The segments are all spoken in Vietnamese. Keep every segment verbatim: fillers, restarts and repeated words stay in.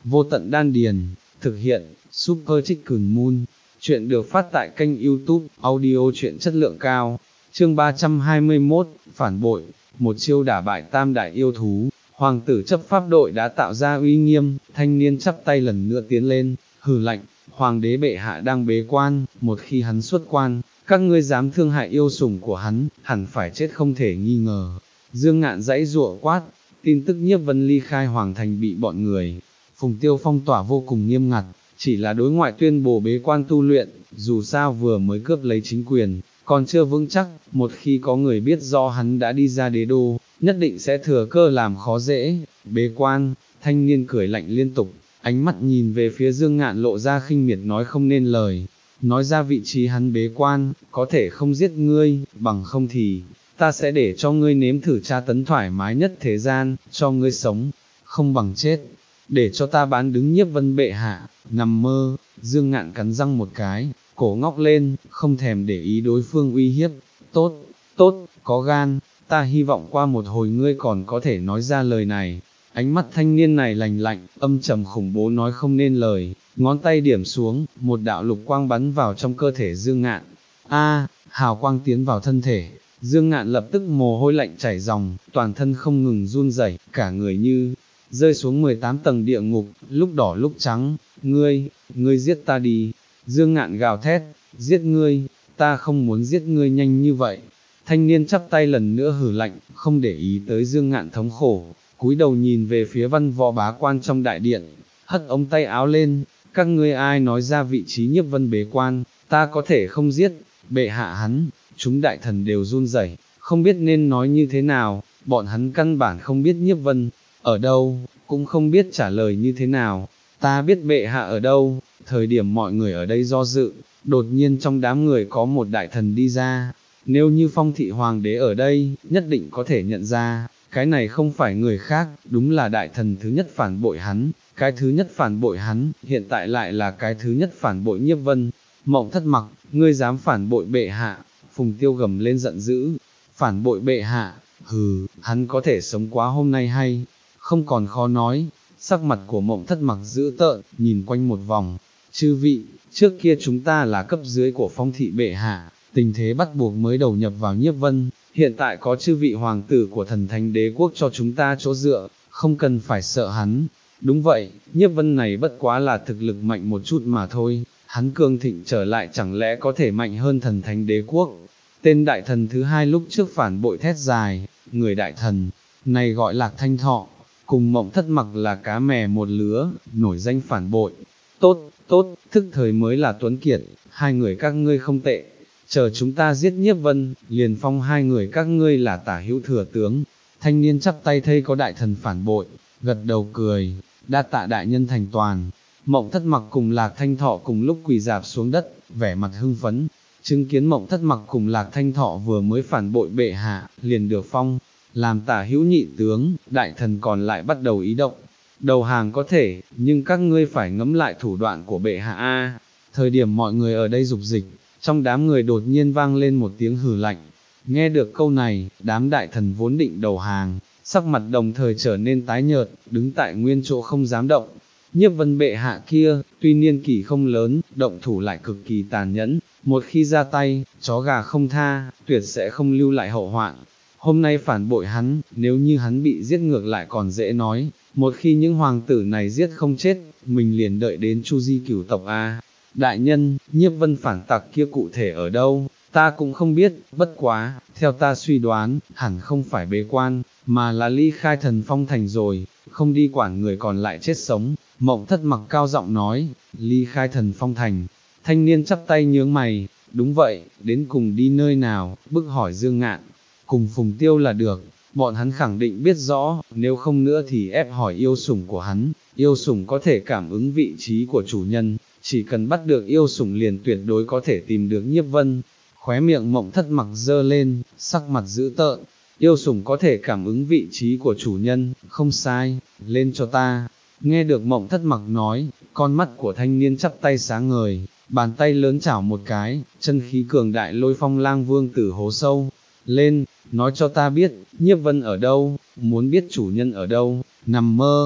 vô tận đan điền, thực hiện, Super Chicken Moon, chuyện được phát tại kênh YouTube, audio truyện chất lượng cao, chương ba trăm hai mươi mốt, phản bội, một chiêu đả bại tam đại yêu thú, hoàng tử chấp pháp đội đã tạo ra uy nghiêm, thanh niên chắp tay lần nữa tiến lên, hừ lạnh, hoàng đế bệ hạ đang bế quan, một khi hắn xuất quan, các ngươi dám thương hại yêu sủng của hắn, hẳn phải chết không thể nghi ngờ. Dương Ngạn dãy giụa quát, tin tức Nhiếp Vân ly khai hoàng thành bị bọn người, Phùng Tiêu phong tỏa vô cùng nghiêm ngặt, chỉ là đối ngoại tuyên bố bế quan tu luyện, dù sao vừa mới cướp lấy chính quyền, còn chưa vững chắc, một khi có người biết rõ hắn đã đi ra đế đô, nhất định sẽ thừa cơ làm khó dễ, bế quan, thanh niên cười lạnh liên tục, ánh mắt nhìn về phía Dương Ngạn lộ ra khinh miệt nói không nên lời, nói ra vị trí hắn bế quan, có thể không giết ngươi, bằng không thì, ta sẽ để cho ngươi nếm thử tra tấn thoải mái nhất thế gian, cho ngươi sống, không bằng chết, để cho ta bán đứng Nhiếp Vân bệ hạ, nằm mơ. Dương Ngạn cắn răng một cái, cổ ngóc lên, không thèm để ý đối phương uy hiếp, tốt, tốt, có gan, ta hy vọng qua một hồi ngươi còn có thể nói ra lời này. Ánh mắt thanh niên này lạnh lạnh, âm trầm khủng bố nói không nên lời, ngón tay điểm xuống, một đạo lục quang bắn vào trong cơ thể Dương Ngạn. A, hào quang tiến vào thân thể, Dương Ngạn lập tức mồ hôi lạnh chảy ròng, toàn thân không ngừng run rẩy, cả người như rơi xuống mười tám tầng địa ngục, lúc đỏ lúc trắng. Ngươi, ngươi giết ta đi. Dương Ngạn gào thét, giết ngươi, ta không muốn giết ngươi nhanh như vậy. Thanh niên chắp tay lần nữa hừ lạnh, không để ý tới Dương Ngạn thống khổ, cúi đầu nhìn về phía văn võ bá quan trong đại điện, hất ống tay áo lên, các ngươi ai nói ra vị trí Nhiếp Vân bế quan, ta có thể không giết, bệ hạ hắn. Chúng đại thần đều run rẩy, không biết nên nói như thế nào, bọn hắn căn bản không biết Nhiếp Vân ở đâu, cũng không biết trả lời như thế nào. Ta biết bệ hạ ở đâu. Thời điểm mọi người ở đây do dự, đột nhiên trong đám người có một đại thần đi ra, nếu như Phong thị hoàng đế ở đây, nhất định có thể nhận ra, cái này không phải người khác, đúng là đại thần thứ nhất phản bội hắn, cái thứ nhất phản bội hắn, hiện tại lại là cái thứ nhất phản bội Nhiếp Vân. Mộng Thất Mặc, ngươi dám phản bội bệ hạ? Phùng Tiêu gầm lên giận dữ, phản bội bệ hạ, hừ, hắn có thể sống quá hôm nay hay, không còn khó nói. Sắc mặt của Mộng Thất Mặc dữ tợn, nhìn quanh một vòng, chư vị, trước kia chúng ta là cấp dưới của Phong thị bệ hạ, tình thế bắt buộc mới đầu nhập vào Nhiếp Vân, hiện tại có chư vị hoàng tử của thần thánh đế quốc cho chúng ta chỗ dựa, không cần phải sợ hắn. Đúng vậy, Nhiếp Vân này bất quá là thực lực mạnh một chút mà thôi, hắn cường thịnh trở lại chẳng lẽ có thể mạnh hơn thần thánh đế quốc. Tên đại thần thứ hai lúc trước phản bội thét dài, người đại thần này gọi Lạc Thanh Thọ, cùng Mộng Thất Mặc là cá mè một lứa, nổi danh phản bội. Tốt, tốt, thức thời mới là tuấn kiệt, hai người các ngươi không tệ, chờ chúng ta giết Nhiếp Vân, liền phong hai người các ngươi là tả hữu thừa tướng. Thanh niên chắp tay thấy có đại thần phản bội, gật đầu cười, đa tạ đại nhân thành toàn. Mộng Thất Mặc cùng Lạc Thanh Thọ cùng lúc quỳ rạp xuống đất, vẻ mặt hưng phấn, chứng kiến Mộng Thất Mặc cùng Lạc Thanh Thọ vừa mới phản bội bệ hạ, liền được phong làm tả hữu nhị tướng. Đại thần còn lại bắt đầu ý động, đầu hàng có thể, nhưng các ngươi phải ngẫm lại thủ đoạn của bệ hạ a. Thời điểm mọi người ở đây dục dịch, trong đám người đột nhiên vang lên một tiếng hừ lạnh. Nghe được câu này, đám đại thần vốn định đầu hàng, sắc mặt đồng thời trở nên tái nhợt, đứng tại nguyên chỗ không dám động. Nhiếp Vân bệ hạ kia, tuy niên kỷ không lớn, động thủ lại cực kỳ tàn nhẫn, một khi ra tay, chó gà không tha, tuyệt sẽ không lưu lại hậu hoạn. Hôm nay phản bội hắn, nếu như hắn bị giết ngược lại còn dễ nói, một khi những hoàng tử này giết không chết, mình liền đợi đến Chu Di cửu tộc a. Đại nhân, Nhiếp Vân phản tặc kia cụ thể ở đâu, ta cũng không biết, bất quá, theo ta suy đoán, hẳn không phải bế quan, mà là ly khai Thần Phong thành rồi, không đi quản người còn lại chết sống. Mộng Thất Mặc cao giọng nói, ly khai Thần Phong thành. Thanh niên chắp tay nhướng mày, đúng vậy, đến cùng đi nơi nào, bức hỏi Dương Ngạn, cùng Phùng Tiêu là được, bọn hắn khẳng định biết rõ, nếu không nữa thì ép hỏi yêu sủng của hắn, yêu sủng có thể cảm ứng vị trí của chủ nhân, chỉ cần bắt được yêu sủng liền tuyệt đối có thể tìm được Nhiếp Vân. Khóe miệng Mộng Thất Mặc giơ lên, sắc mặt dữ tợn, yêu sủng có thể cảm ứng vị trí của chủ nhân, không sai, lên cho ta. Nghe được Mộng Thất Mặc nói, con mắt của thanh niên chắp tay sáng ngời, bàn tay lớn chảo một cái, chân khí cường đại lôi Phong Lang Vương tử hố sâu lên, nói cho ta biết, Nhiếp Vân ở đâu, muốn biết chủ nhân ở đâu, nằm mơ.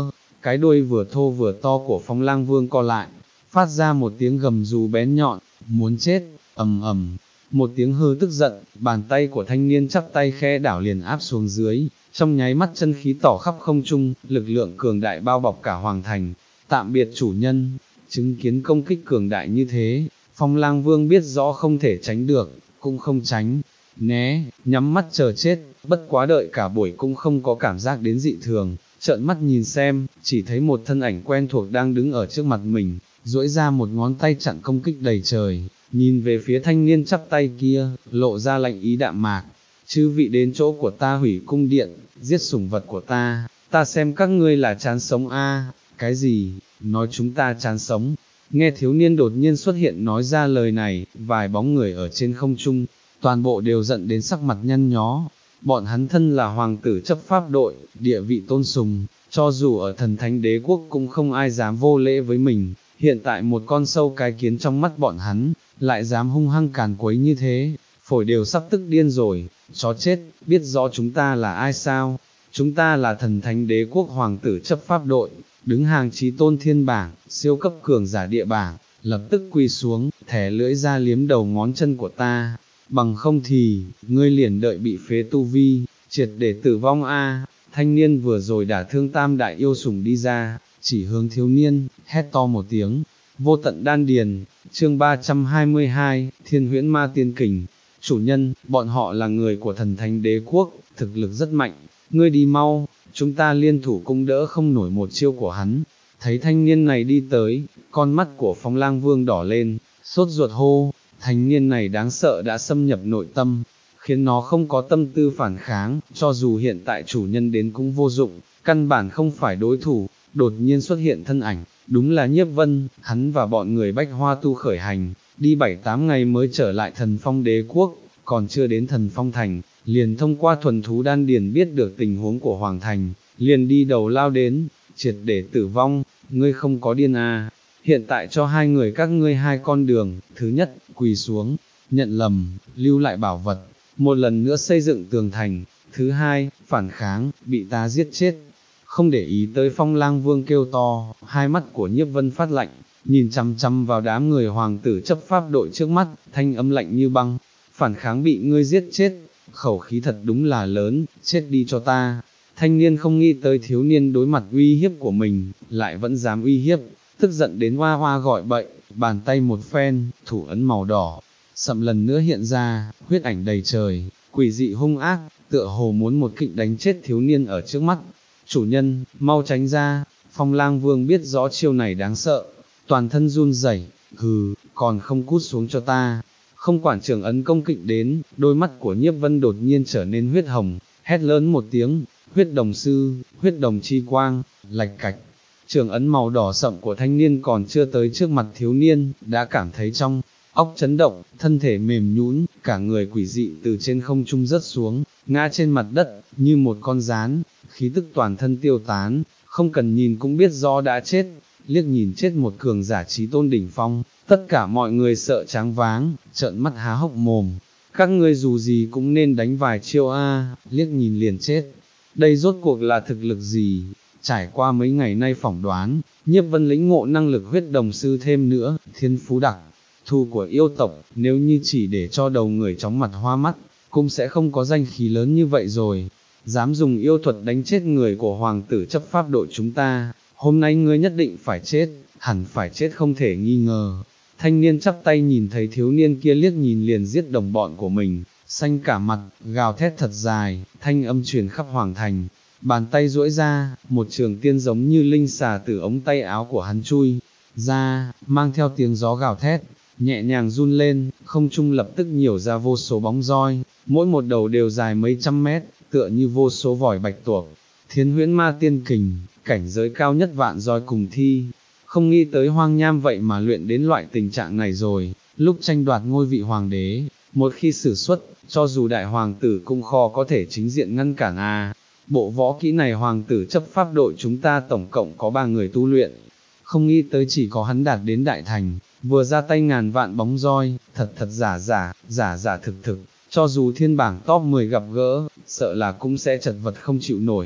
cái đuôi vừa thô vừa to của Phong Lang Vương co lại, phát ra một tiếng gầm rú bén nhọn, muốn chết, ầm ầm, một tiếng hư tức giận, bàn tay của thanh niên chắp tay khẽ đảo liền áp xuống dưới, trong nháy mắt chân khí tỏ khắp không trung, lực lượng cường đại bao bọc cả hoàng thành. Tạm biệt chủ nhân, chứng kiến công kích cường đại như thế, Phong Lang Vương biết rõ không thể tránh được, cũng không tránh, né, nhắm mắt chờ chết, bất quá đợi cả buổi cũng không có cảm giác đến dị thường, trợn mắt nhìn xem, chỉ thấy một thân ảnh quen thuộc đang đứng ở trước mặt mình, duỗi ra một ngón tay chặn công kích đầy trời, nhìn về phía thanh niên chắp tay kia, lộ ra lạnh ý đạm mạc, chư vị đến chỗ của ta hủy cung điện, giết sủng vật của ta, ta xem các ngươi là chán sống a. Cái gì, nói chúng ta chán sống, nghe thiếu niên đột nhiên xuất hiện nói ra lời này, vài bóng người ở trên không trung, toàn bộ đều giận đến sắc mặt nhăn nhó, bọn hắn thân là hoàng tử chấp pháp đội, địa vị tôn sùng, cho dù ở thần thánh đế quốc cũng không ai dám vô lễ với mình, hiện tại một con sâu cái kiến trong mắt bọn hắn, lại dám hung hăng càn quấy như thế, phổi đều sắp tức điên rồi, chó chết, biết rõ chúng ta là ai sao, chúng ta là thần thánh đế quốc hoàng tử chấp pháp đội, đứng hàng chí tôn thiên bảng, siêu cấp cường giả địa bảng, lập tức quỳ xuống, thẻ lưỡi ra liếm đầu ngón chân của ta, bằng không thì, ngươi liền đợi bị phế tu vi, triệt để tử vong a. Thanh niên vừa rồi đả thương tam đại yêu sủng đi ra, chỉ hướng thiếu niên, hét to một tiếng, vô tận đan điền, chương ba trăm hai mươi hai, thiên huyễn ma tiên kình, chủ nhân, bọn họ là người của thần thánh đế quốc, thực lực rất mạnh, ngươi đi mau, chúng ta liên thủ cũng đỡ không nổi một chiêu của hắn. Thấy thanh niên này đi tới, con mắt của Phong Lang Vương đỏ lên, sốt ruột hô, thanh niên này đáng sợ đã xâm nhập nội tâm, khiến nó không có tâm tư phản kháng, cho dù hiện tại chủ nhân đến cũng vô dụng, căn bản không phải đối thủ. Đột nhiên xuất hiện thân ảnh, đúng là Nhiếp Vân, hắn và bọn người Bách Hoa tu khởi hành, đi bảy tám ngày mới trở lại thần phong đế quốc, còn chưa đến thần phong thành, liền thông qua thuần thú đan điền biết được tình huống của Hoàng Thành, liền đi đầu lao đến, triệt để tử vong, ngươi không có điên à, hiện tại cho hai người các ngươi hai con đường, thứ nhất, quỳ xuống, nhận lầm, lưu lại bảo vật, một lần nữa xây dựng tường thành, thứ hai, phản kháng, bị ta giết chết. Không để ý tới Phong Lang Vương kêu to, hai mắt của Nhiếp Vân phát lạnh, nhìn chăm chăm vào đám người hoàng tử chấp pháp đội trước mắt, thanh âm lạnh như băng, phản kháng bị ngươi giết chết, khẩu khí thật đúng là lớn, chết đi cho ta. Thanh niên không nghĩ tới thiếu niên đối mặt uy hiếp của mình, lại vẫn dám uy hiếp, tức giận đến hoa hoa gọi bậy, bàn tay một phen, thủ ấn màu đỏ, sậm lần nữa hiện ra, huyết ảnh đầy trời, quỷ dị hung ác, tựa hồ muốn một kích đánh chết thiếu niên ở trước mắt. Chủ nhân, mau tránh ra, Phong Lang Vương biết rõ chiêu này đáng sợ, toàn thân run rẩy, hừ, còn không cút xuống cho ta. Không quản trường ấn công kích đến, đôi mắt của Nhiếp Vân đột nhiên trở nên huyết hồng, hét lớn một tiếng, huyết đồng sư, huyết đồng chi quang, lạch cạch. Trường ấn màu đỏ sậm của thanh niên còn chưa tới trước mặt thiếu niên, đã cảm thấy trong óc chấn động, thân thể mềm nhũn, cả người quỷ dị từ trên không trung rớt xuống, ngã trên mặt đất, như một con gián, khí tức toàn thân tiêu tán, không cần nhìn cũng biết rõ đã chết, liếc nhìn chết một cường giả chí tôn đỉnh phong, tất cả mọi người sợ tráng váng, trợn mắt há hốc mồm, các ngươi dù gì cũng nên đánh vài chiêu a, liếc nhìn liền chết, đây rốt cuộc là thực lực gì? Trải qua mấy ngày nay phỏng đoán, Nhiếp Vân lĩnh ngộ năng lực huyết đồng sư thêm nữa, thiên phú đặc thù của yêu tộc, nếu như chỉ để cho đầu người chóng mặt hoa mắt, cũng sẽ không có danh khí lớn như vậy rồi. Dám dùng yêu thuật đánh chết người của hoàng tử chấp pháp đội chúng ta, hôm nay ngươi nhất định phải chết, hẳn phải chết không thể nghi ngờ. Thanh niên chắp tay nhìn thấy thiếu niên kia liếc nhìn liền giết đồng bọn của mình, xanh cả mặt, gào thét thật dài, thanh âm truyền khắp hoàng thành. Bàn tay duỗi ra, một trường tiên giống như linh xà từ ống tay áo của hắn chui ra, mang theo tiếng gió gào thét, nhẹ nhàng run lên, không trung lập tức nhiều ra vô số bóng roi, mỗi một đầu đều dài mấy trăm mét, tựa như vô số vòi bạch tuộc. Thiên huyễn ma tiên kình, cảnh giới cao nhất vạn roi cùng thi, không nghĩ tới Hoang Nham vậy mà luyện đến loại tình trạng này rồi, lúc tranh đoạt ngôi vị hoàng đế, một khi sử xuất, cho dù đại hoàng tử cũng khó có thể chính diện ngăn cản a. Bộ võ kỹ này hoàng tử chấp pháp đội chúng ta tổng cộng có ba người tu luyện, không nghĩ tới chỉ có hắn đạt đến đại thành, vừa ra tay ngàn vạn bóng roi, thật thật giả giả, giả giả thực thực, cho dù thiên bảng top mười gặp gỡ, sợ là cũng sẽ chật vật không chịu nổi.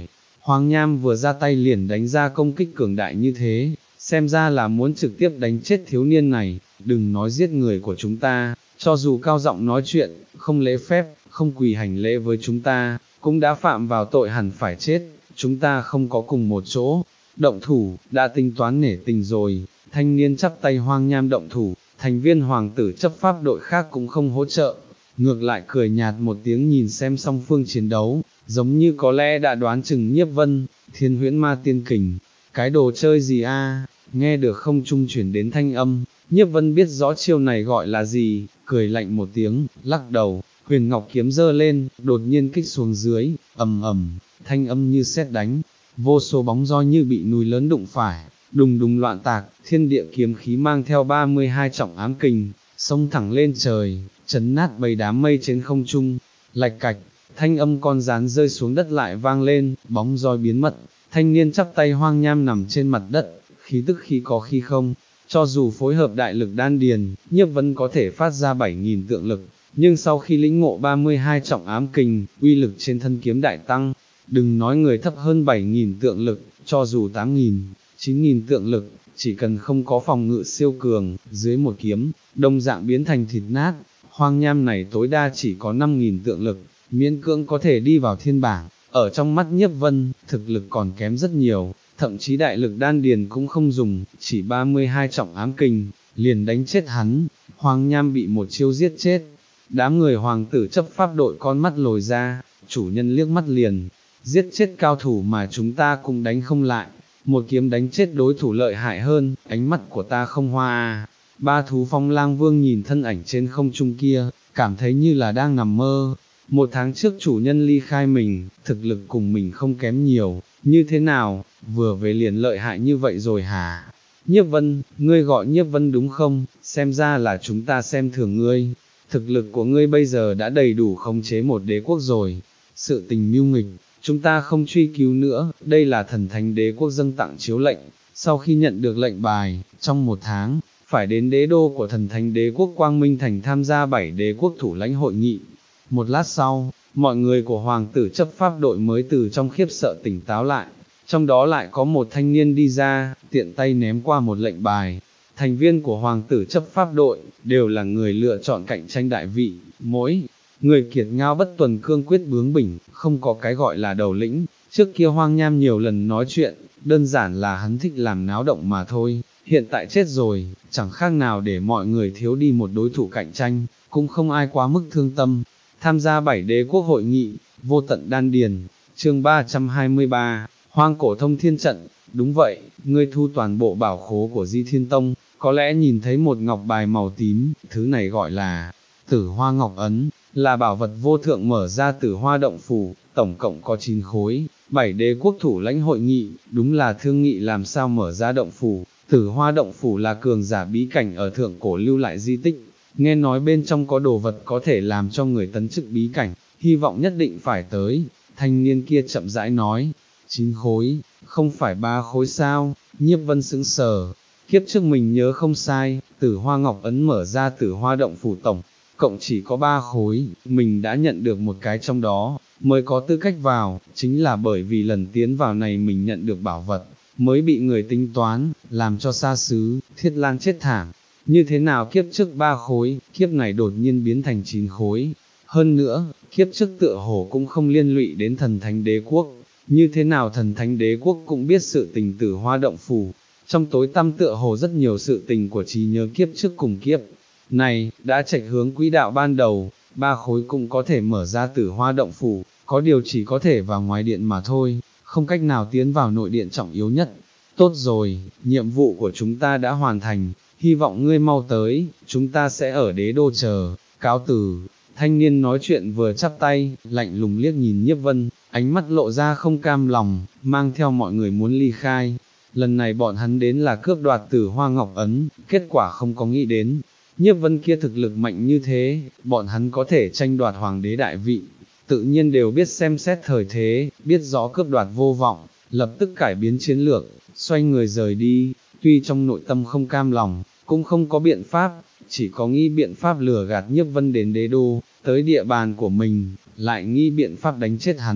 Hoàng Nham vừa ra tay liền đánh ra công kích cường đại như thế, xem ra là muốn trực tiếp đánh chết thiếu niên này, đừng nói giết người của chúng ta, cho dù cao giọng nói chuyện, không lễ phép, không quỳ hành lễ với chúng ta, cũng đã phạm vào tội hẳn phải chết, chúng ta không có cùng một chỗ, động thủ, đã tính toán nể tình rồi, thanh niên chắp tay Hoàng Nham động thủ, thành viên hoàng tử chấp pháp đội khác cũng không hỗ trợ, ngược lại cười nhạt một tiếng nhìn xem song phương chiến đấu, giống như có lẽ đã đoán chừng Nhiếp Vân, Thiên Huyễn Ma Tiên Kình, cái đồ chơi gì a? Nghe được không trung chuyển đến thanh âm, Nhiếp Vân biết rõ chiêu này gọi là gì, cười lạnh một tiếng, lắc đầu, huyền ngọc kiếm giơ lên, đột nhiên kích xuống dưới, ầm ầm, thanh âm như sét đánh, vô số bóng roi như bị núi lớn đụng phải, đùng đùng loạn tạc, thiên địa kiếm khí mang theo ba mươi hai trọng ám kình, xông thẳng lên trời, chấn nát bầy đám mây trên không trung, lạch cạch, thanh âm con rán rơi xuống đất lại vang lên, bóng roi biến mất, thanh niên chắp tay Hoàng Nham nằm trên mặt đất, khí tức khi có khi không, cho dù phối hợp đại lực đan điền, Nhiếp Vân có thể phát ra bảy nghìn tượng lực, nhưng sau khi lĩnh ngộ ba mươi hai trọng ám kình, uy lực trên thân kiếm đại tăng, đừng nói người thấp hơn bảy nghìn tượng lực, cho dù tám nghìn, chín nghìn tượng lực, chỉ cần không có phòng ngự siêu cường, dưới một kiếm, đồng dạng biến thành thịt nát, Hoàng Nham này tối đa chỉ có năm nghìn tượng lực, miễn cưỡng có thể đi vào thiên bảng, ở trong mắt Nhiếp Vân, thực lực còn kém rất nhiều, thậm chí đại lực đan điền cũng không dùng, chỉ ba mươi hai trọng ám kình, liền đánh chết hắn, Hoàng Nham bị một chiêu giết chết, đám người hoàng tử chấp pháp đội con mắt lồi ra, chủ nhân liếc mắt liền, giết chết cao thủ mà chúng ta cũng đánh không lại, một kiếm đánh chết đối thủ lợi hại hơn, ánh mắt của ta không hoa à. Ba thú phong lang vương nhìn thân ảnh trên không trung kia, cảm thấy như là đang nằm mơ. Một tháng trước chủ nhân ly khai mình, thực lực cùng mình không kém nhiều, như thế nào, vừa về liền lợi hại như vậy rồi hả? Nhiếp Vân, ngươi gọi Nhiếp Vân đúng không, xem ra là chúng ta xem thường ngươi, thực lực của ngươi bây giờ đã đầy đủ khống chế một đế quốc rồi, sự tình mưu nghịch, chúng ta không truy cứu nữa, đây là thần thánh đế quốc dâng tặng chiếu lệnh, sau khi nhận được lệnh bài, trong một tháng, phải đến đế đô của thần thánh đế quốc Quang Minh Thành tham gia bảy đế quốc thủ lãnh hội nghị. Một lát sau, mọi người của hoàng tử chấp pháp đội mới từ trong khiếp sợ tỉnh táo lại, trong đó lại có một thanh niên đi ra, tiện tay ném qua một lệnh bài. Thành viên của hoàng tử chấp pháp đội, đều là người lựa chọn cạnh tranh đại vị, mỗi người kiệt ngao bất tuần cương quyết bướng bỉnh, không có cái gọi là đầu lĩnh. Trước kia Hoàng Nham nhiều lần nói chuyện, đơn giản là hắn thích làm náo động mà thôi, hiện tại chết rồi, chẳng khác nào để mọi người thiếu đi một đối thủ cạnh tranh, cũng không ai quá mức thương tâm. Tham gia bảy đế quốc hội nghị, vô tận đan điền, chương ba trăm hai mươi ba, hoang cổ thông thiên trận, đúng vậy, ngươi thu toàn bộ bảo khố của Di Thiên Tông, có lẽ nhìn thấy một ngọc bài màu tím, thứ này gọi là tử hoa ngọc ấn, là bảo vật vô thượng mở ra tử hoa động phủ, tổng cộng có chín khối, bảy đế quốc thủ lãnh hội nghị, đúng là thương nghị làm sao mở ra động phủ, tử hoa động phủ là cường giả bí cảnh ở thượng cổ lưu lại di tích, nghe nói bên trong có đồ vật có thể làm cho người tấn chức bí cảnh, hy vọng nhất định phải tới, thanh niên kia chậm rãi nói, chín khối, không phải ba khối sao, Nhiếp Vân sững sờ, kiếp trước mình nhớ không sai, tử hoa ngọc ấn mở ra tử hoa động phủ tổng, cộng chỉ có ba khối, mình đã nhận được một cái trong đó, mới có tư cách vào, chính là bởi vì lần tiến vào này mình nhận được bảo vật, mới bị người tính toán, làm cho xa xứ, Thiết Lang chết thảm. Như thế nào kiếp trước ba khối, kiếp này đột nhiên biến thành chín khối. Hơn nữa, kiếp trước tựa hồ cũng không liên lụy đến thần thánh đế quốc. Như thế nào thần thánh đế quốc cũng biết sự tình tử hoa động phủ. Trong tối tăm tựa hồ rất nhiều sự tình của trí nhớ kiếp trước cùng kiếp. Này, đã chạy hướng quỹ đạo ban đầu, ba khối cũng có thể mở ra tử hoa động phủ, có điều chỉ có thể vào ngoài điện mà thôi, không cách nào tiến vào nội điện trọng yếu nhất. Tốt rồi, nhiệm vụ của chúng ta đã hoàn thành. Hy vọng ngươi mau tới, chúng ta sẽ ở đế đô chờ, cáo từ. Thanh niên nói chuyện vừa chắp tay, lạnh lùng liếc nhìn Nhiếp Vân, ánh mắt lộ ra không cam lòng, mang theo mọi người muốn ly khai. Lần này bọn hắn đến là cướp đoạt tử hoa ngọc ấn, kết quả không có nghĩ đến. Nhiếp Vân kia thực lực mạnh như thế, bọn hắn có thể tranh đoạt hoàng đế đại vị, tự nhiên đều biết xem xét thời thế, biết rõ cướp đoạt vô vọng, lập tức cải biến chiến lược, xoay người rời đi, tuy trong nội tâm không cam lòng, cũng không có biện pháp, chỉ có nghĩ biện pháp lừa gạt Nhiếp Vân đến đế đô, tới địa bàn của mình, lại nghĩ biện pháp đánh chết hắn.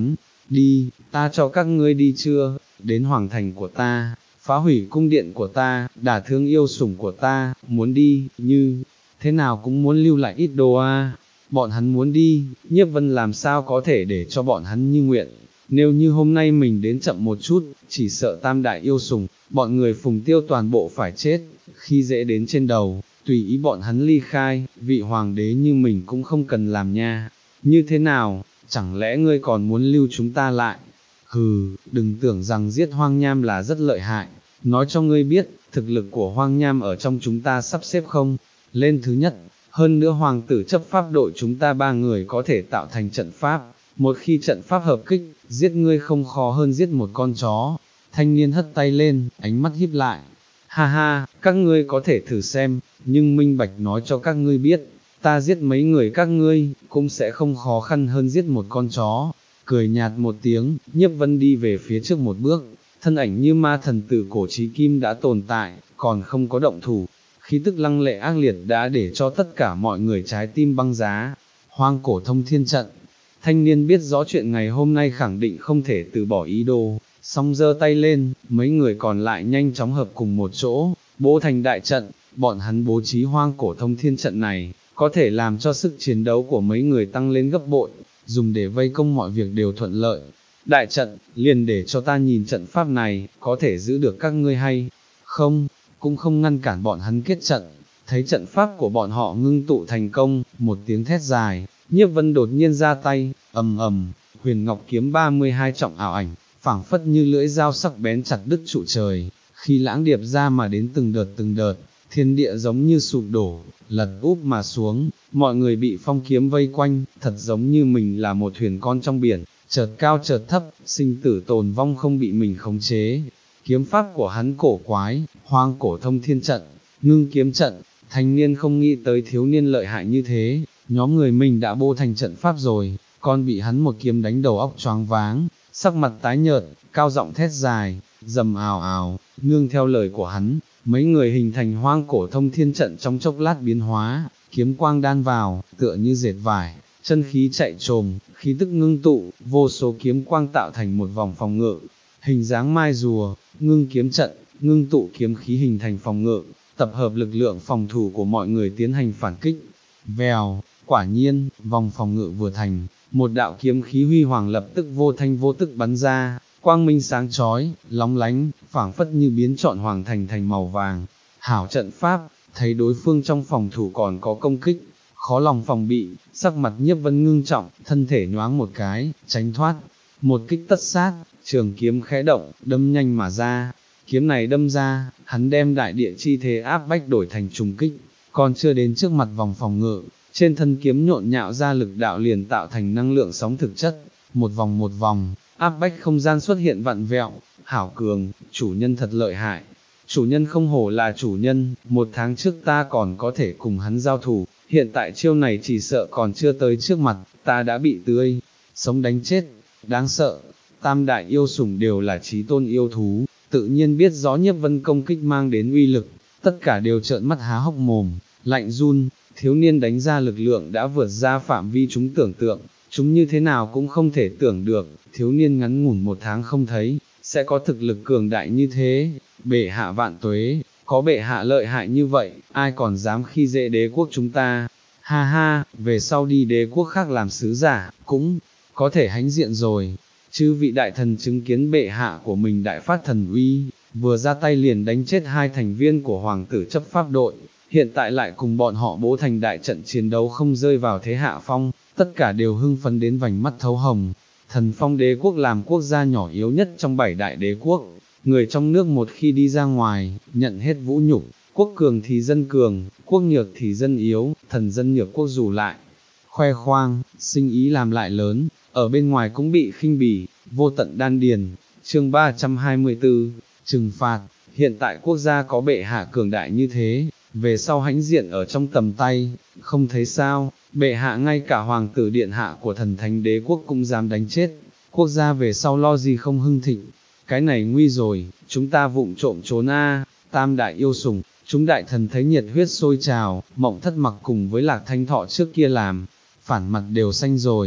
đi, ta cho các ngươi đi chưa, đến hoàng thành của ta, phá hủy cung điện của ta, đả thương yêu sủng của ta, muốn đi, như, thế nào cũng muốn lưu lại ít đồ a. Bọn hắn muốn đi, Nhiếp Vân làm sao có thể để cho bọn hắn như nguyện, nếu như hôm nay mình đến chậm một chút, chỉ sợ tam đại yêu sủng, bọn người Phùng Tiêu toàn bộ phải chết, khi dễ đến trên đầu, tùy ý bọn hắn ly khai, vị hoàng đế như mình cũng không cần làm nha, như thế nào, chẳng lẽ ngươi còn muốn lưu chúng ta lại? Hừ, đừng tưởng rằng giết Hoang Nham là rất lợi hại, nói cho ngươi biết, thực lực của Hoang Nham ở trong chúng ta sắp xếp không, lên thứ nhất, hơn nữa hoàng tử chấp pháp đội chúng ta ba người có thể tạo thành trận pháp, một khi trận pháp hợp kích, giết ngươi không khó hơn giết một con chó. Thanh niên hất tay lên, ánh mắt híp lại, ha ha, các ngươi có thể thử xem, nhưng minh bạch nói cho các ngươi biết, ta giết mấy người các ngươi, cũng sẽ không khó khăn hơn giết một con chó. Cười nhạt một tiếng, Nhiếp Vân đi về phía trước một bước, thân ảnh như ma thần tử cổ chí kim đã tồn tại, còn không có động thủ, khí tức lăng lệ ác liệt đã để cho tất cả mọi người trái tim băng giá. Hoang cổ thông thiên trận, thanh niên biết rõ chuyện ngày hôm nay khẳng định không thể từ bỏ ý đồ, song giơ tay lên, mấy người còn lại nhanh chóng hợp cùng một chỗ, bố thành đại trận, bọn hắn bố trí hoang cổ thông thiên trận này, có thể làm cho sức chiến đấu của mấy người tăng lên gấp bội, dùng để vây công mọi việc đều thuận lợi. Đại trận, liền để cho ta nhìn trận pháp này, có thể giữ được các ngươi hay không, cũng không ngăn cản bọn hắn kết trận. Thấy trận pháp của bọn họ ngưng tụ thành công, một tiếng thét dài, Nhiếp Vân đột nhiên ra tay, ầm ầm, huyền ngọc kiếm ba mươi hai trọng ảo ảnh, phảng phất như lưỡi dao sắc bén chặt đứt trụ trời, khi lãng điệp ra mà đến từng đợt từng đợt, thiên địa giống như sụp đổ, lật úp mà xuống, mọi người bị phong kiếm vây quanh, thật giống như mình là một thuyền con trong biển, chợt cao chợt thấp, sinh tử tồn vong không bị mình khống chế. Kiếm pháp của hắn cổ quái, hoang cổ thông thiên trận, ngưng kiếm trận, thanh niên không nghĩ tới thiếu niên lợi hại như thế, nhóm người mình đã bố thành trận pháp rồi, còn bị hắn một kiếm đánh đầu óc choáng váng, sắc mặt tái nhợt, cao giọng thét dài, dầm ào ào, nương theo lời của hắn, mấy người hình thành hoang cổ thông thiên trận trong chốc lát biến hóa, kiếm quang đan vào, tựa như dệt vải, chân khí chạy trồm, khí tức ngưng tụ, vô số kiếm quang tạo thành một vòng phòng ngự, hình dáng mai rùa, ngưng kiếm trận, ngưng tụ kiếm khí hình thành phòng ngự, tập hợp lực lượng phòng thủ của mọi người tiến hành phản kích. Vèo, quả nhiên, vòng phòng ngự vừa thành, một đạo kiếm khí huy hoàng lập tức vô thanh vô tức bắn ra, quang minh sáng chói, lóng lánh, phảng phất như biến trọn hoàng thành thành màu vàng. Hảo trận pháp, thấy đối phương trong phòng thủ còn có công kích, khó lòng phòng bị, sắc mặt Nhiếp Vân ngưng trọng, thân thể nhoáng một cái, tránh thoát, một kích tất sát, trường kiếm khẽ động, đâm nhanh mà ra. Kiếm này đâm ra, hắn đem đại địa chi thế áp bách đổi thành trùng kích, còn chưa đến trước mặt vòng phòng ngự, trên thân kiếm nhộn nhạo ra lực đạo liền tạo thành năng lượng sóng thực chất, một vòng một vòng, áp bách không gian xuất hiện vặn vẹo. Hảo cường, chủ nhân thật lợi hại, chủ nhân không hổ là chủ nhân, một tháng trước ta còn có thể cùng hắn giao thủ, hiện tại chiêu này chỉ sợ còn chưa tới trước mặt, ta đã bị tươi, sống đánh chết, đáng sợ. Tam đại yêu sủng đều là chí tôn yêu thú, tự nhiên biết rõ Nhiếp Vân công kích mang đến uy lực, tất cả đều trợn mắt há hốc mồm, lạnh run, thiếu niên đánh ra lực lượng đã vượt ra phạm vi chúng tưởng tượng, chúng như thế nào cũng không thể tưởng được, thiếu niên ngắn ngủn một tháng không thấy, sẽ có thực lực cường đại như thế. Bệ hạ vạn tuế, có bệ hạ lợi hại như vậy, ai còn dám khi dễ đế quốc chúng ta, ha ha, về sau đi đế quốc khác làm sứ giả, cũng có thể hãnh diện rồi. Chư vị đại thần chứng kiến bệ hạ của mình đại phát thần uy, vừa ra tay liền đánh chết hai thành viên của hoàng tử chấp pháp đội, hiện tại lại cùng bọn họ bố thành đại trận chiến đấu không rơi vào thế hạ phong, tất cả đều hưng phấn đến vành mắt thấu hồng. Thần Phong đế quốc làm quốc gia nhỏ yếu nhất trong bảy đại đế quốc, người trong nước một khi đi ra ngoài, nhận hết vũ nhục, quốc cường thì dân cường, quốc nhược thì dân yếu, thần dân nhược quốc dù lại khoe khoang, sinh ý làm lại lớn, ở bên ngoài cũng bị khinh bỉ, vô tận đan điền. Chương ba trăm hai mươi tư, trừng phạt. Hiện tại quốc gia có bệ hạ cường đại như thế, về sau hãnh diện ở trong tầm tay, không thấy sao, bệ hạ ngay cả hoàng tử điện hạ của thần thánh đế quốc cũng dám đánh chết, quốc gia về sau lo gì không hưng thịnh. Cái này nguy rồi, chúng ta vụng trộm trốn a. Tam đại yêu sủng, chúng đại thần thấy nhiệt huyết sôi trào, Mộng Thất Mặc cùng với Lạc Thanh Thọ trước kia làm phản mặt đều xanh rồi.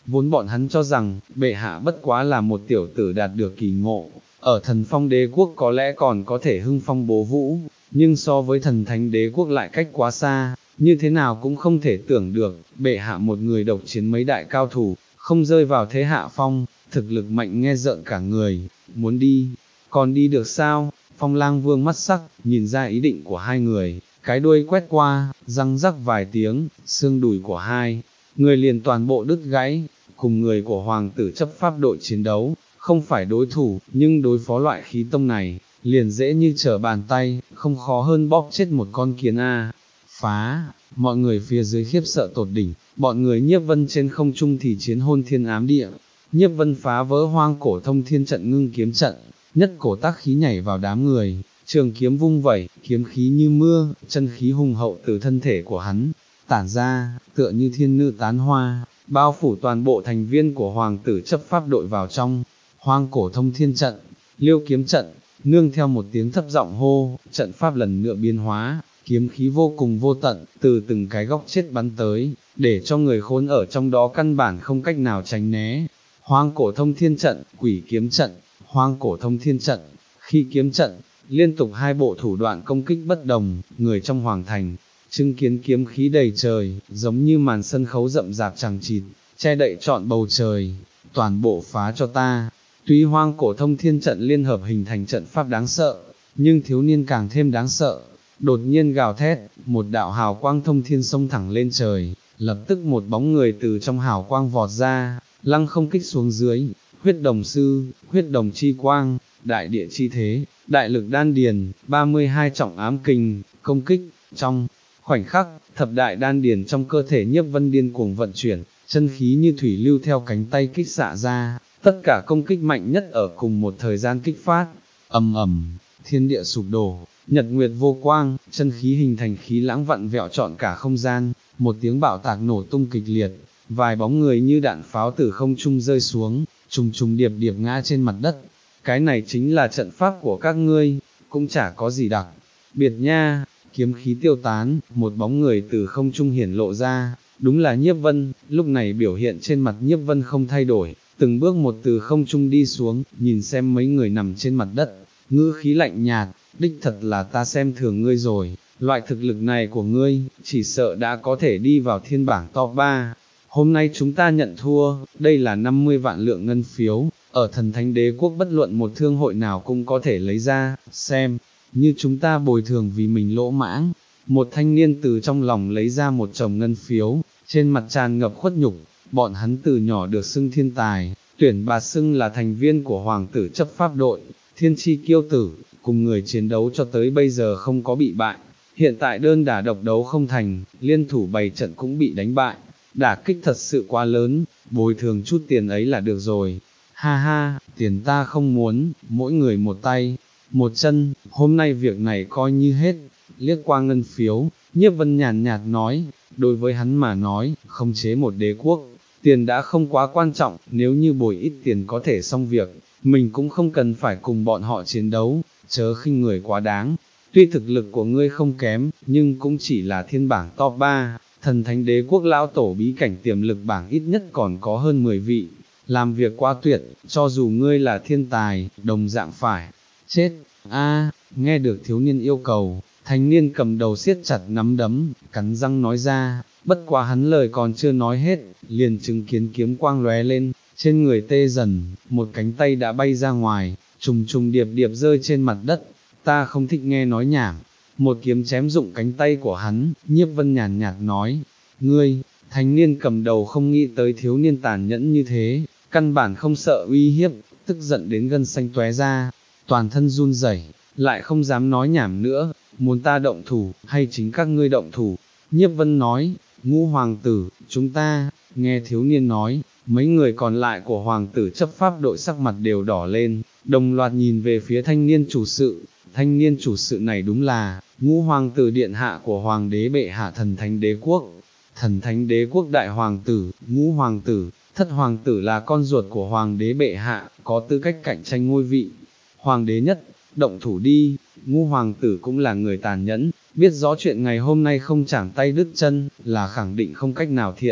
vốn bọn hắn cho rằng, bệ hạ bất quá là một tiểu tử đạt được kỳ ngộ, ở thần phong đế quốc có lẽ còn có thể hưng phong bố vũ, nhưng so với thần thánh đế quốc lại cách quá xa, như thế nào cũng không thể tưởng được, bệ hạ một người độc chiến mấy đại cao thủ, không rơi vào thế hạ phong, thực lực mạnh nghe rợn cả người, muốn đi, còn đi được sao? Phong Lang Vương mắt sắc, nhìn ra ý định của hai người, cái đuôi quét qua, răng rắc vài tiếng, xương đùi của hai người liền toàn bộ đứt gãy, cùng người của hoàng tử chấp pháp đội chiến đấu, không phải đối thủ, nhưng đối phó loại khí tông này, liền dễ như trở bàn tay, không khó hơn bóp chết một con kiến a. Phá, mọi người phía dưới khiếp sợ tột đỉnh, bọn người Nhiếp Vân trên không trung thì chiến hôn thiên ám địa, Nhiếp Vân phá vỡ hoang cổ thông thiên trận ngưng kiếm trận, nhất cổ tác khí nhảy vào đám người, trường kiếm vung vẩy, kiếm khí như mưa, chân khí hùng hậu từ thân thể của hắn, tản ra, tựa như thiên nữ tán hoa, bao phủ toàn bộ thành viên của hoàng tử chấp pháp đội vào trong, hoang cổ thông thiên trận, liêu kiếm trận, nương theo một tiếng thấp giọng hô, trận pháp lần nữa biến hóa, kiếm khí vô cùng vô tận, từ từng cái góc chết bắn tới, để cho người khốn ở trong đó căn bản không cách nào tránh né. Hoang cổ thông thiên trận, quỷ kiếm trận, hoang cổ thông thiên trận, khi kiếm trận, liên tục hai bộ thủ đoạn công kích bất đồng, người trong hoàng thành, chứng kiến kiếm khí đầy trời, giống như màn sân khấu rậm rạp chằng chịt, che đậy trọn bầu trời, toàn bộ phá cho ta. Tuy hoang cổ thông thiên trận liên hợp hình thành trận pháp đáng sợ, nhưng thiếu niên càng thêm đáng sợ. Đột nhiên gào thét, một đạo hào quang thông thiên xông thẳng lên trời, lập tức một bóng người từ trong hào quang vọt ra, lăng không kích xuống dưới, huyết đồng sư, huyết đồng chi quang, đại địa chi thế, đại lực đan điền, ba mươi hai trọng ám kình, công kích, trong khoảnh khắc, thập đại đan điền trong cơ thể Nhiếp Vân điên cuồng vận chuyển, chân khí như thủy lưu theo cánh tay kích xạ ra, tất cả công kích mạnh nhất ở cùng một thời gian kích phát, ầm ầm, thiên địa sụp đổ, nhật nguyệt vô quang, chân khí hình thành khí lãng vặn vẹo trọn cả không gian, một tiếng bạo tạc nổ tung kịch liệt, vài bóng người như đạn pháo từ không trung rơi xuống, trùng trùng điệp điệp ngã trên mặt đất. Cái này chính là trận pháp của các ngươi, cũng chả có gì đặc biệt nha. Kiếm khí tiêu tán, một bóng người từ không trung hiển lộ ra, đúng là Nhiếp Vân. Lúc này biểu hiện trên mặt Nhiếp Vân không thay đổi, từng bước một từ không trung đi xuống, nhìn xem mấy người nằm trên mặt đất, ngữ khí lạnh nhạt, đích thật là ta xem thường ngươi rồi, loại thực lực này của ngươi, chỉ sợ đã có thể đi vào thiên bảng top ba. Hôm nay chúng ta nhận thua, đây là năm mươi vạn lượng ngân phiếu, ở thần thánh đế quốc bất luận một thương hội nào cũng có thể lấy ra, xem, như chúng ta bồi thường vì mình lỗ mãng. Một thanh niên từ trong lòng lấy ra một chồng ngân phiếu, trên mặt tràn ngập khuất nhục, bọn hắn từ nhỏ được xưng thiên tài, tuyển bà xưng là thành viên của hoàng tử chấp pháp đội, thiên chi kiêu tử, cùng người chiến đấu cho tới bây giờ không có bị bại, hiện tại đơn đả độc đấu không thành, liên thủ bày trận cũng bị đánh bại, đả kích thật sự quá lớn, bồi thường chút tiền ấy là được rồi. Ha ha, tiền ta không muốn, mỗi người một tay, một chân, hôm nay việc này coi như hết. Liếc qua ngân phiếu, Nhiếp Vân nhàn nhạt nói, đối với hắn mà nói, khống chế một đế quốc, tiền đã không quá quan trọng, nếu như bồi ít tiền có thể xong việc, mình cũng không cần phải cùng bọn họ chiến đấu, chớ khinh người quá đáng. Tuy thực lực của ngươi không kém, nhưng cũng chỉ là thiên bảng top ba, thần thánh đế quốc lão tổ bí cảnh tiềm lực bảng ít nhất còn có hơn mười vị, làm việc quá tuyệt, cho dù ngươi là thiên tài, đồng dạng phải chết. A, nghe được thiếu niên yêu cầu, thanh niên cầm đầu siết chặt nắm đấm, cắn răng nói ra, bất quá hắn lời còn chưa nói hết, liền chứng kiến kiếm quang lóe lên, trên người tê dần, một cánh tay đã bay ra ngoài, trùng trùng điệp điệp rơi trên mặt đất. Ta không thích nghe nói nhảm, một kiếm chém dụng cánh tay của hắn. Nhiếp Vân nhàn nhạt nói, ngươi, thanh niên cầm đầu không nghĩ tới thiếu niên tàn nhẫn như thế, căn bản không sợ uy hiếp, tức giận đến gân xanh tóe ra, toàn thân run rẩy, lại không dám nói nhảm nữa, muốn ta động thủ, hay chính các ngươi động thủ. Nhiếp Vân nói, Ngũ hoàng tử, chúng ta, nghe thiếu niên nói, mấy người còn lại của hoàng tử chấp pháp đội sắc mặt đều đỏ lên, đồng loạt nhìn về phía thanh niên chủ sự. Thanh niên chủ sự này đúng là, Ngũ hoàng tử điện hạ của hoàng đế bệ hạ thần thánh đế quốc, thần thánh đế quốc đại hoàng tử, Ngũ hoàng tử. Thất hoàng tử là con ruột của hoàng đế bệ hạ, có tư cách cạnh tranh ngôi vị hoàng đế nhất. Động thủ đi. Ngũ hoàng tử cũng là người tàn nhẫn, biết rõ chuyện ngày hôm nay không chảng tay đứt chân, là khẳng định không cách nào thiện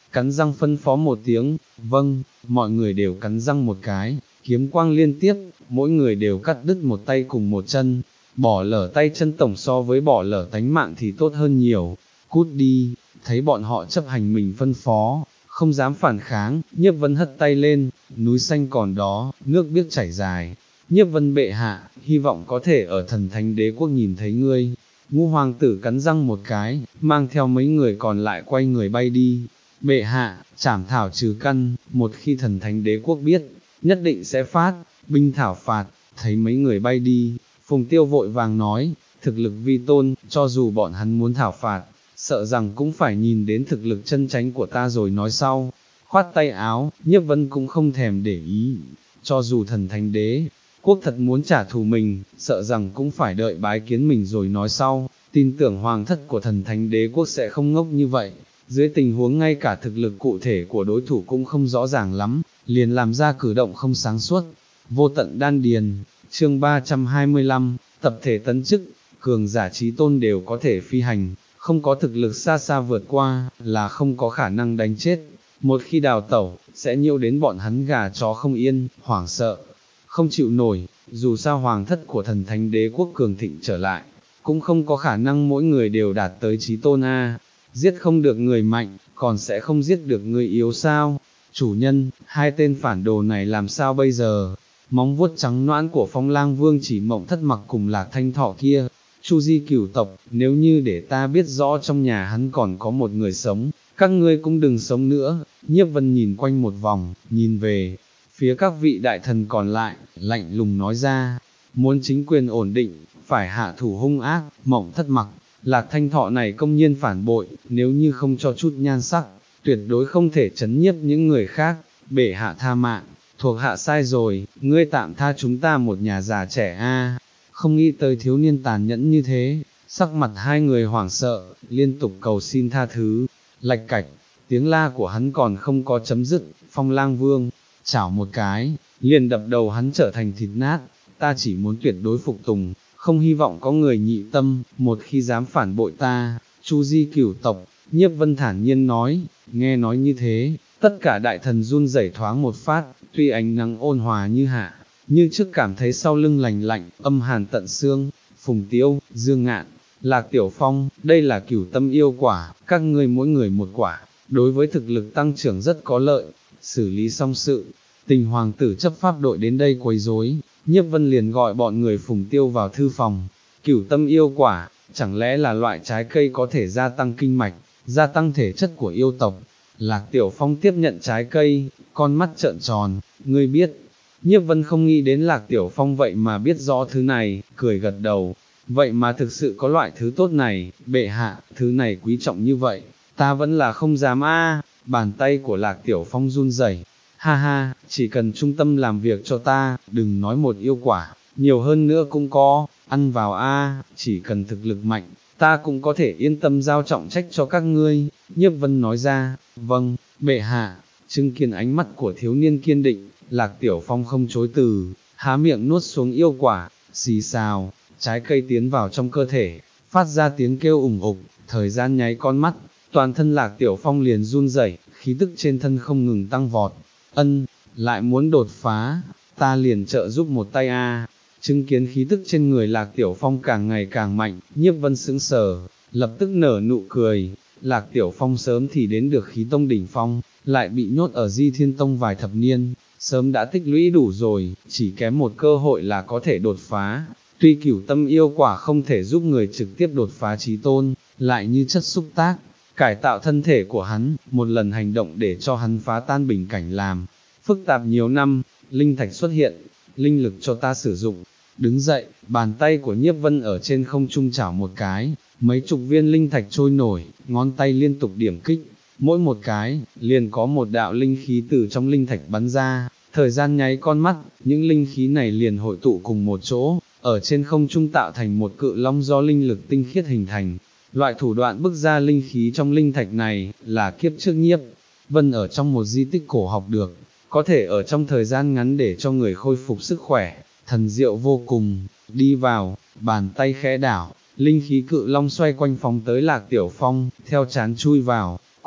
cắn răng phân phó một tiếng, vâng, mọi người đều cắn răng một cái, kiếm quang liên tiếp, mỗi người đều cắt đứt một tay cùng một chân, bỏ lở tay chân tổng so với bỏ lở tánh mạng thì tốt hơn nhiều, cút đi, thấy bọn họ chấp hành mình phân phó, không dám phản kháng, Nhiếp Vân hất tay lên, núi xanh còn đó, nước biếc chảy dài, Nhiếp Vân bệ hạ, hy vọng có thể ở Thần Thánh Đế quốc nhìn thấy ngươi. Ngũ hoàng tử cắn răng một cái, mang theo mấy người còn lại quay người bay đi. Bệ hạ, trảm thảo trừ căn, một khi Thần Thánh Đế quốc biết, nhất định sẽ phát, binh thảo phạt, thấy mấy người bay đi, Phùng Tiêu vội vàng nói, thực lực vi tôn, cho dù bọn hắn muốn thảo phạt, sợ rằng cũng phải nhìn đến thực lực chân chánh của ta rồi nói sau. Khoát tay áo, Nhiếp Vân cũng không thèm để ý, cho dù Thần Thánh Đế quốc thật muốn trả thù mình, sợ rằng cũng phải đợi bái kiến mình rồi nói sau, tin tưởng hoàng thất của Thần Thánh Đế quốc sẽ không ngốc như vậy, dưới tình huống ngay cả thực lực cụ thể của đối thủ cũng không rõ ràng lắm, liền làm ra cử động không sáng suốt. Vô tận đan điền, chương ba trăm hai mươi lăm, tập thể tấn chức, cường giả trí tôn đều có thể phi hành, không có thực lực xa xa vượt qua, là không có khả năng đánh chết, một khi đào tẩu, sẽ nhiễu đến bọn hắn gà chó không yên, hoảng sợ, không chịu nổi, dù sao hoàng thất của Thần Thánh Đế quốc cường thịnh trở lại, cũng không có khả năng mỗi người đều đạt tới trí tôn a. Giết không được người mạnh, còn sẽ không giết được người yếu sao? Chủ nhân, hai tên phản đồ này làm sao bây giờ? Móng vuốt trắng noãn của Phong Lang Vương chỉ Mộng Thất Mặc cùng Lạc Thanh Thọ kia, Chu Di cửu tộc, nếu như để ta biết rõ trong nhà hắn còn có một người sống, các ngươi cũng đừng sống nữa. Nhiếp Vân nhìn quanh một vòng, nhìn về phía các vị đại thần còn lại, lạnh lùng nói ra, muốn chính quyền ổn định, phải hạ thủ hung ác. Mộng Thất Mặc, Lạc Thanh Thọ này công nhiên phản bội, nếu như không cho chút nhan sắc, tuyệt đối không thể chấn nhiếp những người khác. Bệ hạ tha mạng, thuộc hạ sai rồi, ngươi tạm tha chúng ta một nhà già trẻ a. Không nghĩ tới thiếu niên tàn nhẫn như thế, sắc mặt hai người hoảng sợ, liên tục cầu xin tha thứ. Lạch cạch, tiếng la của hắn còn không có chấm dứt, Phong Lang Vương chảo một cái, liền đập đầu hắn trở thành thịt nát. Ta chỉ muốn tuyệt đối phục tùng, không hy vọng có người nhị tâm, một khi dám phản bội ta. Chu Di cửu tộc, Nhiếp Vân thản nhiên nói. Nghe nói như thế, tất cả đại thần run rẩy thoáng một phát, tuy ánh nắng ôn hòa như hạ, như trước cảm thấy sau lưng lành lạnh, âm hàn tận xương. Phùng Tiêu, Dương Ngạn, Lạc Tiểu Phong, đây là cửu tâm yêu quả, các ngươi mỗi người một quả, đối với thực lực tăng trưởng rất có lợi. Xử lý xong sự, Tình hoàng tử chấp pháp đội đến đây quấy rối, Nhiếp Vân liền gọi bọn người Phùng Tiêu vào thư phòng. Cửu tâm yêu quả, chẳng lẽ là loại trái cây có thể gia tăng kinh mạch, gia tăng thể chất của yêu tộc? Lạc Tiểu Phong tiếp nhận trái cây, con mắt trợn tròn, ngươi biết. Nhiếp Vân không nghĩ đến Lạc Tiểu Phong vậy mà biết rõ thứ này, cười gật đầu, vậy mà thực sự có loại thứ tốt này, bệ hạ, thứ này quý trọng như vậy, ta vẫn là không dám a. Bàn tay của Lạc Tiểu Phong run rẩy, ha ha, chỉ cần trung tâm làm việc cho ta, đừng nói một yêu quả, nhiều hơn nữa cũng có, ăn vào a, chỉ cần thực lực mạnh, ta cũng có thể yên tâm giao trọng trách cho các ngươi. Nhiếp Vân nói ra, vâng, bệ hạ. Chứng kiến ánh mắt của thiếu niên kiên định, Lạc Tiểu Phong không chối từ, há miệng nuốt xuống yêu quả, xì xào, trái cây tiến vào trong cơ thể, phát ra tiếng kêu ủng ục, thời gian nháy con mắt, toàn thân Lạc Tiểu Phong liền run rẩy, khí tức trên thân không ngừng tăng vọt. Ân, lại muốn đột phá, ta liền trợ giúp một tay a. Chứng kiến khí tức trên người Lạc Tiểu Phong càng ngày càng mạnh, Nhiếp Vân sững sờ, lập tức nở nụ cười. Lạc Tiểu Phong sớm thì đến được khí tông đỉnh phong, lại bị nhốt ở Di Thiên Tông vài thập niên, sớm đã tích lũy đủ rồi, chỉ kém một cơ hội là có thể đột phá. Tuy cửu tâm yêu quả không thể giúp người trực tiếp đột phá chí tôn, lại như chất xúc tác, cải tạo thân thể của hắn, một lần hành động để cho hắn phá tan bình cảnh làm phức tạp nhiều năm. Linh thạch xuất hiện, linh lực cho ta sử dụng. Đứng dậy, bàn tay của Nhiếp Vân ở trên không trung chảo một cái, mấy chục viên linh thạch trôi nổi, ngón tay liên tục điểm kích, mỗi một cái, liền có một đạo linh khí từ trong linh thạch bắn ra, thời gian nháy con mắt, những linh khí này liền hội tụ cùng một chỗ, ở trên không trung tạo thành một cự long do linh lực tinh khiết hình thành. Loại thủ đoạn bức ra linh khí trong linh thạch này, là kiếp trước Nhiếp Vân ở trong một di tích cổ học được, có thể ở trong thời gian ngắn để cho người khôi phục sức khỏe, thần diệu vô cùng. Đi vào, bàn tay khẽ đảo, linh khí cự long xoay quanh phóng tới Lạc Tiểu Phong, theo chán chui vào,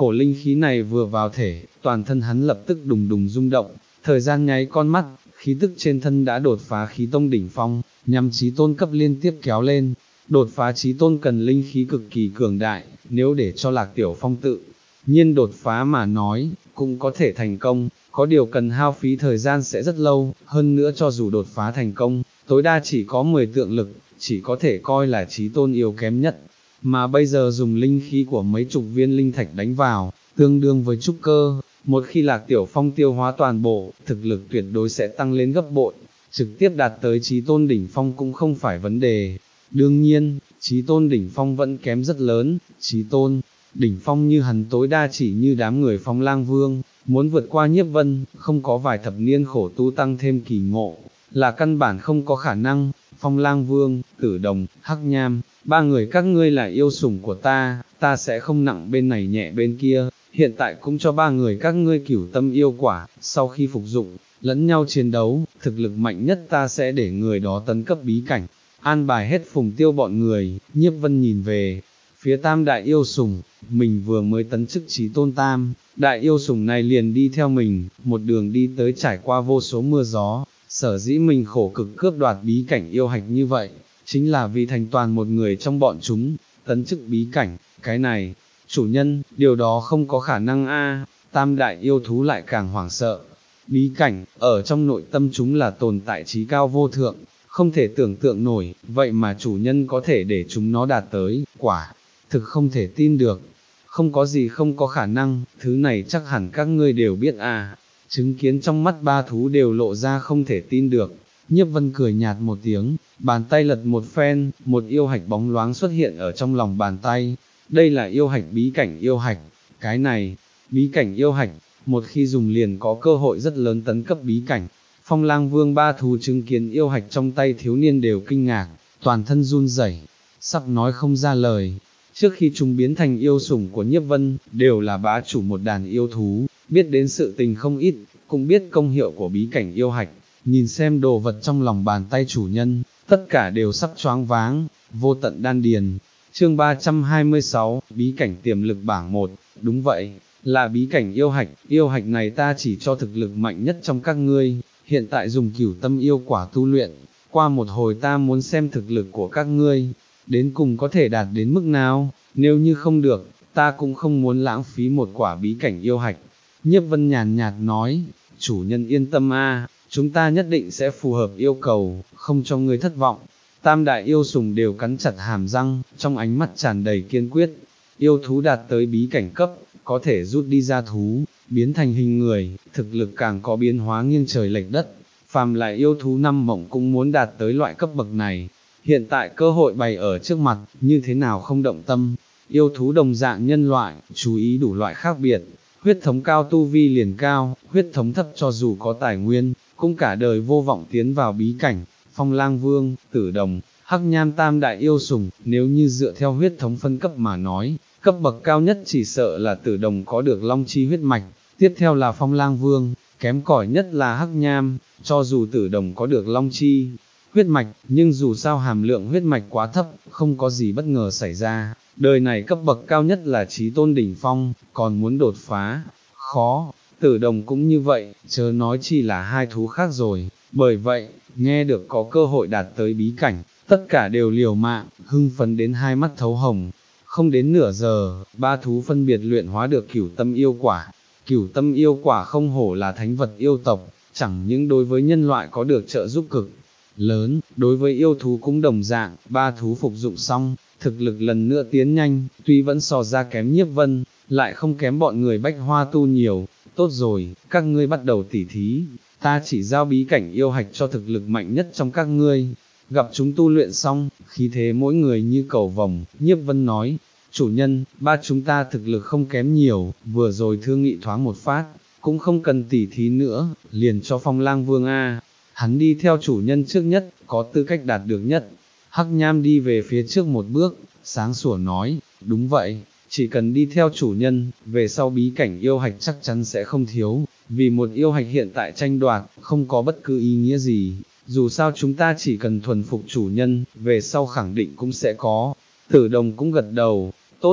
cổ linh khí này vừa vào thể, toàn thân hắn lập tức đùng đùng rung động, thời gian nháy con mắt, khí tức trên thân đã đột phá khí tông đỉnh phong, nhằm chí tôn cấp liên tiếp kéo lên. Đột phá chí tôn cần linh khí cực kỳ cường đại, nếu để cho Lạc Tiểu Phong tự nhiên đột phá mà nói, cũng có thể thành công, có điều cần hao phí thời gian sẽ rất lâu, hơn nữa cho dù đột phá thành công, tối đa chỉ có mười tượng lực, chỉ có thể coi là chí tôn yếu kém nhất, mà bây giờ dùng linh khí của mấy chục viên linh thạch đánh vào, tương đương với trúc cơ, một khi Lạc Tiểu Phong tiêu hóa toàn bộ, thực lực tuyệt đối sẽ tăng lên gấp bội, trực tiếp đạt tới chí tôn đỉnh phong cũng không phải vấn đề. Đương nhiên, chí tôn đỉnh phong vẫn kém rất lớn, chí tôn đỉnh phong như hắn tối đa chỉ như đám người Phong Lang Vương, muốn vượt qua Nhiếp Vân, không có vài thập niên khổ tu tăng thêm kỳ ngộ, là căn bản không có khả năng. Phong Lang Vương, Tử Đồng, Hắc Nham, ba người các ngươi là yêu sủng của ta, ta sẽ không nặng bên này nhẹ bên kia, hiện tại cũng cho ba người các ngươi cửu tâm yêu quả, sau khi phục dụng, lẫn nhau chiến đấu, thực lực mạnh nhất ta sẽ để người đó tấn cấp bí cảnh. An bài hết Phùng Tiêu bọn người, Nhiếp Vân nhìn về phía tam đại yêu sủng, mình vừa mới tấn chức chí tôn tam, đại yêu sủng này liền đi theo mình, một đường đi tới trải qua vô số mưa gió, sở dĩ mình khổ cực cướp đoạt bí cảnh yêu hạch như vậy, chính là vì thành toàn một người trong bọn chúng, tấn chức bí cảnh, cái này, chủ nhân, điều đó không có khả năng a. Tam đại yêu thú lại càng hoảng sợ, bí cảnh, ở trong nội tâm chúng là tồn tại trí cao vô thượng, không thể tưởng tượng nổi, vậy mà chủ nhân có thể để chúng nó đạt tới, quả, thực không thể tin được, không có gì không có khả năng, thứ này chắc hẳn các ngươi đều biết à, chứng kiến trong mắt ba thú đều lộ ra không thể tin được. Nhiếp Vân cười nhạt một tiếng, bàn tay lật một phen, một yêu hạch bóng loáng xuất hiện ở trong lòng bàn tay, đây là yêu hạch bí cảnh yêu hạch, cái này, bí cảnh yêu hạch, một khi dùng liền có cơ hội rất lớn tấn cấp bí cảnh. Phong Lang Vương ba thú chứng kiến yêu hạch trong tay thiếu niên đều kinh ngạc, toàn thân run rẩy, sắp nói không ra lời. Trước khi chúng biến thành yêu sủng của Nhiếp Vân, đều là bá chủ một đàn yêu thú, biết đến sự tình không ít, cũng biết công hiệu của bí cảnh yêu hạch, nhìn xem đồ vật trong lòng bàn tay chủ nhân, tất cả đều sắp choáng váng, vô tận đan điền. Chương ba trăm hai mươi sáu, bí cảnh tiềm lực bảng một, đúng vậy, là bí cảnh yêu hạch, yêu hạch này ta chỉ cho thực lực mạnh nhất trong các ngươi, hiện tại dùng cửu tâm yêu quả tu luyện, qua một hồi ta muốn xem thực lực của các ngươi, đến cùng có thể đạt đến mức nào, nếu như không được, ta cũng không muốn lãng phí một quả bí cảnh yêu hạch. Nhiếp Vân nhàn nhạt nói, chủ nhân yên tâm a, chúng ta nhất định sẽ phù hợp yêu cầu, không cho ngươi thất vọng. Tam đại yêu sủng đều cắn chặt hàm răng, trong ánh mắt tràn đầy kiên quyết. Yêu thú đạt tới bí cảnh cấp, có thể rút đi ra thú, biến thành hình người, thực lực càng có biến hóa nghiêng trời lệch đất. Phàm lại yêu thú năm mộng cũng muốn đạt tới loại cấp bậc này. Hiện tại cơ hội bày ở trước mặt, như thế nào không động tâm. Yêu thú đồng dạng nhân loại, chú ý đủ loại khác biệt. Huyết thống cao tu vi liền cao, huyết thống thấp cho dù có tài nguyên, cũng cả đời vô vọng tiến vào bí cảnh. Phong Lang Vương, Tử Đồng, Hắc Nham tam đại yêu sủng, nếu như dựa theo huyết thống phân cấp mà nói, cấp bậc cao nhất chỉ sợ là Tử Đồng có được Long Chi huyết mạch, tiếp theo là Phong Lang Vương, kém cỏi nhất là Hắc Nham, cho dù Tử Đồng có được Long Chi huyết mạch, nhưng dù sao hàm lượng huyết mạch quá thấp, không có gì bất ngờ xảy ra, đời này cấp bậc cao nhất là chí tôn đỉnh phong, còn muốn đột phá, khó. Tử Đồng cũng như vậy, chớ nói chi là hai thú khác rồi, bởi vậy, nghe được có cơ hội đạt tới bí cảnh, tất cả đều liều mạng, hưng phấn đến hai mắt thấu hồng. Không đến nửa giờ, ba thú phân biệt luyện hóa được cửu tâm yêu quả. Cửu tâm yêu quả không hổ là thánh vật yêu tộc, chẳng những đối với nhân loại có được trợ giúp cực lớn, đối với yêu thú cũng đồng dạng, ba thú phục dụng xong, thực lực lần nữa tiến nhanh, tuy vẫn so ra kém Nhiếp Vân, lại không kém bọn người Bách Hoa tu nhiều. Tốt rồi, các ngươi bắt đầu tỉ thí, ta chỉ giao bí cảnh yêu hạch cho thực lực mạnh nhất trong các ngươi. Gặp chúng tu luyện xong, khí thế mỗi người như cầu vồng, Nhiếp Vân nói, chủ nhân, ba chúng ta thực lực không kém nhiều, vừa rồi thương nghị thoáng một phát, cũng không cần tỉ thí nữa, liền cho Phong Lang Vương a, hắn đi theo chủ nhân trước nhất, có tư cách đạt được nhất. Hắc Nham đi về phía trước một bước, sáng sủa nói, đúng vậy, chỉ cần đi theo chủ nhân, về sau bí cảnh yêu hạch chắc chắn sẽ không thiếu, vì một yêu hạch hiện tại tranh đoạt, không có bất cứ ý nghĩa gì, dù sao chúng ta chỉ cần thuần phục chủ nhân, về sau khẳng định cũng sẽ có. Tử Đồng cũng gật đầu, tốt,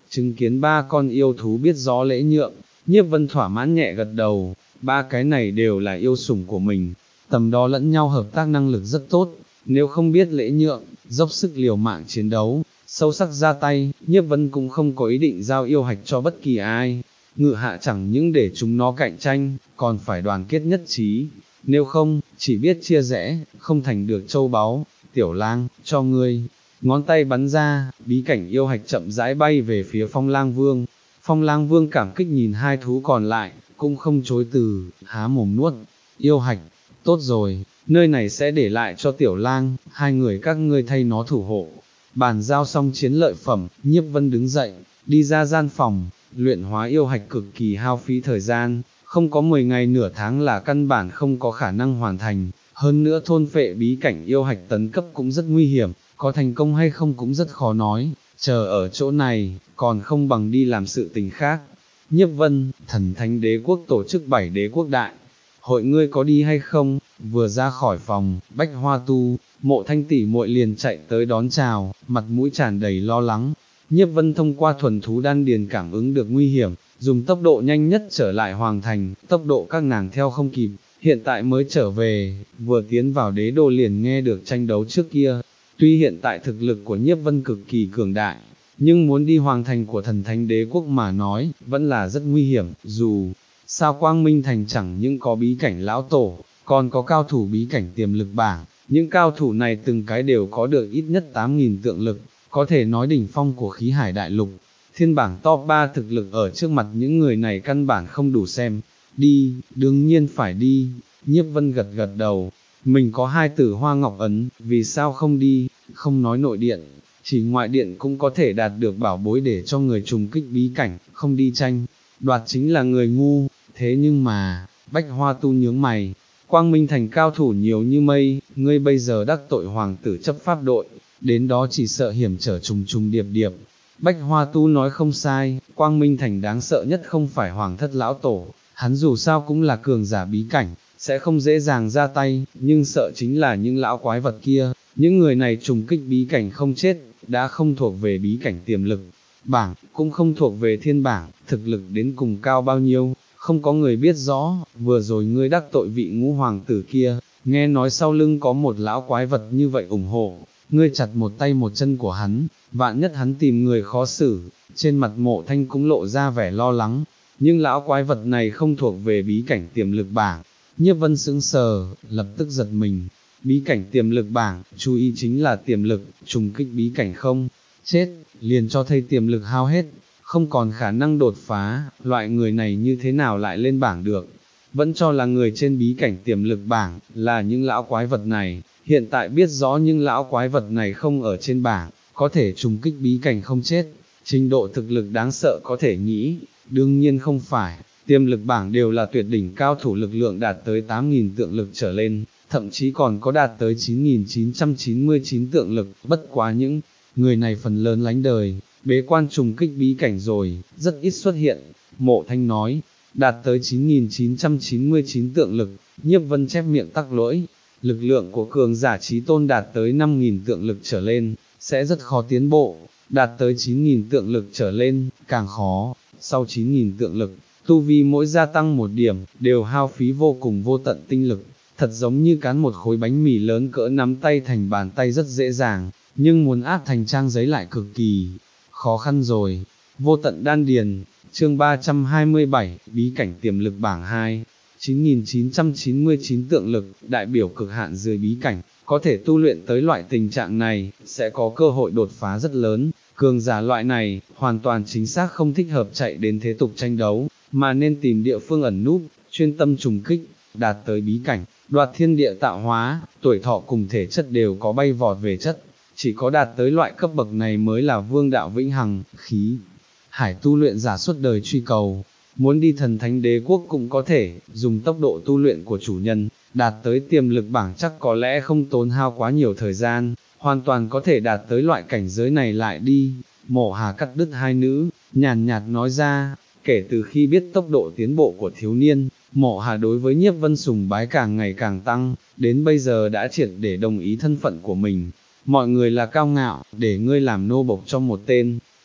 chứng kiến ba con yêu thú biết rõ lễ nhượng, Nhiếp Vân thỏa mãn nhẹ gật đầu, ba cái này đều là yêu sủng của mình, tầm đó lẫn nhau hợp tác năng lực rất tốt, nếu không biết lễ nhượng, dốc sức liều mạng chiến đấu, sâu sắc ra tay, Nhiếp Vân cũng không có ý định giao yêu hạch cho bất kỳ ai, ngự hạ chẳng những để chúng nó cạnh tranh, còn phải đoàn kết nhất trí, nếu không, chỉ biết chia rẽ, không thành được châu báu, tiểu lang, cho ngươi. Ngón tay bắn ra, bí cảnh yêu hạch chậm rãi bay về phía Phong Lang Vương. Phong Lang Vương cảm kích nhìn hai thú còn lại, cũng không chối từ, há mồm nuốt. Yêu hạch, tốt rồi, nơi này sẽ để lại cho tiểu lang, hai người các ngươi thay nó thủ hộ. Bàn giao xong chiến lợi phẩm, Nhiếp Vân đứng dậy, đi ra gian phòng, luyện hóa yêu hạch cực kỳ hao phí thời gian, không có mười ngày nửa tháng là căn bản không có khả năng hoàn thành. Hơn nữa thôn phệ bí cảnh yêu hạch tấn cấp cũng rất nguy hiểm, có thành công hay không cũng rất khó nói, chờ ở chỗ này, còn không bằng đi làm sự tình khác. Nhiếp Vân, Thần Thánh Đế Quốc tổ chức bảy đế quốc đại, hội ngươi có đi hay không? Vừa ra khỏi phòng, Bách Hoa Tu, Mộ Thanh tỷ muội liền chạy tới đón chào, mặt mũi tràn đầy lo lắng. Nhiếp Vân thông qua thuần thú đan điền cảm ứng được nguy hiểm, dùng tốc độ nhanh nhất trở lại hoàng thành, tốc độ các nàng theo không kịp, hiện tại mới trở về, vừa tiến vào đế đô liền nghe được tranh đấu trước kia. Tuy hiện tại thực lực của Nhiếp Vân cực kỳ cường đại, nhưng muốn đi hoàng thành của Thần Thánh Đế Quốc mà nói, vẫn là rất nguy hiểm, dù sao Quang Minh Thành chẳng những có bí cảnh lão tổ, còn có cao thủ bí cảnh tiềm lực bảng, những cao thủ này từng cái đều có được ít nhất tám nghìn tượng lực, có thể nói đỉnh phong của khí hải đại lục. Thiên bảng top ba thực lực ở trước mặt những người này căn bản không đủ xem. Đi, đương nhiên phải đi. Nhiếp Vân gật gật đầu, mình có hai tử hoa ngọc ấn, vì sao không đi, không nói nội điện, chỉ ngoại điện cũng có thể đạt được bảo bối để cho người trùng kích bí cảnh, không đi tranh, đoạt chính là người ngu. Thế nhưng mà, Bách Hoa Tu nhướng mày, Quang Minh Thành cao thủ nhiều như mây, ngươi bây giờ đắc tội hoàng tử chấp pháp đội, đến đó chỉ sợ hiểm trở trùng trùng điệp điệp. Bách Hoa Tu nói không sai, Quang Minh Thành đáng sợ nhất không phải hoàng thất lão tổ, hắn dù sao cũng là cường giả bí cảnh, sẽ không dễ dàng ra tay, nhưng sợ chính là những lão quái vật kia, những người này trùng kích bí cảnh không chết, đã không thuộc về bí cảnh tiềm lực bảng, cũng không thuộc về thiên bảng, thực lực đến cùng cao bao nhiêu, không có người biết rõ. Vừa rồi ngươi đắc tội vị ngũ hoàng tử kia, nghe nói sau lưng có một lão quái vật như vậy ủng hộ, ngươi chặt một tay một chân của hắn, vạn nhất hắn tìm người khó xử. Trên mặt Mộ Thanh cũng lộ ra vẻ lo lắng, nhưng lão quái vật này không thuộc về bí cảnh tiềm lực bảng. Nhiếp Vân sững sờ, lập tức giật mình, bí cảnh tiềm lực bảng, chú ý chính là tiềm lực, trùng kích bí cảnh không chết, liền cho thấy tiềm lực hao hết, không còn khả năng đột phá, loại người này như thế nào lại lên bảng được, vẫn cho là người trên bí cảnh tiềm lực bảng, là những lão quái vật này, hiện tại biết rõ những lão quái vật này không ở trên bảng, có thể trùng kích bí cảnh không chết, trình độ thực lực đáng sợ có thể nghĩ, đương nhiên không phải. Tiềm lực bảng đều là tuyệt đỉnh cao thủ lực lượng đạt tới tám nghìn tượng lực trở lên, thậm chí còn có đạt tới chín nghìn chín trăm chín mươi chín tượng lực, bất quá những người này phần lớn lánh đời, bế quan trùng kích bí cảnh rồi, rất ít xuất hiện. Mộ Thanh nói, đạt tới chín nghìn chín trăm chín mươi chín tượng lực, Nhiếp Vân chép miệng tắc lỗi, lực lượng của cường giả chí tôn đạt tới năm nghìn tượng lực trở lên, sẽ rất khó tiến bộ, đạt tới chín nghìn tượng lực trở lên, càng khó, sau chín nghìn tượng lực. Tu vi mỗi gia tăng một điểm, đều hao phí vô cùng vô tận tinh lực, thật giống như cán một khối bánh mì lớn cỡ nắm tay thành bàn tay rất dễ dàng, nhưng muốn áp thành trang giấy lại cực kỳ khó khăn rồi. Vô tận đan điền, chương ba trăm hai mươi bảy, bí cảnh tiềm lực bảng hai, chín nghìn chín trăm chín mươi chín tượng lực, đại biểu cực hạn dưới bí cảnh, có thể tu luyện tới loại tình trạng này, sẽ có cơ hội đột phá rất lớn. Cường giả loại này, hoàn toàn chính xác không thích hợp chạy đến thế tục tranh đấu, mà nên tìm địa phương ẩn núp, chuyên tâm trùng kích, đạt tới bí cảnh, đoạt thiên địa tạo hóa, tuổi thọ cùng thể chất đều có bay vọt về chất, chỉ có đạt tới loại cấp bậc này mới là vương đạo vĩnh hằng. Khí hải tu luyện giả suốt đời truy cầu, muốn đi Thần Thánh Đế Quốc cũng có thể, dùng tốc độ tu luyện của chủ nhân, đạt tới tiềm lực bảng chắc có lẽ không tốn hao quá nhiều thời gian, hoàn toàn có thể đạt tới loại cảnh giới này lại đi. Mộ Hà cắt đứt hai nữ, nhàn nhạt nói ra, kể từ khi biết tốc độ tiến bộ của thiếu niên, Mộ Hà đối với Nhiếp Vân sùng bái càng ngày càng tăng, đến bây giờ đã triệt để đồng ý thân phận của mình. Mọi người là cao ngạo, để ngươi làm nô bộc cho một tên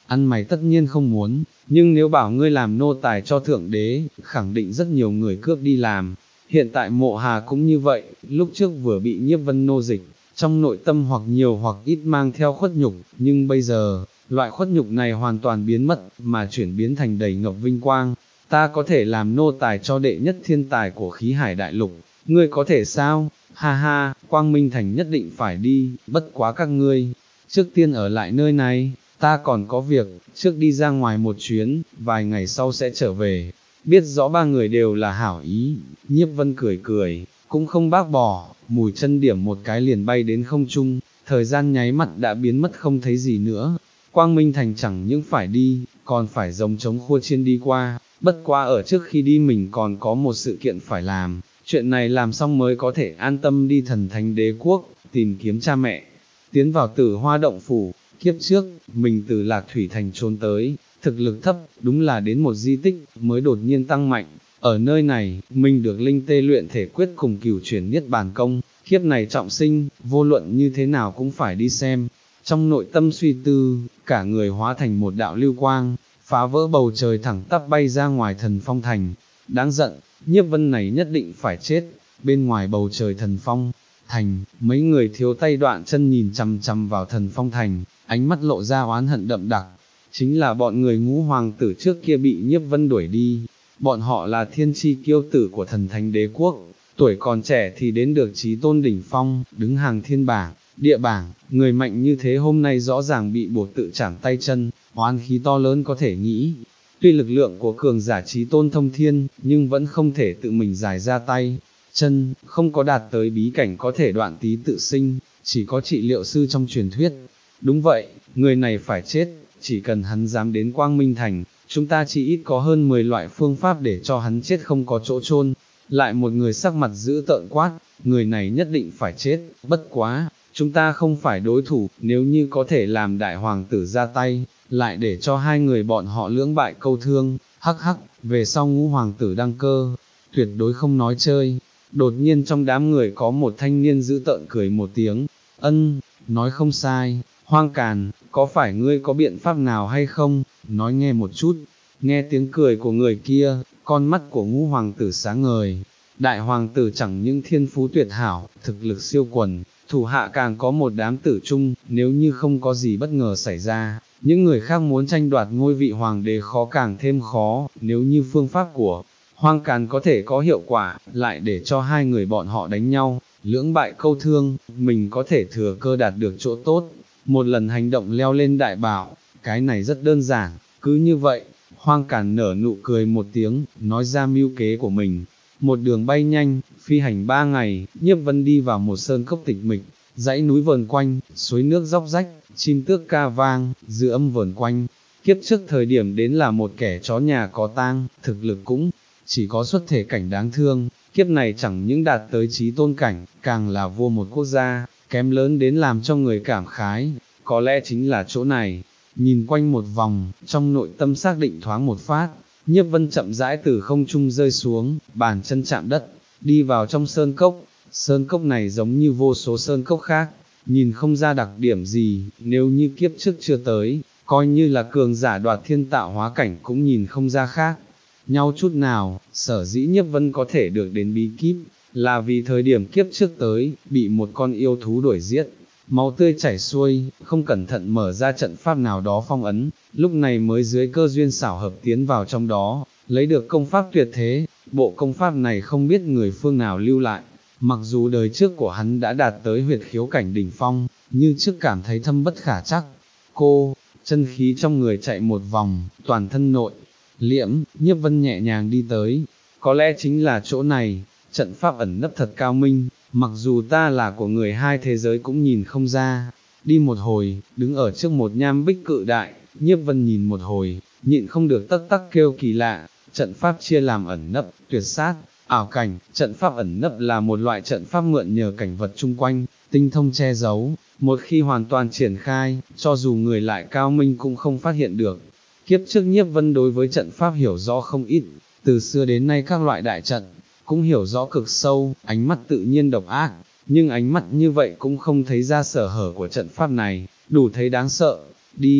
ăn mày tất nhiên không muốn, nhưng nếu bảo ngươi làm nô tài cho thượng đế, khẳng định rất nhiều người cướp đi làm. Hiện tại Mộ Hà cũng như vậy, lúc trước vừa bị Nhiếp Vân nô dịch, trong nội tâm hoặc nhiều hoặc ít mang theo khuất nhục, nhưng bây giờ, loại khuất nhục này hoàn toàn biến mất, mà chuyển biến thành đầy ngập vinh quang. Ta có thể làm nô tài cho đệ nhất thiên tài của khí hải đại lục, ngươi có thể sao? Ha ha, Quang Minh Thành nhất định phải đi, bất quá các ngươi, trước tiên ở lại nơi này, ta còn có việc, trước đi ra ngoài một chuyến, vài ngày sau sẽ trở về. Biết rõ ba người đều là hảo ý, Nhiếp Vân cười cười, cũng không bác bỏ, mùi chân điểm một cái liền bay đến không trung, thời gian nháy mắt đã biến mất không thấy gì nữa. Quang Minh Thành chẳng những phải đi, còn phải giống trống khua chiên đi qua, bất qua ở trước khi đi mình còn có một sự kiện phải làm, chuyện này làm xong mới có thể an tâm đi Thần Thánh Đế Quốc, tìm kiếm cha mẹ. Tiến vào Tử Hoa Động Phủ, kiếp trước, mình từ Lạc Thủy Thành trốn tới, thực lực thấp, đúng là đến một di tích, mới đột nhiên tăng mạnh. Ở nơi này, mình được linh tê luyện thể quyết cùng cửu chuyển niết bàn công, kiếp này trọng sinh, vô luận như thế nào cũng phải đi xem. Trong nội tâm suy tư, cả người hóa thành một đạo lưu quang, phá vỡ bầu trời thẳng tắp bay ra ngoài Thần Phong Thành. Đáng giận, Nhiếp Vân này nhất định phải chết. Bên ngoài bầu trời Thần Phong Thành, mấy người thiếu tay đoạn chân nhìn chằm chằm vào Thần Phong Thành, ánh mắt lộ ra oán hận đậm đặc. Chính là bọn người Ngũ hoàng tử trước kia bị Nhiếp Vân đuổi đi. Bọn họ là thiên chi kiêu tử của Thần Thánh Đế Quốc, tuổi còn trẻ thì đến được chí tôn đỉnh phong, đứng hàng thiên bảng, địa bảng, người mạnh như thế hôm nay rõ ràng bị buộc tự chảm tay chân, oán khí to lớn có thể nghĩ. Tuy lực lượng của cường giả chí tôn thông thiên, nhưng vẫn không thể tự mình giải ra tay chân, không có đạt tới bí cảnh có thể đoạn tí tự sinh, chỉ có trị liệu sư trong truyền thuyết. Đúng vậy, người này phải chết, chỉ cần hắn dám đến Quang Minh Thành, chúng ta chỉ ít có hơn mười loại phương pháp để cho hắn chết không có chỗ chôn. Lại một người sắc mặt dữ tợn quát, người này nhất định phải chết, bất quá, chúng ta không phải đối thủ, nếu như có thể làm đại hoàng tử ra tay, lại để cho hai người bọn họ lưỡng bại câu thương, hắc hắc, về sau Ngũ hoàng tử đăng cơ, tuyệt đối không nói chơi. Đột nhiên trong đám người có một thanh niên dữ tợn cười một tiếng, ân, nói không sai, Hoang Càn, có phải ngươi có biện pháp nào hay không, nói nghe một chút. Nghe tiếng cười của người kia, con mắt của Ngũ hoàng tử sáng ngời. Đại hoàng tử chẳng những thiên phú tuyệt hảo, thực lực siêu quần, thủ hạ càng có một đám tử trung, nếu như không có gì bất ngờ xảy ra, những người khác muốn tranh đoạt ngôi vị hoàng đế khó càng thêm khó. Nếu như phương pháp của Hoang Càn có thể có hiệu quả, lại để cho hai người bọn họ đánh nhau, lưỡng bại câu thương, mình có thể thừa cơ đạt được chỗ tốt, một lần hành động leo lên đại bảo. Cái này rất đơn giản, cứ như vậy. Hoang Càn nở nụ cười một tiếng, nói ra mưu kế của mình. Một đường bay nhanh, phi hành ba ngày, Nhiếp Vân đi vào một sơn cốc tịch mịch, dãy núi vờn quanh, suối nước róc rách, chim tước ca vang, dư âm vờn quanh. Kiếp trước thời điểm đến là một kẻ chó nhà có tang, thực lực cũng chỉ có xuất thể cảnh đáng thương, kiếp này chẳng những đạt tới chí tôn cảnh, càng là vua một quốc gia, kém lớn đến làm cho người cảm khái, có lẽ chính là chỗ này. Nhìn quanh một vòng, trong nội tâm xác định thoáng một phát, Nhiếp Vân chậm rãi từ không trung rơi xuống, bàn chân chạm đất, đi vào trong sơn cốc. Sơn cốc này giống như vô số sơn cốc khác, nhìn không ra đặc điểm gì, nếu như kiếp trước chưa tới, coi như là cường giả đoạt thiên tạo hóa cảnh cũng nhìn không ra khác nhau chút nào. Sở dĩ Nhiếp Vân có thể được đến bí kíp, là vì thời điểm kiếp trước tới, bị một con yêu thú đuổi giết, máu tươi chảy xuôi, không cẩn thận mở ra trận pháp nào đó phong ấn, lúc này mới dưới cơ duyên xảo hợp tiến vào trong đó, lấy được công pháp tuyệt thế. Bộ công pháp này không biết người phương nào lưu lại, mặc dù đời trước của hắn đã đạt tới huyệt khiếu cảnh đỉnh phong, như trước cảm thấy thâm bất khả chắc. Cô, chân khí trong người chạy một vòng, toàn thân nội liễm, Nhiếp Vân nhẹ nhàng đi tới, có lẽ chính là chỗ này, trận pháp ẩn nấp thật cao minh, mặc dù ta là của người hai thế giới cũng nhìn không ra. Đi một hồi, đứng ở trước một nham bích cự đại, Nhiếp Vân nhìn một hồi, nhịn không được tắc tắc kêu kỳ lạ. Trận pháp chia làm ẩn nấp, tuyệt sát, ảo cảnh. Trận pháp ẩn nấp là một loại trận pháp mượn nhờ cảnh vật chung quanh, tinh thông che giấu, một khi hoàn toàn triển khai, cho dù người lại cao minh cũng không phát hiện được. Kiếp trước Nhiếp Vân đối với trận pháp hiểu rõ không ít, từ xưa đến nay các loại đại trận, cũng hiểu rõ cực sâu, ánh mắt tự nhiên độc ác, nhưng ánh mắt như vậy cũng không thấy ra sở hở của trận pháp này, đủ thấy đáng sợ. Đi,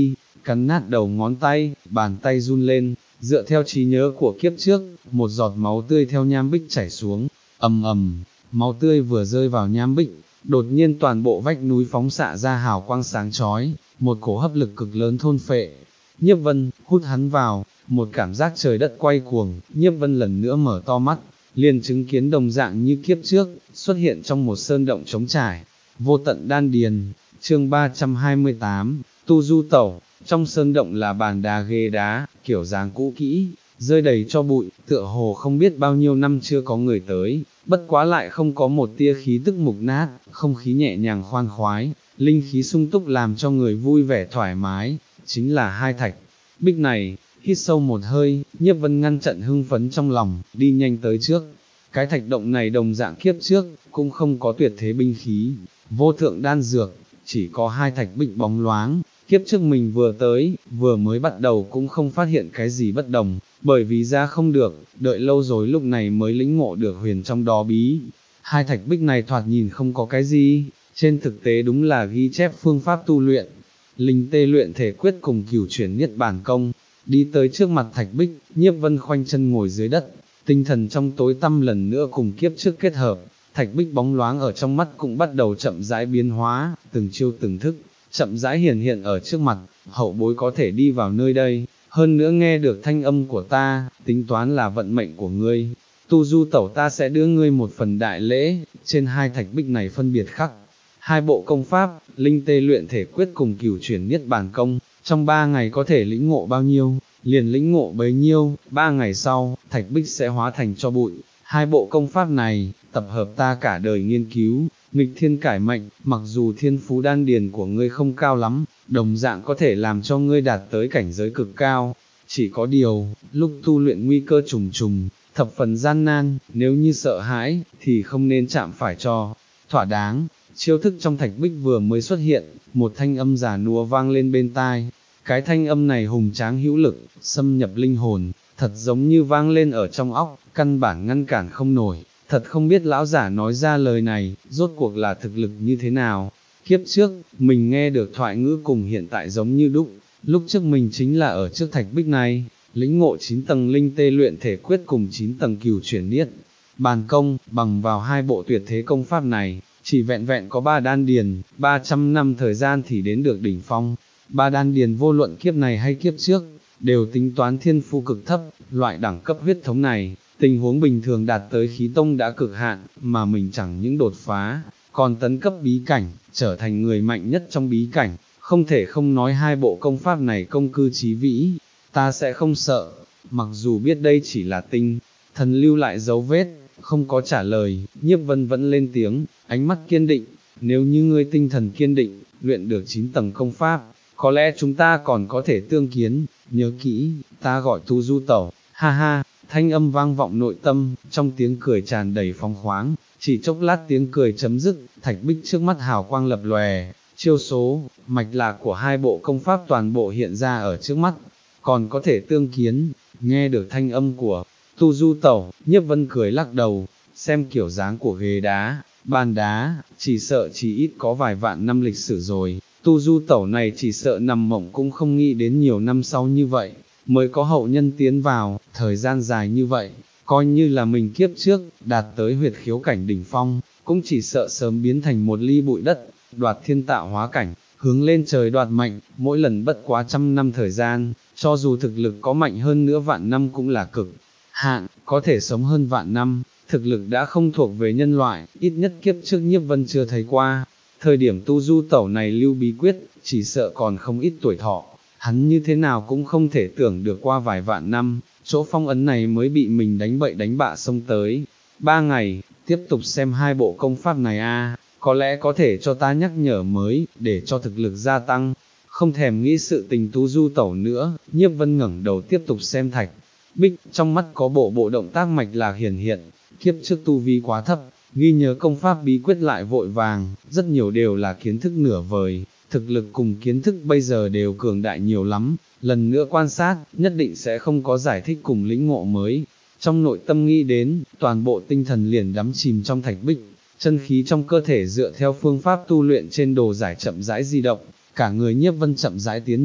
cắn nát đầu ngón tay, bàn tay run lên, dựa theo trí nhớ của kiếp trước, một giọt máu tươi theo nham bích chảy xuống, ầm ầm, máu tươi vừa rơi vào nham bích, đột nhiên toàn bộ vách núi phóng xạ ra hào quang sáng chói, một cổ hấp lực cực lớn thôn phệ. Nhiếp Vân hút hắn vào, một cảm giác trời đất quay cuồng, Nhiếp Vân lần nữa mở to mắt, liền chứng kiến đồng dạng như kiếp trước, xuất hiện trong một sơn động trống trải, vô tận đan điền. Chương ba trăm hai mươi tám, Tu Du Tẩu. Trong sơn động là bàn đá ghế đá, kiểu dáng cũ kỹ, rơi đầy cho bụi, tựa hồ không biết bao nhiêu năm chưa có người tới, bất quá lại không có một tia khí tức mục nát, không khí nhẹ nhàng khoan khoái, linh khí sung túc làm cho người vui vẻ thoải mái, chính là hai thạch bích này. Hít sâu một hơi, Nhiếp Vân ngăn chặn hưng phấn trong lòng, đi nhanh tới trước. Cái thạch động này đồng dạng kiếp trước, cũng không có tuyệt thế binh khí, vô thượng đan dược, chỉ có hai thạch bích bóng loáng. Kiếp trước mình vừa tới, vừa mới bắt đầu cũng không phát hiện cái gì bất đồng, bởi vì ra không được, đợi lâu rồi lúc này mới lĩnh ngộ được huyền trong đó bí. Hai thạch bích này thoạt nhìn không có cái gì, trên thực tế đúng là ghi chép phương pháp tu luyện, linh tê luyện thể quyết cùng cửu chuyển niết bàn công. Đi tới trước mặt thạch bích, Nhiếp Vân khoanh chân ngồi dưới đất, tinh thần trong tối tăm lần nữa cùng kiếp trước kết hợp, thạch bích bóng loáng ở trong mắt cũng bắt đầu chậm rãi biến hóa, từng chiêu từng thức, chậm rãi hiển hiện ở trước mặt. Hậu bối có thể đi vào nơi đây, hơn nữa nghe được thanh âm của ta, tính toán là vận mệnh của ngươi. Tu Du Tẩu ta sẽ đưa ngươi một phần đại lễ. Trên hai thạch bích này phân biệt khắc hai bộ công pháp, linh tê luyện thể quyết cùng cửu chuyển niết bàn công, trong ba ngày có thể lĩnh ngộ bao nhiêu, liền lĩnh ngộ bấy nhiêu, ba ngày sau, thạch bích sẽ hóa thành cho bụi. Hai bộ công pháp này, tập hợp ta cả đời nghiên cứu, nghịch thiên cải mệnh, mặc dù thiên phú đan điền của ngươi không cao lắm, đồng dạng có thể làm cho ngươi đạt tới cảnh giới cực cao. Chỉ có điều, lúc tu luyện nguy cơ trùng trùng, thập phần gian nan, nếu như sợ hãi, thì không nên chạm phải cho thỏa đáng. Chiêu thức trong thạch bích vừa mới xuất hiện, một thanh âm già nua vang lên bên tai. Cái thanh âm này hùng tráng hữu lực, xâm nhập linh hồn, thật giống như vang lên ở trong óc, căn bản ngăn cản không nổi. Thật không biết lão giả nói ra lời này, rốt cuộc là thực lực như thế nào. Kiếp trước, mình nghe được thoại ngữ cùng hiện tại giống như đúc, lúc trước mình chính là ở trước thạch bích này, lĩnh ngộ chín tầng linh tê luyện thể quyết cùng chín tầng cửu chuyển niết bàn công, bằng vào hai bộ tuyệt thế công pháp này, chỉ vẹn vẹn có ba đan điền, ba trăm năm thời gian thì đến được đỉnh phong. Ba đan điền vô luận kiếp này hay kiếp trước, đều tính toán thiên phu cực thấp, loại đẳng cấp huyết thống này, tình huống bình thường đạt tới khí tông đã cực hạn, mà mình chẳng những đột phá, còn tấn cấp bí cảnh, trở thành người mạnh nhất trong bí cảnh, không thể không nói hai bộ công pháp này công cư trí vĩ, ta sẽ không sợ. Mặc dù biết đây chỉ là tinh thần lưu lại dấu vết, không có trả lời, Nhiếp Vân vẫn lên tiếng, ánh mắt kiên định, nếu như ngươi tinh thần kiên định, luyện được chín tầng công pháp, có lẽ chúng ta còn có thể tương kiến. Nhớ kỹ, ta gọi Tu Du Tẩu, ha ha. Thanh âm vang vọng nội tâm, trong tiếng cười tràn đầy phóng khoáng, chỉ chốc lát tiếng cười chấm dứt, thạch bích trước mắt hào quang lập lòe, chiêu số, mạch lạc của hai bộ công pháp toàn bộ hiện ra ở trước mắt, còn có thể tương kiến. Nghe được thanh âm của Tu Du Tẩu, Nhiếp Vân cười lắc đầu, xem kiểu dáng của ghế đá, bàn đá, chỉ sợ chỉ ít có vài vạn năm lịch sử rồi. Tu Du Tẩu này chỉ sợ nằm mộng cũng không nghĩ đến nhiều năm sau như vậy, mới có hậu nhân tiến vào, thời gian dài như vậy, coi như là mình kiếp trước, đạt tới huyệt khiếu cảnh đỉnh phong, cũng chỉ sợ sớm biến thành một ly bụi đất, đoạt thiên tạo hóa cảnh, hướng lên trời đoạt mệnh, mỗi lần bất quá trăm năm thời gian, cho dù thực lực có mạnh hơn nữa vạn năm cũng là cực hạn, có thể sống hơn vạn năm, thực lực đã không thuộc về nhân loại, ít nhất kiếp trước Nhiếp Vân chưa thấy qua. Thời điểm Tu Du Tẩu này lưu bí quyết, chỉ sợ còn không ít tuổi thọ, hắn như thế nào cũng không thể tưởng được qua vài vạn năm, chỗ phong ấn này mới bị mình đánh bậy đánh bạ xông tới. Ba ngày, tiếp tục xem hai bộ công pháp này a, có lẽ có thể cho ta nhắc nhở mới, để cho thực lực gia tăng. Không thèm nghĩ sự tình Tu Du Tẩu nữa, Nhiếp Vân ngẩng đầu tiếp tục xem thạch bích, trong mắt có bộ bộ động tác mạch lạc hiển hiện. Kiếp trước tu vi quá thấp, ghi nhớ công pháp bí quyết lại vội vàng, rất nhiều đều là kiến thức nửa vời, thực lực cùng kiến thức bây giờ đều cường đại nhiều lắm, lần nữa quan sát, nhất định sẽ không có giải thích cùng lĩnh ngộ mới. Trong nội tâm nghĩ đến, toàn bộ tinh thần liền đắm chìm trong thạch bích, chân khí trong cơ thể dựa theo phương pháp tu luyện trên đồ giải chậm rãi di động, cả người Nhiếp Vân chậm rãi tiến nhập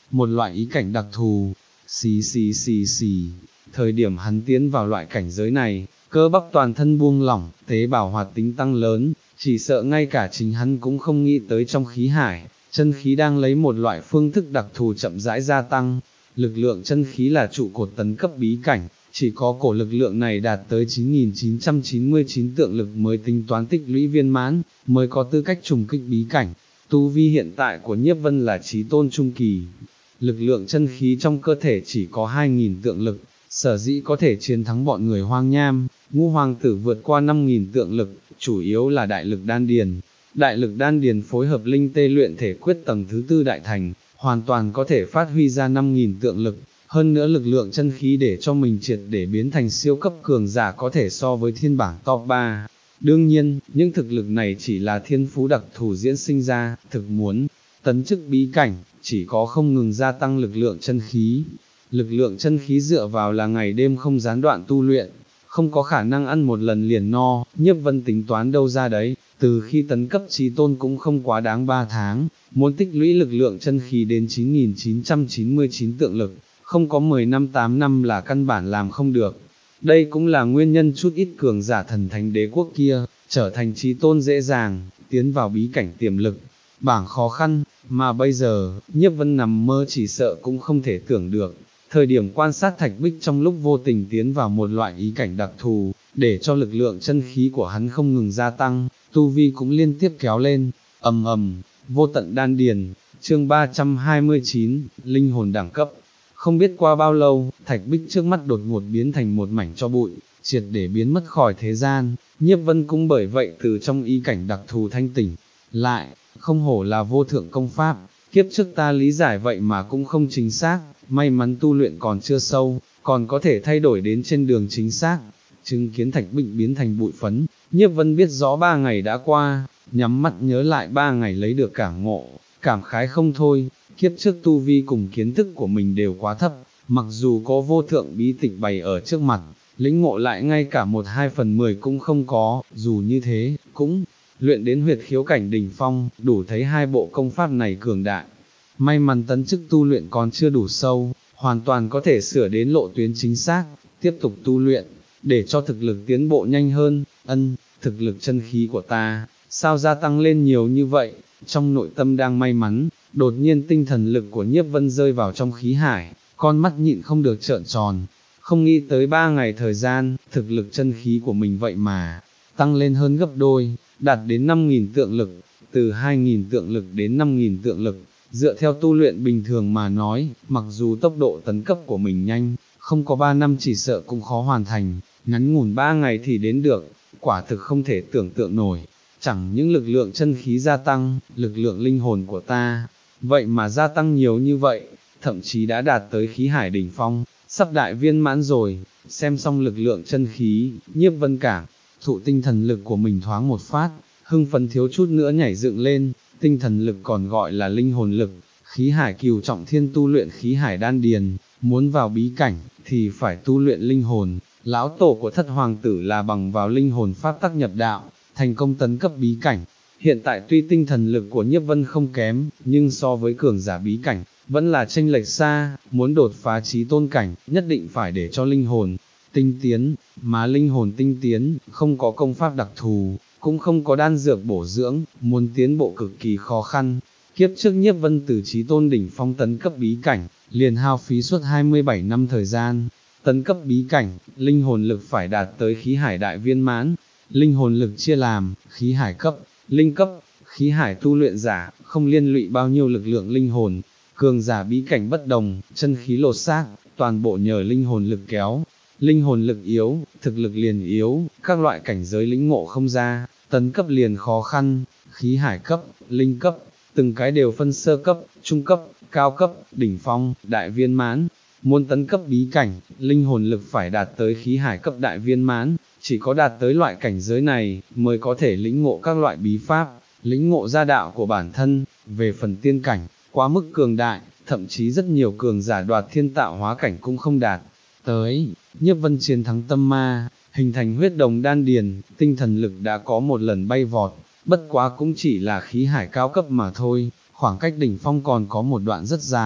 một loại ý cảnh đặc thù, xì xì xì xì, thời điểm hắn tiến vào loại cảnh giới này, cơ bắp toàn thân buông lỏng, tế bào hoạt tính tăng lớn, chỉ sợ ngay cả chính hắn cũng không nghĩ tới trong khí hải, chân khí đang lấy một loại phương thức đặc thù chậm rãi gia tăng, lực lượng chân khí là trụ cột tấn cấp bí cảnh, chỉ có cổ lực lượng này đạt tới chín nghìn chín trăm chín mươi chín tượng lực mới tính toán tích lũy viên mãn, mới có tư cách trùng kích bí cảnh. Tu vi hiện tại của Nhiếp Vân là chí tôn trung kỳ, lực lượng chân khí trong cơ thể chỉ có hai nghìn tượng lực, sở dĩ có thể chiến thắng bọn người hoang nham, ngũ hoàng tử vượt qua năm nghìn tượng lực, chủ yếu là đại lực đan điền. Đại lực đan điền phối hợp linh tê luyện thể quyết tầng thứ tư đại thành, hoàn toàn có thể phát huy ra năm nghìn tượng lực, hơn nữa lực lượng chân khí để cho mình triệt để biến thành siêu cấp cường giả có thể so với thiên bảng top ba. Đương nhiên, những thực lực này chỉ là thiên phú đặc thù diễn sinh ra, thực muốn tấn chức bí cảnh, chỉ có không ngừng gia tăng lực lượng chân khí. Lực lượng chân khí dựa vào là ngày đêm không gián đoạn tu luyện, không có khả năng ăn một lần liền no, Nhiếp Vân tính toán đâu ra đấy, từ khi tấn cấp chí tôn cũng không quá đáng ba tháng, muốn tích lũy lực lượng chân khí đến chín nghìn chín trăm chín mươi chín tượng lực, không có mười năm tám năm là căn bản làm không được. Đây cũng là nguyên nhân chút ít cường giả thần thánh đế quốc kia, trở thành chí tôn dễ dàng, tiến vào bí cảnh tiềm lực, bảng khó khăn, mà bây giờ, Nhiếp Vân nằm mơ chỉ sợ cũng không thể tưởng được. Thời điểm quan sát Thạch Bích trong lúc vô tình tiến vào một loại ý cảnh đặc thù, để cho lực lượng chân khí của hắn không ngừng gia tăng, tu vi cũng liên tiếp kéo lên, ầm ầm, vô tận đan điền, chương ba trăm hai mươi chín, linh hồn đẳng cấp. Không biết qua bao lâu, Thạch Bích trước mắt đột ngột biến thành một mảnh cho bụi, triệt để biến mất khỏi thế gian, Nhiếp Vân cũng bởi vậy từ trong ý cảnh đặc thù thanh tỉnh, lại, không hổ là vô thượng công pháp, kiếp trước ta lý giải vậy mà cũng không chính xác, may mắn tu luyện còn chưa sâu, còn có thể thay đổi đến trên đường chính xác. Chứng kiến Thạch Bích biến thành bụi phấn, Nhiếp Vân biết rõ ba ngày đã qua, nhắm mắt nhớ lại ba ngày lấy được cảm ngộ, cảm khái không thôi, kiếp trước tu vi cùng kiến thức của mình đều quá thấp, mặc dù có vô thượng bí tịch bày ở trước mặt, lĩnh ngộ lại ngay cả một hai phần mười cũng không có, dù như thế, cũng luyện đến huyệt khiếu cảnh đỉnh phong, đủ thấy hai bộ công pháp này cường đại. May mắn tấn chức tu luyện còn chưa đủ sâu, hoàn toàn có thể sửa đến lộ tuyến chính xác, tiếp tục tu luyện, để cho thực lực tiến bộ nhanh hơn. Ân, thực lực chân khí của ta, sao gia tăng lên nhiều như vậy? Trong nội tâm đang may mắn, đột nhiên tinh thần lực của Nhiếp Vân rơi vào trong khí hải, con mắt nhịn không được trợn tròn, không nghĩ tới ba ngày thời gian, thực lực chân khí của mình vậy mà tăng lên hơn gấp đôi, đạt đến năm nghìn tượng lực, từ hai nghìn tượng lực đến năm nghìn tượng lực. Dựa theo tu luyện bình thường mà nói, mặc dù tốc độ tấn cấp của mình nhanh, không có ba năm chỉ sợ cũng khó hoàn thành, ngắn ngủn ba ngày thì đến được, quả thực không thể tưởng tượng nổi. Chẳng những lực lượng chân khí gia tăng, lực lượng linh hồn của ta, vậy mà gia tăng nhiều như vậy, thậm chí đã đạt tới khí hải đỉnh phong, sắp đại viên mãn rồi. Xem xong lực lượng chân khí, Nhiếp Vân cảm thụ tinh thần lực của mình thoáng một phát, hưng phấn thiếu chút nữa nhảy dựng lên. Tinh thần lực còn gọi là linh hồn lực, khí hải cửu trọng thiên tu luyện khí hải đan điền, muốn vào bí cảnh, thì phải tu luyện linh hồn. Lão tổ của thất hoàng tử là bằng vào linh hồn pháp tắc nhập đạo, thành công tấn cấp bí cảnh. Hiện tại tuy tinh thần lực của Nhiếp Vân không kém, nhưng so với cường giả bí cảnh, vẫn là chênh lệch xa, muốn đột phá chí tôn cảnh, nhất định phải để cho linh hồn tinh tiến, mà linh hồn tinh tiến, không có công pháp đặc thù, cũng không có đan dược bổ dưỡng, muốn tiến bộ cực kỳ khó khăn. Kiếp trước Nhiếp Vân từ chí tôn đỉnh phong tấn cấp bí cảnh, liền hao phí suốt hai mươi bảy năm thời gian. Tấn cấp bí cảnh, linh hồn lực phải đạt tới khí hải đại viên mãn. Linh hồn lực chia làm, khí hải cấp, linh cấp, khí hải tu luyện giả, không liên lụy bao nhiêu lực lượng linh hồn. Cường giả bí cảnh bất đồng, chân khí lột xác, toàn bộ nhờ linh hồn lực kéo. Linh hồn lực yếu, thực lực liền yếu, các loại cảnh giới lĩnh ngộ không ra, tấn cấp liền khó khăn. Khí hải cấp, linh cấp, từng cái đều phân sơ cấp, trung cấp, cao cấp, đỉnh phong, đại viên mãn. Muốn tấn cấp bí cảnh, linh hồn lực phải đạt tới khí hải cấp đại viên mãn, chỉ có đạt tới loại cảnh giới này, mới có thể lĩnh ngộ các loại bí pháp, lĩnh ngộ gia đạo của bản thân. Về phần tiên cảnh, quá mức cường đại, thậm chí rất nhiều cường giả đoạt thiên tạo hóa cảnh cũng không đạt tới. Nhiếp Vân chiến thắng tâm ma, hình thành huyết đồng đan điền, tinh thần lực đã có một lần bay vọt, bất quá cũng chỉ là khí hải cao cấp mà thôi, khoảng cách đỉnh phong còn có một đoạn rất dài.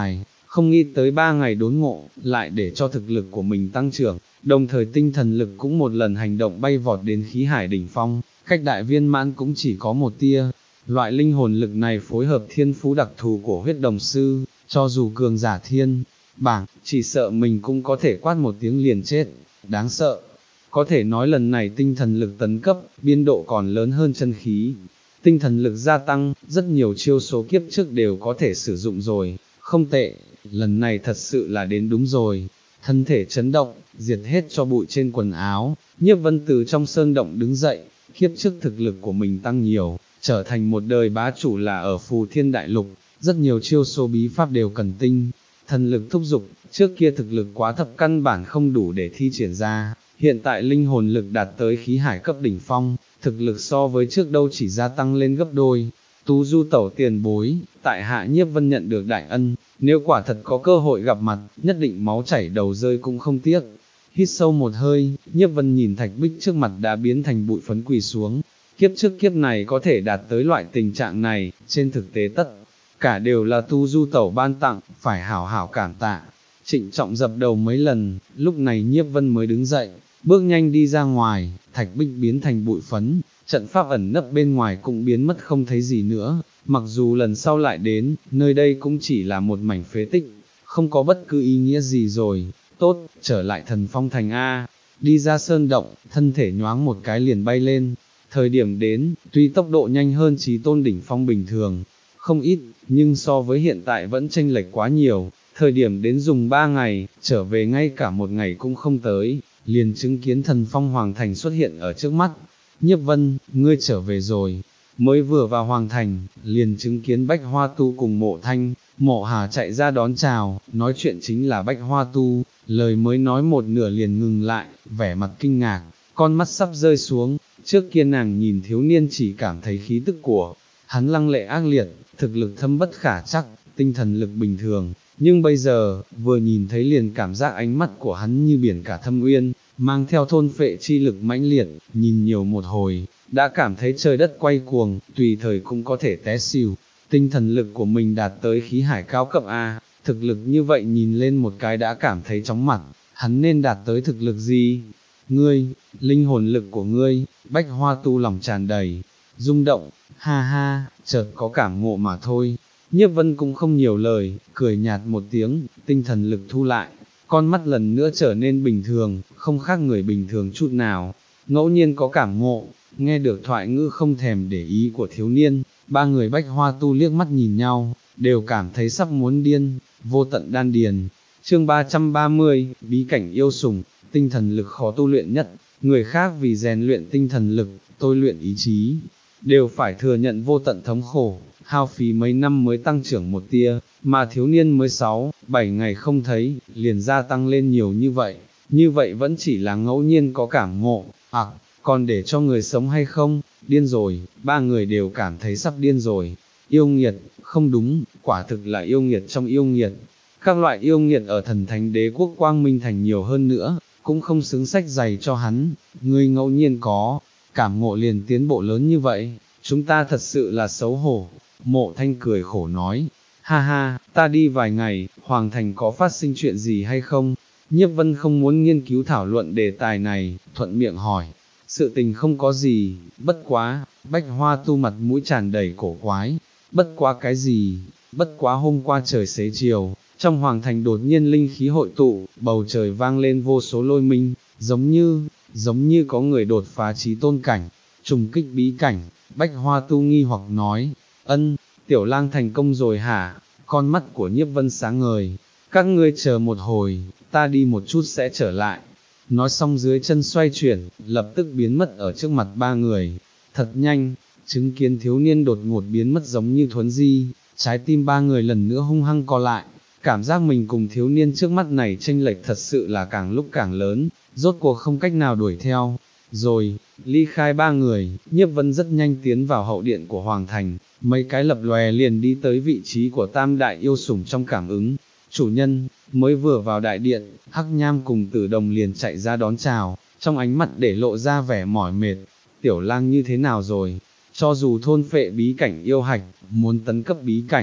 không nghĩ tới ba ngày đốn ngộ, lại để cho thực lực của mình tăng trưởng, đồng thời tinh thần lực cũng một lần hành động bay vọt đến khí hải đỉnh phong, cách đại viên mãn cũng chỉ có một tia. Loại linh hồn lực này phối hợp thiên phú đặc thù của huyết đồng sư, cho dù cường giả thiên bảng, chỉ sợ mình cũng có thể quát một tiếng liền chết, đáng sợ. Có thể nói lần này tinh thần lực tấn cấp, biên độ còn lớn hơn chân khí. Tinh thần lực gia tăng, rất nhiều chiêu số kiếp trước đều có thể sử dụng rồi, không tệ, lần này thật sự là đến đúng rồi. Thân thể chấn động, diệt hết cho bụi trên quần áo, Nhiếp Vân từ trong sơn động đứng dậy, kiếp trước thực lực của mình tăng nhiều, trở thành một đời bá chủ là ở Phù Thiên Đại Lục, rất nhiều chiêu số bí pháp đều cần tinh thần lực thúc giục, trước kia thực lực quá thấp căn bản không đủ để thi triển ra, hiện tại linh hồn lực đạt tới khí hải cấp đỉnh phong, thực lực so với trước đâu chỉ gia tăng lên gấp đôi. Tú Du tẩu tiền bối, tại hạ Nhiếp Vân nhận được đại ân, nếu quả thật có cơ hội gặp mặt, nhất định máu chảy đầu rơi cũng không tiếc. Hít sâu một hơi, Nhiếp Vân nhìn thạch bích trước mặt đã biến thành bụi phấn quỳ xuống, kiếp trước kiếp này có thể đạt tới loại tình trạng này, trên thực tế tất cả đều là Tu Du tẩu ban tặng, phải hảo hảo cảm tạ. Trịnh trọng dập đầu mấy lần, lúc này Nhiếp Vân mới đứng dậy, bước nhanh đi ra ngoài, thạch bích biến thành bụi phấn, trận pháp ẩn nấp bên ngoài cũng biến mất không thấy gì nữa, mặc dù lần sau lại đến, nơi đây cũng chỉ là một mảnh phế tích, không có bất cứ ý nghĩa gì rồi. Tốt, trở lại Thần Phong Thành A, đi ra sơn động, thân thể nhoáng một cái liền bay lên. Thời điểm đến, tuy tốc độ nhanh hơn Chí Tôn đỉnh phong bình thường, không ít, nhưng so với hiện tại vẫn chênh lệch quá nhiều. Thời điểm đến dùng ba ngày, trở về ngay cả một ngày cũng không tới, liền chứng kiến Thần Phong Hoàng Thành xuất hiện ở trước mắt. Nhiếp Vân, ngươi trở về rồi. Mới vừa vào Hoàng Thành, liền chứng kiến Bách Hoa Tu cùng Mộ Thanh, Mộ Hà chạy ra đón chào, nói chuyện chính là Bách Hoa Tu, lời mới nói một nửa liền ngừng lại, vẻ mặt kinh ngạc, con mắt sắp rơi xuống. Trước kia nàng nhìn thiếu niên chỉ cảm thấy khí tức của hắn lăng lệ ác liệt, thực lực thâm bất khả chắc, tinh thần lực bình thường, nhưng bây giờ, vừa nhìn thấy liền cảm giác ánh mắt của hắn như biển cả thâm uyên, mang theo thôn phệ chi lực mãnh liệt, nhìn nhiều một hồi, đã cảm thấy trời đất quay cuồng, tùy thời cũng có thể té xỉu. Tinh thần lực của mình đạt tới khí hải cao cấp A, thực lực như vậy nhìn lên một cái đã cảm thấy chóng mặt, hắn nên đạt tới thực lực gì? Ngươi, linh hồn lực của ngươi, Bách Hoa Tu lòng tràn đầy, rung động, ha ha, chợt có cảm ngộ mà thôi. Nhiếp Vân cũng không nhiều lời, cười nhạt một tiếng, tinh thần lực thu lại, con mắt lần nữa trở nên bình thường, không khác người bình thường chút nào, ngẫu nhiên có cảm ngộ. Nghe được thoại ngữ không thèm để ý của thiếu niên, ba người Bách Hoa Tu liếc mắt nhìn nhau, đều cảm thấy sắp muốn điên. Vô tận đan điền, chương ba trăm ba mươi, bí cảnh yêu sủng. Tinh thần lực khó tu luyện nhất, người khác vì rèn luyện tinh thần lực, tôi luyện ý chí, đều phải thừa nhận vô tận thống khổ, hao phí mấy năm mới tăng trưởng một tia, mà thiếu niên mới sáu, bảy ngày không thấy, liền gia tăng lên nhiều như vậy, như vậy vẫn chỉ là ngẫu nhiên có cảm ngộ, à, còn để cho người sống hay không, điên rồi, ba người đều cảm thấy sắp điên rồi. Yêu nghiệt, không đúng, quả thực là yêu nghiệt trong yêu nghiệt. Các loại yêu nghiệt ở Thần Thánh Đế quốc Quang Minh Thành nhiều hơn nữa, cũng không xứng sách dày cho hắn. Ngươi ngẫu nhiên có cảm ngộ liền tiến bộ lớn như vậy, chúng ta thật sự là xấu hổ. Mộ Thanh cười khổ nói, ha ha, ta đi vài ngày, Hoàng Thành có phát sinh chuyện gì hay không? Nhiếp Vân không muốn nghiên cứu thảo luận đề tài này, thuận miệng hỏi, sự tình không có gì, bất quá. Bách Hoa Tu mặt mũi tràn đầy cổ quái, bất quá cái gì? Bất quá hôm qua trời xế chiều, trong Hoàng Thành đột nhiên linh khí hội tụ, bầu trời vang lên vô số lôi minh, giống như, giống như có người đột phá chí tôn cảnh, trùng kích bí cảnh. Bách Hoa Tu nghi hoặc nói, ân, Tiểu Lang thành công rồi hả? Con mắt của Nhiếp Vân sáng ngời, các ngươi chờ một hồi, ta đi một chút sẽ trở lại. Nói xong dưới chân xoay chuyển, lập tức biến mất ở trước mặt ba người. Thật nhanh, chứng kiến thiếu niên đột ngột biến mất giống như thuấn di, trái tim ba người lần nữa hung hăng co lại, cảm giác mình cùng thiếu niên trước mắt này chênh lệch thật sự là càng lúc càng lớn, rốt cuộc không cách nào đuổi theo. Rồi, ly khai ba người, Nhiếp Vân rất nhanh tiến vào hậu điện của Hoàng Thành, mấy cái lập lòe liền đi tới vị trí của tam đại yêu sủng trong cảm ứng. Chủ nhân, mới vừa vào đại điện, Hắc Nham cùng Tử Đồng liền chạy ra đón chào, trong ánh mắt để lộ ra vẻ mỏi mệt. Tiểu Lang như thế nào rồi? Cho dù thôn phệ bí cảnh yêu hạch, muốn tấn cấp bí cảnh,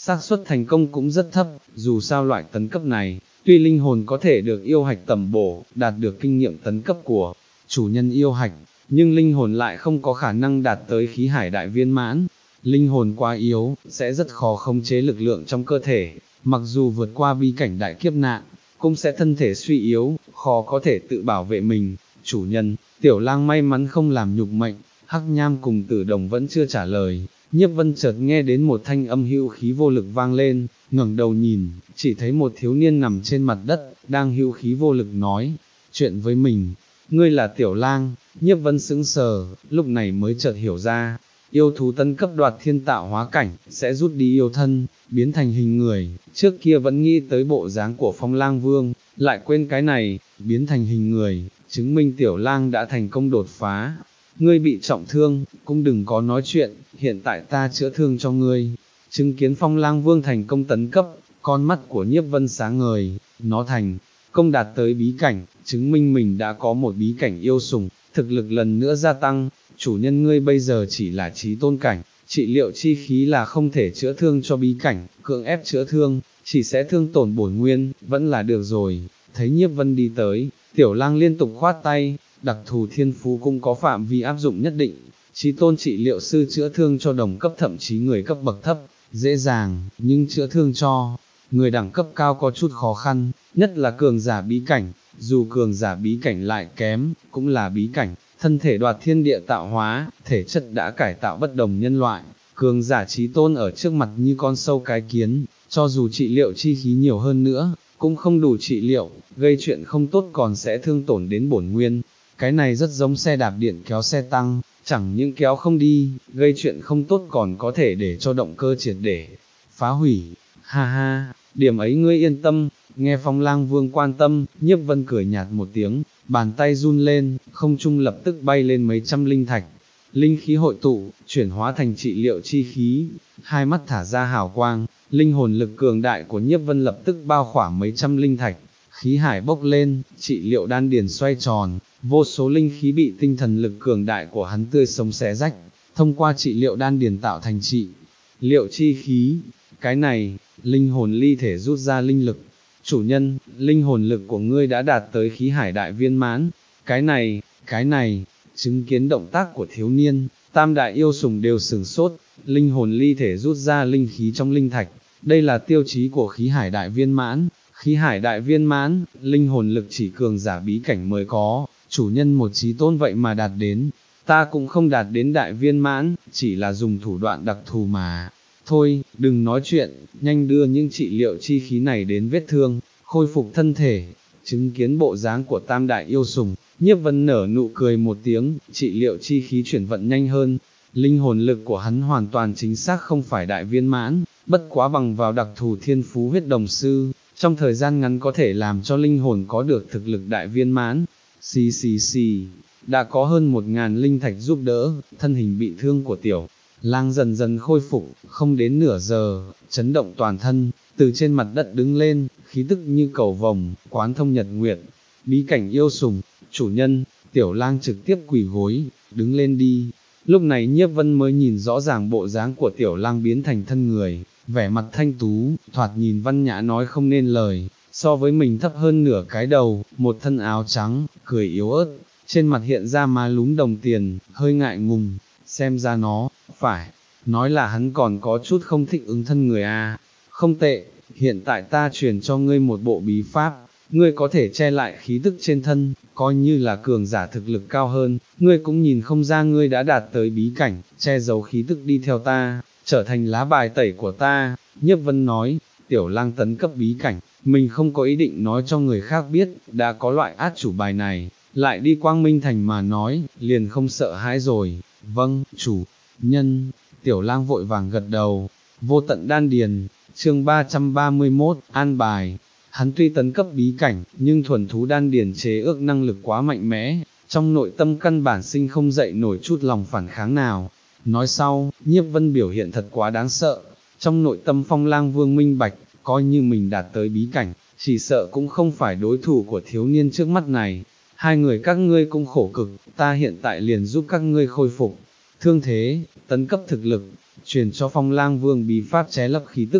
xác suất thành công cũng rất thấp, dù sao loại tấn cấp này, tuy linh hồn có thể được yêu hạch tẩm bổ, đạt được kinh nghiệm tấn cấp của chủ nhân yêu hạch, nhưng linh hồn lại không có khả năng đạt tới khí hải đại viên mãn. Linh hồn quá yếu, sẽ rất khó khống chế lực lượng trong cơ thể, mặc dù vượt qua bi cảnh đại kiếp nạn, cũng sẽ thân thể suy yếu, khó có thể tự bảo vệ mình. Chủ nhân, Tiểu Lang may mắn không làm nhục mệnh. Hắc Nham cùng Tử Đồng vẫn chưa trả lời, Nhiếp Vân chợt nghe đến một thanh âm hữu khí vô lực vang lên, ngẩng đầu nhìn, chỉ thấy một thiếu niên nằm trên mặt đất, đang hữu khí vô lực nói chuyện với mình. Ngươi là Tiểu Lang? Nhiếp Vân sững sờ, lúc này mới chợt hiểu ra, yêu thú tân cấp đoạt thiên tạo hóa cảnh, sẽ rút đi yêu thân, biến thành hình người, trước kia vẫn nghĩ tới bộ dáng của Phong Lang Vương, lại quên cái này, biến thành hình người, chứng minh Tiểu Lang đã thành công đột phá. Ngươi bị trọng thương, cũng đừng có nói chuyện, hiện tại ta chữa thương cho ngươi. Chứng kiến Phong Lang Vương thành công tấn cấp, con mắt của Nhiếp Vân sáng ngời, nó thành công đạt tới bí cảnh, chứng minh mình đã có một bí cảnh yêu sủng, thực lực lần nữa gia tăng. Chủ nhân ngươi bây giờ chỉ là chí tôn cảnh, trị liệu chi khí là không thể chữa thương cho bí cảnh, cưỡng ép chữa thương, chỉ sẽ thương tổn bổn nguyên, vẫn là được rồi. Thấy Nhiếp Vân đi tới, Tiểu Lang liên tục khoát tay, đặc thù thiên phú cũng có phạm vi áp dụng nhất định, chí tôn trị liệu sư chữa thương cho đồng cấp thậm chí người cấp bậc thấp, dễ dàng, nhưng chữa thương cho người đẳng cấp cao có chút khó khăn, nhất là cường giả bí cảnh, dù cường giả bí cảnh lại kém, cũng là bí cảnh, thân thể đoạt thiên địa tạo hóa, thể chất đã cải tạo bất đồng nhân loại, cường giả chí tôn ở trước mặt như con sâu cái kiến, cho dù trị liệu chi khí nhiều hơn nữa, cũng không đủ trị liệu, gây chuyện không tốt còn sẽ thương tổn đến bổn nguyên. Cái này rất giống xe đạp điện kéo xe tăng, chẳng những kéo không đi, gây chuyện không tốt còn có thể để cho động cơ triệt để phá hủy. Ha ha, điểm ấy ngươi yên tâm. Nghe Phong Lang Vương quan tâm, Nhiếp Vân cười nhạt một tiếng, bàn tay run lên, không trung lập tức bay lên mấy trăm linh thạch. Linh khí hội tụ, chuyển hóa thành trị liệu chi khí, hai mắt thả ra hào quang, linh hồn lực cường đại của Nhiếp Vân lập tức bao khỏa mấy trăm linh thạch. Khí hải bốc lên, trị liệu đan điền xoay tròn, vô số linh khí bị tinh thần lực cường đại của hắn tươi sống xé rách, thông qua trị liệu đan điền tạo thành trị liệu chi khí. Cái này, linh hồn ly thể rút ra linh lực. Chủ nhân, linh hồn lực của ngươi đã đạt tới khí hải đại viên mãn. Cái này, cái này, chứng kiến động tác của thiếu niên, tam đại yêu sủng đều sửng sốt, linh hồn ly thể rút ra linh khí trong linh thạch. Đây là tiêu chí của khí hải đại viên mãn. Khí hải đại viên mãn, linh hồn lực chỉ cường giả bí cảnh mới có, chủ nhân một chí tôn vậy mà đạt đến, ta cũng không đạt đến đại viên mãn, chỉ là dùng thủ đoạn đặc thù mà. Thôi, đừng nói chuyện, nhanh đưa những trị liệu chi khí này đến vết thương, khôi phục thân thể. Chứng kiến bộ dáng của tam đại yêu sủng, Nhiếp Vân nở nụ cười một tiếng, trị liệu chi khí chuyển vận nhanh hơn. Linh hồn lực của hắn hoàn toàn chính xác không phải đại viên mãn, bất quá bằng vào đặc thù thiên phú huyết đồng sư, trong thời gian ngắn có thể làm cho linh hồn có được thực lực đại viên mãn. Xì xì xì, đã có hơn một ngàn linh thạch giúp đỡ, thân hình bị thương của Tiểu Lang dần dần khôi phục, không đến nửa giờ, chấn động toàn thân, từ trên mặt đất đứng lên, khí tức như cầu vồng, quán thông nhật nguyệt. Bí cảnh yêu sủng, chủ nhân, Tiểu Lang trực tiếp quỳ gối, đứng lên đi. Lúc này Nhiếp Vân mới nhìn rõ ràng bộ dáng của Tiểu Lang biến thành thân người, vẻ mặt thanh tú, thoạt nhìn văn nhã nói không nên lời, so với mình thấp hơn nửa cái đầu, một thân áo trắng, cười yếu ớt, trên mặt hiện ra má lúm đồng tiền, hơi ngại ngùng, xem ra nó, phải, nói là hắn còn có chút không thích ứng thân người à, không tệ, hiện tại ta truyền cho ngươi một bộ bí pháp, ngươi có thể che lại khí tức trên thân, coi như là cường giả thực lực cao hơn, ngươi cũng nhìn không ra ngươi đã đạt tới bí cảnh, che giấu khí tức đi theo ta, trở thành lá bài tẩy của ta. Nhiếp Vân nói, Tiểu Lang tấn cấp bí cảnh, mình không có ý định nói cho người khác biết, đã có loại át chủ bài này, lại đi Quang Minh Thành mà nói, liền không sợ hãi rồi. Vâng, chủ nhân. Tiểu Lang vội vàng gật đầu. Vô tận đan điền, chương ba trăm ba mươi mốt, an bài. Hắn tuy tấn cấp bí cảnh, nhưng thuần thú đan điền chế ước năng lực quá mạnh mẽ, trong nội tâm căn bản sinh không dậy nổi chút lòng phản kháng nào. Nói sau, Nhiếp Vân biểu hiện thật quá đáng sợ, trong nội tâm Phong Lang Vương minh bạch, coi như mình đạt tới bí cảnh, chỉ sợ cũng không phải đối thủ của thiếu niên trước mắt này. Hai người các ngươi cũng khổ cực, ta hiện tại liền giúp các ngươi khôi phục thương thế, tấn cấp thực lực, truyền cho Phong Lang Vương bí pháp ché lấp khí tức,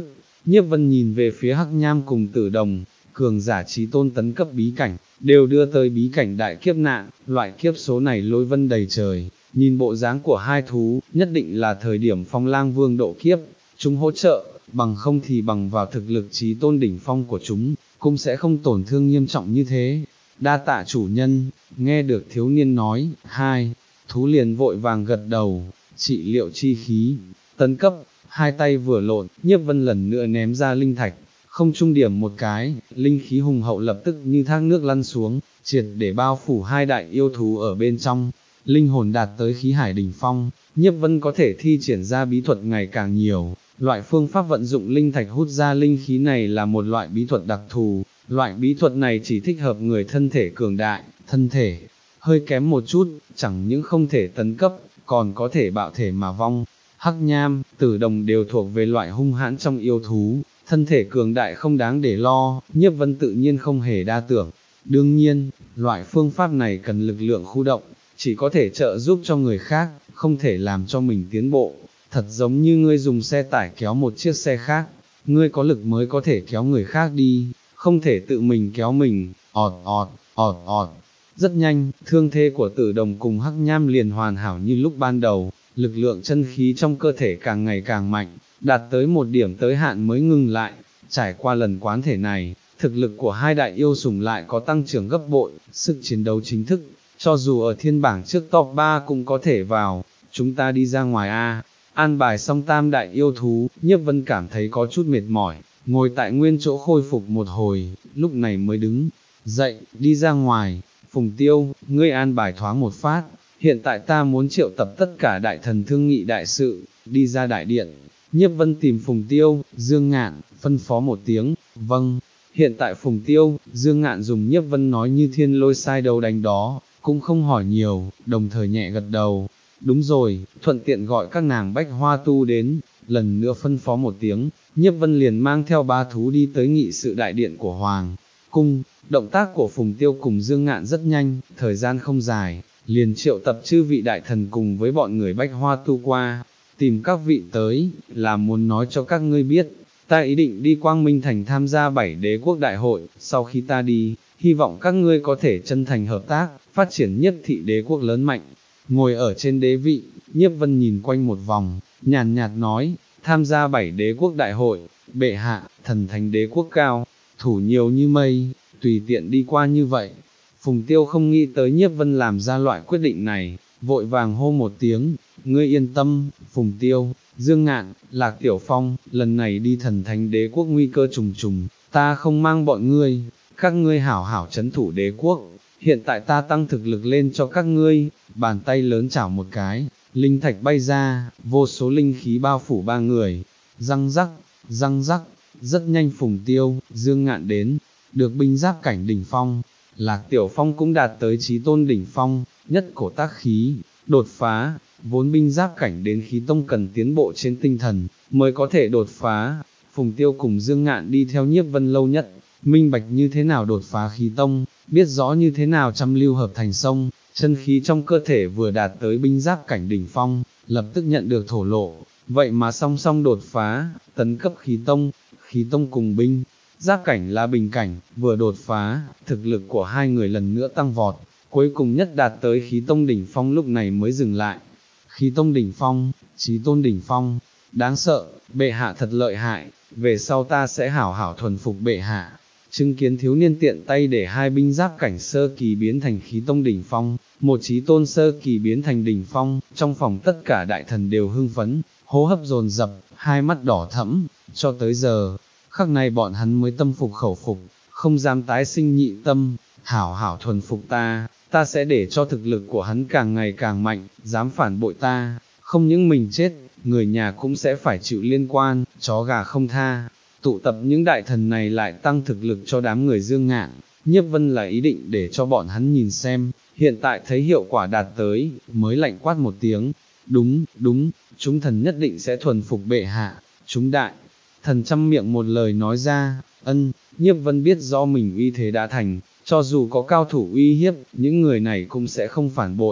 Nhiếp Vân nhìn về phía Hắc Nham cùng Tử Đồng, cường giả chí tôn tấn cấp bí cảnh, đều đưa tới bí cảnh đại kiếp nạn, loại kiếp số này lôi vân đầy trời, nhìn bộ dáng của hai thú, nhất định là thời điểm Phong Lang Vương độ kiếp, chúng hỗ trợ, bằng không thì bằng vào thực lực chí tôn đỉnh phong của chúng, cũng sẽ không tổn thương nghiêm trọng như thế. Đa tạ chủ nhân, nghe được thiếu niên nói, hai, thú liền vội vàng gật đầu, trị liệu chi khí, tấn cấp, hai tay vừa lộn, Nhiếp Vân lần nữa ném ra linh thạch, không trung điểm một cái, linh khí hùng hậu lập tức như thác nước lăn xuống, triệt để bao phủ hai đại yêu thú ở bên trong, linh hồn đạt tới khí hải đỉnh phong, Nhiếp Vân có thể thi triển ra bí thuật ngày càng nhiều, loại phương pháp vận dụng linh thạch hút ra linh khí này là một loại bí thuật đặc thù, loại bí thuật này chỉ thích hợp người thân thể cường đại, thân thể hơi kém một chút, chẳng những không thể tấn cấp, còn có thể bạo thể mà vong. Hắc Nham, Tử Đồng đều thuộc về loại hung hãn trong yêu thú, thân thể cường đại không đáng để lo, Nhiếp Vân tự nhiên không hề đa tưởng. Đương nhiên, loại phương pháp này cần lực lượng khu động, chỉ có thể trợ giúp cho người khác, không thể làm cho mình tiến bộ. Thật giống như ngươi dùng xe tải kéo một chiếc xe khác, ngươi có lực mới có thể kéo người khác đi, không thể tự mình kéo mình, ọt ọt, ọt ọt. Rất nhanh, thương thế của Tử Đồng cùng Hắc Nham liền hoàn hảo như lúc ban đầu, lực lượng chân khí trong cơ thể càng ngày càng mạnh, đạt tới một điểm tới hạn mới ngừng lại. Trải qua lần quán thể này, thực lực của hai đại yêu sủng lại có tăng trưởng gấp bội, sức chiến đấu chính thức, cho dù ở thiên bảng trước top ba cũng có thể vào. Chúng ta đi ra ngoài a. An bài xong tam đại yêu thú, Nhiếp Vân cảm thấy có chút mệt mỏi, ngồi tại nguyên chỗ khôi phục một hồi, lúc này mới đứng dậy, đi ra ngoài. Phùng Tiêu, ngươi an bài thoáng một phát, hiện tại ta muốn triệu tập tất cả đại thần thương nghị đại sự, đi ra đại điện. Nhiếp Vân tìm Phùng Tiêu, Dương Ngạn, phân phó một tiếng, vâng. Hiện tại Phùng Tiêu, Dương Ngạn dùng Nhiếp Vân nói như thiên lôi sai đâu đánh đó, cũng không hỏi nhiều, đồng thời nhẹ gật đầu. Đúng rồi, thuận tiện gọi các nàng Bách Hoa Tu đến, lần nữa phân phó một tiếng, Nhiếp Vân liền mang theo ba thú đi tới nghị sự đại điện của Hoàng Cung. Động tác của Phùng Tiêu cùng Dương Ngạn rất nhanh, thời gian không dài, liền triệu tập chư vị đại thần cùng với bọn người Bách Hoa Tu qua, tìm các vị tới, là muốn nói cho các ngươi biết, ta ý định đi Quang Minh Thành tham gia bảy đế quốc đại hội, sau khi ta đi, hy vọng các ngươi có thể chân thành hợp tác, phát triển nhất thị đế quốc lớn mạnh. Ngồi ở trên đế vị, Nhiếp Vân nhìn quanh một vòng, nhàn nhạt nói, tham gia bảy đế quốc đại hội, bệ hạ, thần thánh đế quốc cao, thủ nhiều như mây, tùy tiện đi qua như vậy. Phùng Tiêu không nghĩ tới Nhiếp Vân làm ra loại quyết định này, vội vàng hô một tiếng, ngươi yên tâm, Phùng Tiêu, Dương Ngạn, Lạc Tiểu Phong, lần này đi thần thánh đế quốc nguy cơ trùng trùng, ta không mang bọn ngươi, các ngươi hảo hảo trấn thủ đế quốc, hiện tại ta tăng thực lực lên cho các ngươi. Bàn tay lớn chảo một cái, linh thạch bay ra, vô số linh khí bao phủ ba người, răng rắc, răng rắc, rất nhanh Phùng Tiêu, Dương Ngạn đến, được binh giáp cảnh đỉnh phong, Lạc Tiểu Phong cũng đạt tới chí tôn đỉnh phong, nhất cổ tác khí, đột phá, vốn binh giáp cảnh đến khí tông cần tiến bộ trên tinh thần, mới có thể đột phá. Phùng Tiêu cùng Dương Ngạn đi theo Nhiếp Vân lâu nhất, minh bạch như thế nào đột phá khí tông, biết rõ như thế nào trăm lưu hợp thành sông, chân khí trong cơ thể vừa đạt tới binh giáp cảnh đỉnh phong, lập tức nhận được thổ lộ, vậy mà song song đột phá, tấn cấp khí tông, khí tông cùng binh giáp cảnh là bình cảnh, vừa đột phá, thực lực của hai người lần nữa tăng vọt, cuối cùng nhất đạt tới khí tông đỉnh phong lúc này mới dừng lại. Khí tông đỉnh phong, chí tôn đỉnh phong, đáng sợ, bệ hạ thật lợi hại, về sau ta sẽ hảo hảo thuần phục bệ hạ. Chứng kiến thiếu niên tiện tay để hai binh giáp cảnh sơ kỳ biến thành khí tông đỉnh phong, một chí tôn sơ kỳ biến thành đỉnh phong, trong phòng tất cả đại thần đều hưng phấn, hô hấp dồn dập, hai mắt đỏ thẫm, cho tới giờ, khắc này bọn hắn mới tâm phục khẩu phục, không dám tái sinh nhị tâm, hảo hảo thuần phục ta, ta sẽ để cho thực lực của hắn càng ngày càng mạnh, dám phản bội ta, không những mình chết, người nhà cũng sẽ phải chịu liên quan, chó gà không tha. Tụ tập những đại thần này lại tăng thực lực cho đám người Dương Ngạn, Nhiếp Vân là ý định để cho bọn hắn nhìn xem, hiện tại thấy hiệu quả đạt tới, mới lạnh quát một tiếng, đúng, đúng, chúng thần nhất định sẽ thuần phục bệ hạ, chúng đại thần trăm miệng một lời nói ra, ân. Nhiếp Vân biết rõ mình uy thế đã thành, cho dù có cao thủ uy hiếp, những người này cũng sẽ không phản bội,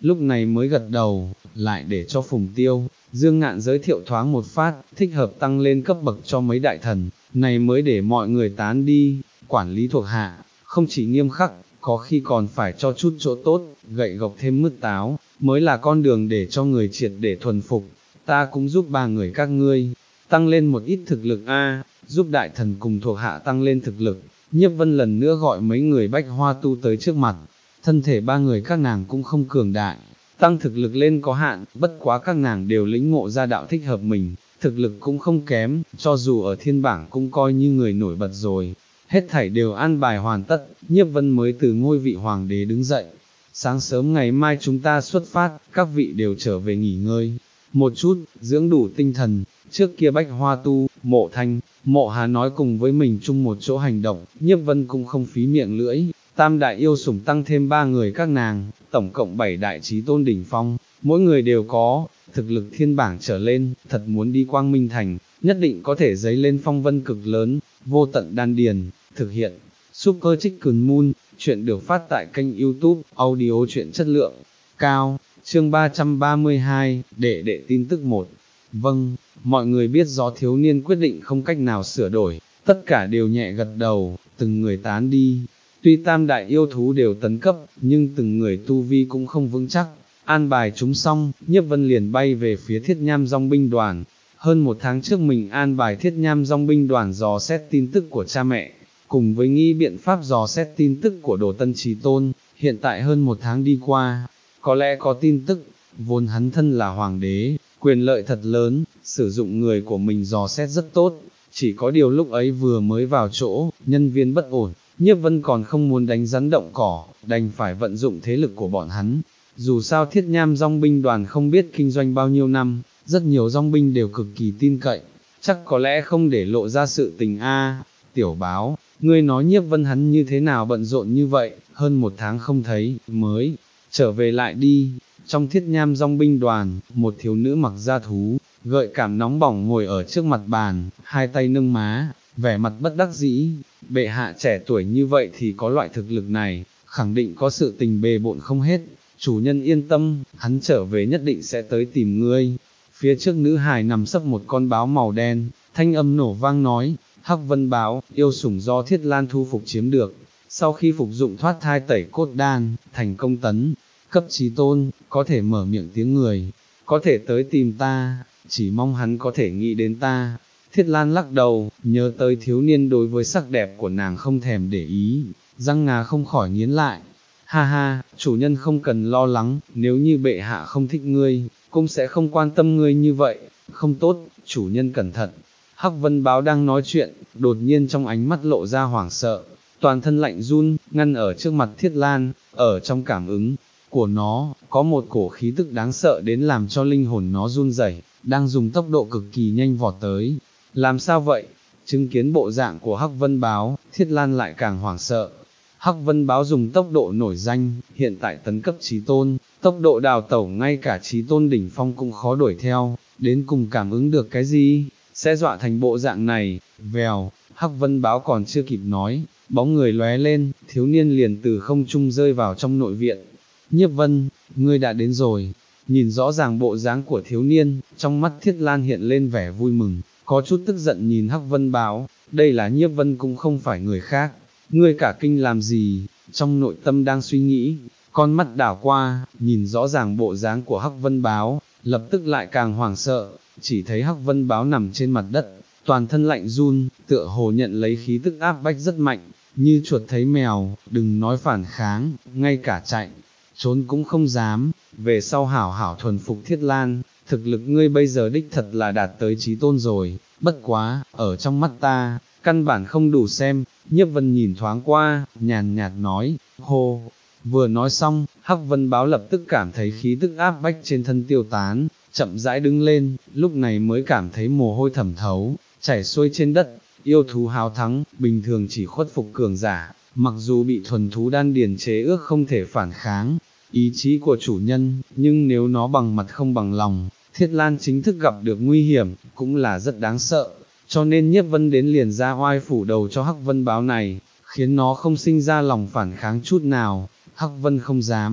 lúc này mới gật đầu, lại để cho Phùng Tiêu, Dương Ngạn giới thiệu thoáng một phát, thích hợp tăng lên cấp bậc cho mấy đại thần, này mới để mọi người tán đi, quản lý thuộc hạ, không chỉ nghiêm khắc, có khi còn phải cho chút chỗ tốt, gậy gộc thêm mứt táo, mới là con đường để cho người triệt để thuần phục, ta cũng giúp ba người các ngươi, tăng lên một ít thực lực a, giúp đại thần cùng thuộc hạ tăng lên thực lực. Nhiếp Vân lần nữa gọi mấy người Bách Hoa tu tới trước mặt, thân thể ba người các nàng cũng không cường đại, tăng thực lực lên có hạn, bất quá các nàng đều lĩnh ngộ ra đạo thích hợp mình, thực lực cũng không kém, cho dù ở thiên bảng cũng coi như người nổi bật rồi. Hết thảy đều an bài hoàn tất, Nhiếp Vân mới từ ngôi vị hoàng đế đứng dậy. Sáng sớm ngày mai chúng ta xuất phát, các vị đều trở về nghỉ ngơi, một chút, dưỡng đủ tinh thần. Trước kia Bách Hoa tu, Mộ Thanh, Mộ Hà nói cùng với mình chung một chỗ hành động, Nhiếp Vân cũng không phí miệng lưỡi, tam đại yêu sủng tăng thêm ba người các nàng, tổng cộng bảy đại chí tôn đỉnh phong, mỗi người đều có, thực lực thiên bảng trở lên, thật muốn đi Quang Minh Thành, nhất định có thể dấy lên phong vân cực lớn, vô tận đan điền, thực hiện. Super Chicken Moon, chuyện được phát tại kênh YouTube, audio chuyện chất lượng cao, chương ba trăm ba mươi hai, đệ đệ tin tức một. Vâng, mọi người biết do thiếu niên quyết định không cách nào sửa đổi, tất cả đều nhẹ gật đầu, từng người tán đi. Tuy tam đại yêu thú đều tấn cấp, nhưng từng người tu vi cũng không vững chắc. An bài chúng xong, Nhiếp Vân liền bay về phía Thiết Nham Dòng binh đoàn. Hơn một tháng trước mình an bài Thiết Nham Dòng binh đoàn dò xét tin tức của cha mẹ, cùng với nghĩ biện pháp dò xét tin tức của Đồ Tân Chí Tôn. Hiện tại hơn một tháng đi qua, có lẽ có tin tức, vốn hắn thân là hoàng đế, quyền lợi thật lớn, sử dụng người của mình dò xét rất tốt, chỉ có điều lúc ấy vừa mới vào chỗ, nhân viên bất ổn, Nhiếp Vân còn không muốn đánh rắn động cỏ, đành phải vận dụng thế lực của bọn hắn. Dù sao Thiết Nham Dòng binh đoàn không biết kinh doanh bao nhiêu năm, rất nhiều dòng binh đều cực kỳ tin cậy, chắc có lẽ không để lộ ra sự tình a. Tiểu báo, ngươi nói Nhiếp Vân hắn như thế nào bận rộn như vậy, hơn một tháng không thấy, mới trở về lại đi. Trong Thiết Nham Dòng binh đoàn, một thiếu nữ mặc da thú, gợi cảm nóng bỏng ngồi ở trước mặt bàn, hai tay nâng má, vẻ mặt bất đắc dĩ. Bệ hạ trẻ tuổi như vậy thì có loại thực lực này, khẳng định có sự tình bề bộn không hết. Chủ nhân yên tâm, hắn trở về nhất định sẽ tới tìm ngươi. Phía trước nữ hài nằm sấp một con báo màu đen, thanh âm nổ vang nói, Hắc Vân báo, yêu sủng do Thiết Lan thu phục chiếm được. Sau khi phục dụng thoát thai tẩy cốt đan, thành công tấn cấp chí tôn, có thể mở miệng tiếng người, có thể tới tìm ta, chỉ mong hắn có thể nghĩ đến ta. Thiết Lan lắc đầu, nhớ tới thiếu niên đối với sắc đẹp của nàng không thèm để ý, răng ngà không khỏi nghiến lại. Ha ha, chủ nhân không cần lo lắng, nếu như bệ hạ không thích ngươi, cũng sẽ không quan tâm ngươi như vậy, không tốt, chủ nhân cẩn thận. Hắc Vân báo đang nói chuyện, đột nhiên trong ánh mắt lộ ra hoảng sợ, toàn thân lạnh run, ngăn ở trước mặt Thiết Lan, ở trong cảm ứng của nó, có một cổ khí tức đáng sợ đến làm cho linh hồn nó run rẩy, đang dùng tốc độ cực kỳ nhanh vọt tới. Làm sao vậy? Chứng kiến bộ dạng của Hắc Vân báo, Thiết Lan lại càng hoảng sợ. Hắc Vân báo dùng tốc độ nổi danh, hiện tại tấn cấp chí tôn, tốc độ đào tẩu ngay cả chí tôn đỉnh phong cũng khó đuổi theo, đến cùng cảm ứng được cái gì, sẽ dọa thành bộ dạng này. Vèo, Hắc Vân báo còn chưa kịp nói, bóng người lóe lên, thiếu niên liền từ không trung rơi vào trong nội viện. Nhiếp Vân, ngươi đã đến rồi. Nhìn rõ ràng bộ dáng của thiếu niên, trong mắt Thiết Lan hiện lên vẻ vui mừng, có chút tức giận nhìn Hắc Vân báo, đây là Nhiếp Vân cũng không phải người khác, ngươi cả kinh làm gì, trong nội tâm đang suy nghĩ, con mắt đảo qua, nhìn rõ ràng bộ dáng của Hắc Vân báo, lập tức lại càng hoảng sợ, chỉ thấy Hắc Vân báo nằm trên mặt đất, toàn thân lạnh run, tựa hồ nhận lấy khí tức áp bách rất mạnh, như chuột thấy mèo, đừng nói phản kháng, ngay cả chạy, trốn cũng không dám. Về sau hảo hảo thuần phục Thiết Lan, thực lực ngươi bây giờ đích thật là đạt tới chí tôn rồi, bất quá, ở trong mắt ta, căn bản không đủ xem. Nhiếp Vân nhìn thoáng qua, nhàn nhạt nói, hô. Vừa nói xong, Hắc Vân báo lập tức cảm thấy khí tức áp bách trên thân tiêu tán, chậm rãi đứng lên, lúc này mới cảm thấy mồ hôi thẩm thấu, chảy xuôi trên đất. Yêu thú hào thắng, bình thường chỉ khuất phục cường giả, mặc dù bị thuần thú đan điền chế ước không thể phản kháng ý chí của chủ nhân, nhưng nếu nó bằng mặt không bằng lòng, Thiết Lan chính thức gặp được nguy hiểm, cũng là rất đáng sợ, cho nên Nhiếp Vân đến liền ra oai phủ đầu cho Hắc Vân báo này, khiến nó không sinh ra lòng phản kháng chút nào. Hắc Vân không dám,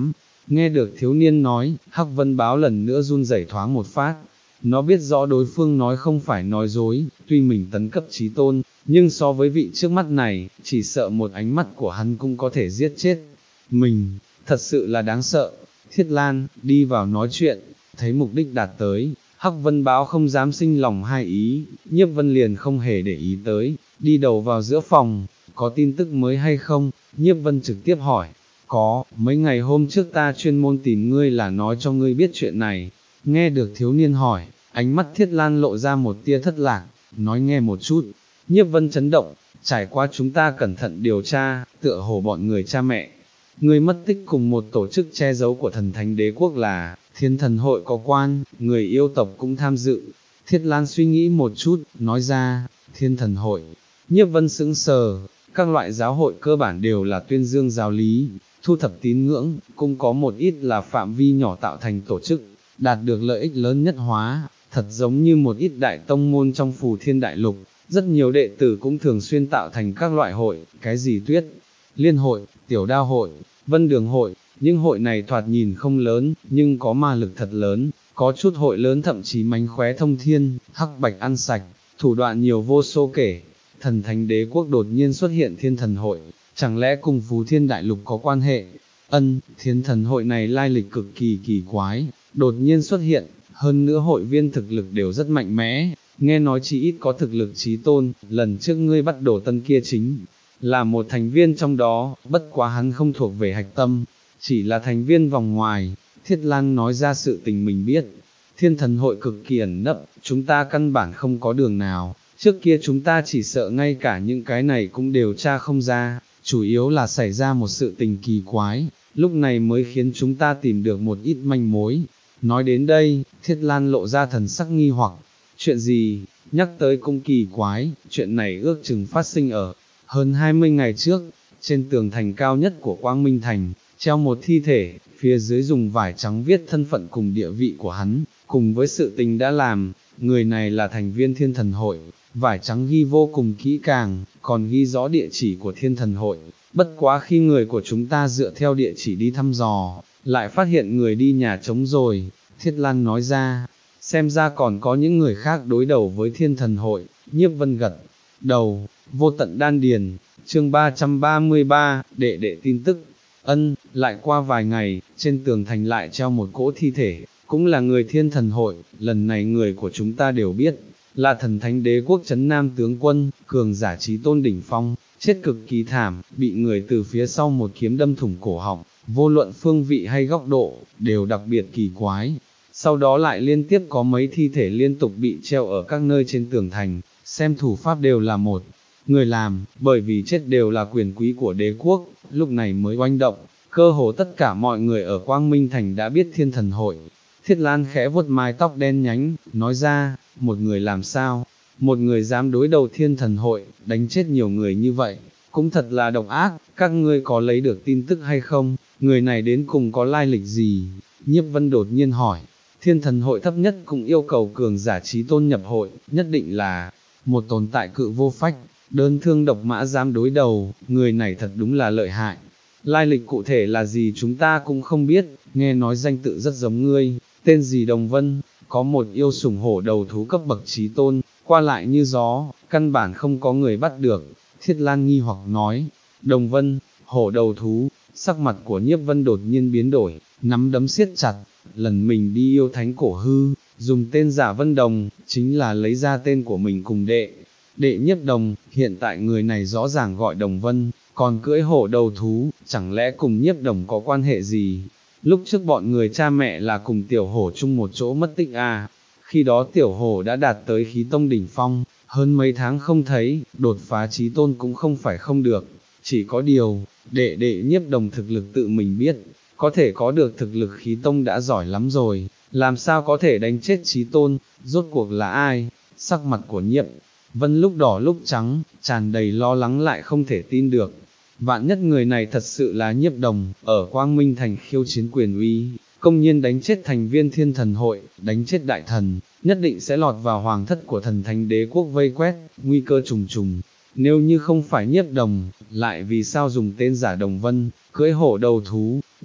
Nghe được thiếu niên nói, Hắc Vân báo lần nữa run rẩy thoáng một phát. Nó biết rõ đối phương nói không phải nói dối, tuy mình tấn cấp chí tôn, nhưng so với vị trước mắt này, chỉ sợ một ánh mắt của hắn cũng có thể giết chết. Mình, thật sự là đáng sợ. Thiết Lan, đi vào nói chuyện, thấy mục đích đạt tới, Hắc Vân báo không dám sinh lòng hai ý, Nhiếp Vân liền không hề để ý tới, đi đầu vào giữa phòng, có tin tức mới hay không, Nhiếp Vân trực tiếp hỏi, có, mấy ngày hôm trước ta chuyên môn tìm ngươi là nói cho ngươi biết chuyện này. Nghe được thiếu niên hỏi, ánh mắt Thiết Lan lộ ra một tia thất lạc, nói nghe một chút. Nhiếp Vân chấn động, trải qua chúng ta cẩn thận điều tra, tựa hồ bọn người cha mẹ, người mất tích cùng một tổ chức che giấu của thần thánh đế quốc là Thiên Thần Hội có quan, người yêu tộc cũng tham dự. Thiết Lan suy nghĩ một chút, nói ra, Thiên Thần Hội. Nhiếp Vân sững sờ, các loại giáo hội cơ bản đều là tuyên dương giáo lý, thu thập tín ngưỡng, cũng có một ít là phạm vi nhỏ tạo thành tổ chức, đạt được lợi ích lớn nhất hóa, thật giống như một ít đại tông môn trong Phù Thiên Đại Lục, rất nhiều đệ tử cũng thường xuyên tạo thành các loại hội, cái gì Tuyết Liên Hội, Tiểu Đao Hội, Vân Đường Hội, những hội này thoạt nhìn không lớn, nhưng có ma lực thật lớn, có chút hội lớn thậm chí mánh khóe thông thiên, hắc bạch ăn sạch, thủ đoạn nhiều vô số kể. Thần thánh đế quốc đột nhiên xuất hiện Thiên Thần Hội, chẳng lẽ cùng Phù Thiên Đại Lục có quan hệ? Ân, Thiên Thần Hội này lai lịch cực kỳ kỳ quái, đột nhiên xuất hiện, hơn nữa hội viên thực lực đều rất mạnh mẽ, nghe nói chỉ ít có thực lực chí tôn, lần trước ngươi bắt đổ tân kia chính là một thành viên trong đó, bất quá hắn không thuộc về hạch tâm, chỉ là thành viên vòng ngoài. Thiết Lan nói ra sự tình mình biết, Thiên Thần Hội cực kỳ ẩn nấp, chúng ta căn bản không có đường nào, trước kia chúng ta chỉ sợ ngay cả những cái này cũng đều tra không ra, chủ yếu là xảy ra một sự tình kỳ quái, lúc này mới khiến chúng ta tìm được một ít manh mối. Nói đến đây, Thiết Lan lộ ra thần sắc nghi hoặc, chuyện gì, nhắc tới cũng kỳ quái, chuyện này ước chừng phát sinh ở hơn hai mươi ngày trước, trên tường thành cao nhất của Quang Minh Thành, treo một thi thể, phía dưới dùng vải trắng viết thân phận cùng địa vị của hắn, cùng với sự tình đã làm, người này là thành viên Thiên Thần Hội, vải trắng ghi vô cùng kỹ càng, còn ghi rõ địa chỉ của Thiên Thần Hội, bất quá khi người của chúng ta dựa theo địa chỉ đi thăm dò, lại phát hiện người đi nhà trống rồi. Thiết Lan nói ra, xem ra còn có những người khác đối đầu với Thiên Thần Hội. Nhiếp Vân gật đầu, vô tận đan điền, chương ba trăm ba mươi ba, đệ đệ tin tức. Ân, lại qua vài ngày, trên tường thành lại treo một cỗ thi thể, cũng là người Thiên Thần Hội, lần này người của chúng ta đều biết, là thần thánh đế quốc trấn Nam tướng quân, cường giả chí tôn đỉnh phong, chết cực kỳ thảm, bị người từ phía sau một kiếm đâm thủng cổ họng, vô luận phương vị hay góc độ, đều đặc biệt kỳ quái. Sau đó lại liên tiếp có mấy thi thể liên tục bị treo ở các nơi trên tường thành, xem thủ pháp đều là một người làm, bởi vì chết đều là quyền quý của đế quốc, lúc này mới oanh động, cơ hồ tất cả mọi người ở Quang Minh Thành đã biết Thiên Thần Hội. Thiết Lan khẽ vuốt mái tóc đen nhánh, nói ra, một người làm sao, một người dám đối đầu Thiên Thần Hội, đánh chết nhiều người như vậy, cũng thật là độc ác, các ngươi có lấy được tin tức hay không, người này đến cùng có lai lịch gì? Nhiếp Vân đột nhiên hỏi. Thiên Thần Hội thấp nhất cũng yêu cầu cường giả chí tôn nhập hội, nhất định là một tồn tại cự vô phách, đơn thương độc mã dám đối đầu, người này thật đúng là lợi hại. Lai lịch cụ thể là gì chúng ta cũng không biết, nghe nói danh tự rất giống ngươi, tên gì Đồng Vân, có một yêu sủng hổ đầu thú cấp bậc chí tôn, qua lại như gió, căn bản không có người bắt được. Thiết Lan nghi hoặc nói, Đồng Vân, hổ đầu thú, sắc mặt của Nhiếp Vân đột nhiên biến đổi, nắm đấm siết chặt. Lần mình đi yêu thánh cổ hư, dùng tên giả Vân Đồng, chính là lấy ra tên của mình cùng đệ, đệ Nhiếp Đồng, hiện tại người này rõ ràng gọi Đồng Vân, còn cưỡi hổ đầu thú, chẳng lẽ cùng Nhiếp Đồng có quan hệ gì? Lúc trước bọn người cha mẹ là cùng tiểu hổ chung một chỗ mất tích à, khi đó tiểu hổ đã đạt tới khí tông đỉnh phong, hơn mấy tháng không thấy, đột phá chí tôn cũng không phải không được, chỉ có điều, đệ đệ Nhiếp Đồng thực lực tự mình biết, có thể có được thực lực khí tông đã giỏi lắm rồi, làm sao có thể đánh chết chí tôn, rốt cuộc là ai? Sắc mặt của Nhiếp Vân lúc đỏ lúc trắng, tràn đầy lo lắng lại không thể tin được. Vạn nhất người này thật sự là Nhiếp Đồng, ở Quang Minh Thành khiêu chiến quyền uy, công nhiên đánh chết thành viên Thiên Thần Hội, đánh chết đại thần, nhất định sẽ lọt vào hoàng thất của thần thánh đế quốc vây quét, nguy cơ trùng trùng. Nếu như không phải Nhiếp Đồng, lại vì sao dùng tên giả Đồng Vân, cưỡi hổ đầu thú,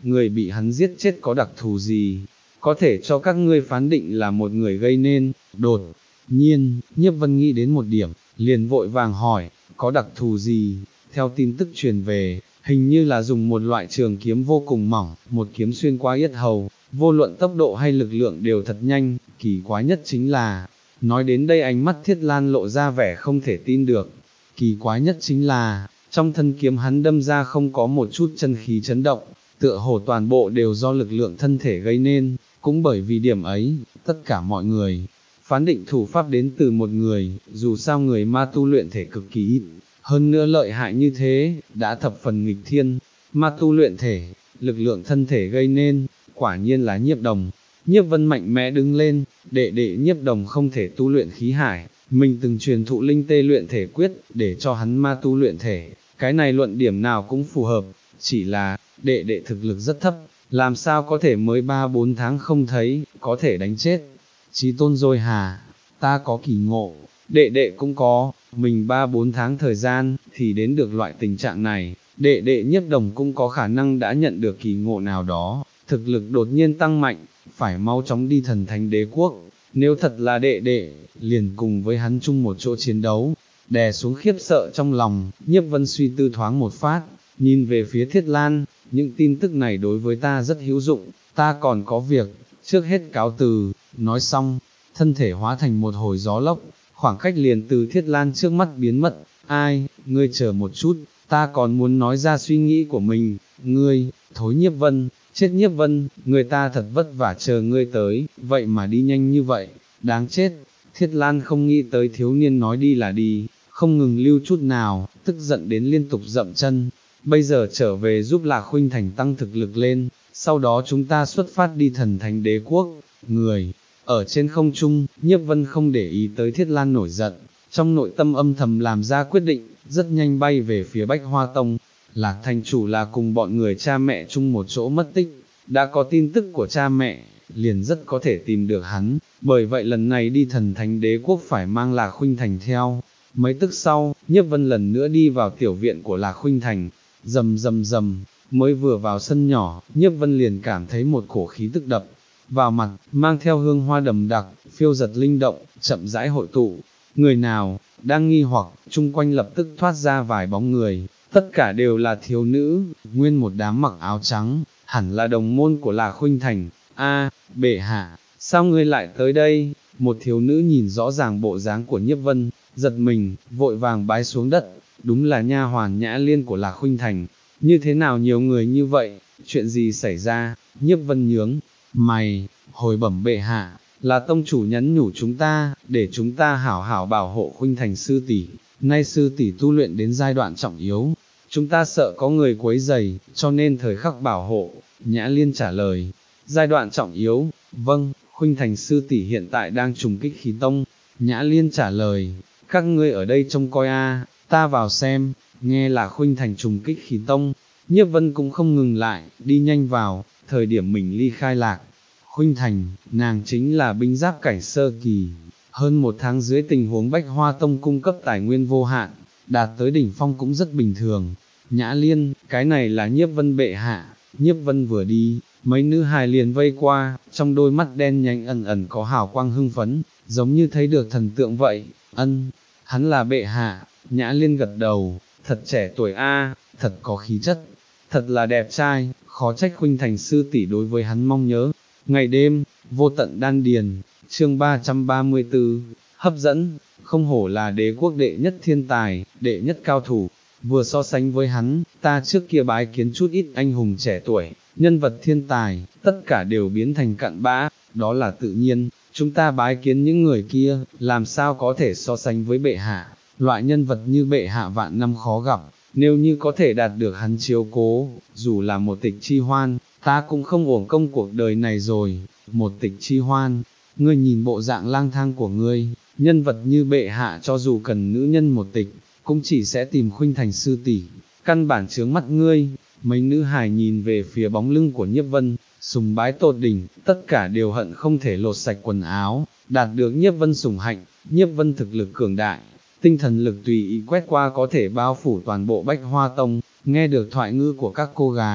người bị hắn giết chết có đặc thù gì, có thể cho các ngươi phán định là một người gây nên. Đột nhiên, Nhiếp Vân nghĩ đến một điểm, liền vội vàng hỏi, có đặc thù gì? Theo tin tức truyền về, hình như là dùng một loại trường kiếm vô cùng mỏng, một kiếm xuyên qua yết hầu, vô luận tốc độ hay lực lượng đều thật nhanh, kỳ quái nhất chính là, nói đến đây ánh mắt Thiết Lan lộ ra vẻ không thể tin được, kỳ quái nhất chính là, trong thân kiếm hắn đâm ra không có một chút chân khí chấn động, tựa hồ toàn bộ đều do lực lượng thân thể gây nên, cũng bởi vì điểm ấy, tất cả mọi người phán định thủ pháp đến từ một người, dù sao người ma tu luyện thể cực kỳ ít, hơn nữa lợi hại như thế, đã thập phần nghịch thiên, ma tu luyện thể, lực lượng thân thể gây nên, quả nhiên là Nhiếp Đồng. Nhiếp Vân mạnh mẽ đứng lên, đệ đệ Nhiếp Đồng không thể tu luyện khí hải, mình từng truyền thụ linh tê luyện thể quyết, để cho hắn ma tu luyện thể, cái này luận điểm nào cũng phù hợp, chỉ là, đệ đệ thực lực rất thấp, làm sao có thể mới ba bốn tháng không thấy, có thể đánh chết. Chí tôn rồi hà, ta có kỳ ngộ, đệ đệ cũng có, mình ba bốn tháng thời gian, thì đến được loại tình trạng này, đệ đệ Nhiếp Đồng cũng có khả năng đã nhận được kỳ ngộ nào đó, thực lực đột nhiên tăng mạnh, phải mau chóng đi Thần Thánh Đế Quốc, nếu thật là đệ đệ, liền cùng với hắn chung một chỗ chiến đấu, đè xuống khiếp sợ trong lòng, Nhiếp Vân suy tư thoáng một phát, nhìn về phía Thiết Lan, những tin tức này đối với ta rất hữu dụng, ta còn có việc, trước hết cáo từ, nói xong, thân thể hóa thành một hồi gió lốc, khoảng cách liền từ Thiết Lan trước mắt biến mất, ai, ngươi chờ một chút, ta còn muốn nói ra suy nghĩ của mình, ngươi, thối Nhiếp Vân, chết Nhiếp Vân, người ta thật vất vả chờ ngươi tới, vậy mà đi nhanh như vậy, đáng chết. Thiết Lan không nghĩ tới thiếu niên nói đi là đi, không ngừng lưu chút nào, tức giận đến liên tục dậm chân, bây giờ trở về giúp Lạc Khuynh Thành tăng thực lực lên, sau đó chúng ta xuất phát đi Thần Thánh Đế Quốc. Người ở trên không trung, Nhiếp Vân không để ý tới Thiết Lan nổi giận, trong nội tâm âm thầm làm ra quyết định, rất nhanh bay về phía Bách Hoa Tông. Lạc thành chủ là cùng bọn người cha mẹ chung một chỗ mất tích, đã có tin tức của cha mẹ, liền rất có thể tìm được hắn, bởi vậy lần này đi Thần Thánh Đế Quốc phải mang Lạc Khuynh Thành theo. Mấy tức sau, Nhiếp Vân lần nữa đi vào tiểu viện của Lạc Khuynh Thành, rầm rầm rầm, mới vừa vào sân nhỏ, Nhiếp Vân liền cảm thấy một cổ khí tức đập vào mặt, mang theo hương hoa đầm đặc, phiêu giật linh động, chậm rãi hội tụ. Người nào, đang nghi hoặc, chung quanh lập tức thoát ra vài bóng người, tất cả đều là thiếu nữ, nguyên một đám mặc áo trắng, hẳn là đồng môn của Lạc Khuynh Thành. A, bệ hạ, sao ngươi lại tới đây? Một thiếu nữ nhìn rõ ràng bộ dáng của Nhiếp Vân, giật mình, vội vàng bái xuống đất, đúng là nha hoàn Nhã Liên của Lạc Khuynh Thành, như thế nào nhiều người như vậy, chuyện gì xảy ra? Nhiếp Vân nhướng mày, hồi bẩm bệ hạ, là tông chủ nhắn nhủ chúng ta, để chúng ta hảo hảo bảo hộ Khuynh Thành sư tỷ, nay sư tỷ tu luyện đến giai đoạn trọng yếu, chúng ta sợ có người quấy rầy, cho nên thời khắc bảo hộ. Nhã Liên trả lời, giai đoạn trọng yếu, vâng, Khuynh Thành sư tỷ hiện tại đang trùng kích khí tông. Nhã Liên trả lời, các ngươi ở đây trông coi a, ta vào xem. Nghe là Khuynh Thành trùng kích khí tông, Nhiếp Vân cũng không ngừng lại, đi nhanh vào. Thời điểm mình ly khai Lạc Khuynh Thành, nàng chính là binh giáp cảnh sơ kỳ, hơn một tháng dưới tình huống Bách Hoa Tông cung cấp tài nguyên vô hạn, đạt tới đỉnh phong cũng rất bình thường. Nhã Liên, cái này là Nhiếp Vân bệ hạ. Nhiếp Vân vừa đi, mấy nữ hài liền vây qua, trong đôi mắt đen nhánh ẩn ẩn có hào quang hưng phấn, giống như thấy được thần tượng vậy. Ân, hắn là bệ hạ. Nhã Liên gật đầu, thật trẻ tuổi a, thật có khí chất, thật là đẹp trai, khó trách Khuynh Thành sư tỷ đối với hắn mong nhớ. Ngày đêm, vô tận đan điền, chương ba trăm ba mươi tư, hấp dẫn, không hổ là đế quốc đệ nhất thiên tài, đệ nhất cao thủ, vừa so sánh với hắn, ta trước kia bái kiến chút ít anh hùng trẻ tuổi, nhân vật thiên tài, tất cả đều biến thành cặn bã, đó là tự nhiên, chúng ta bái kiến những người kia, làm sao có thể so sánh với bệ hạ, loại nhân vật như bệ hạ vạn năm khó gặp, nếu như có thể đạt được hắn chiếu cố, dù là một tịch chi hoan, ta cũng không uổng công cuộc đời này rồi. Một tịch chi hoan, ngươi nhìn bộ dạng lang thang của ngươi, nhân vật như bệ hạ cho dù cần nữ nhân một tịch, cũng chỉ sẽ tìm Khuynh Thành sư tỷ, căn bản chướng mắt ngươi. Mấy nữ hài nhìn về phía bóng lưng của Nhiếp Vân, sùng bái tột đỉnh, tất cả đều hận không thể lột sạch quần áo, đạt được Nhiếp Vân sủng hạnh. Nhiếp Vân thực lực cường đại, tinh thần lực tùy ý quét qua có thể bao phủ toàn bộ Bách Hoa Tông. Nghe được thoại ngữ của các cô gái,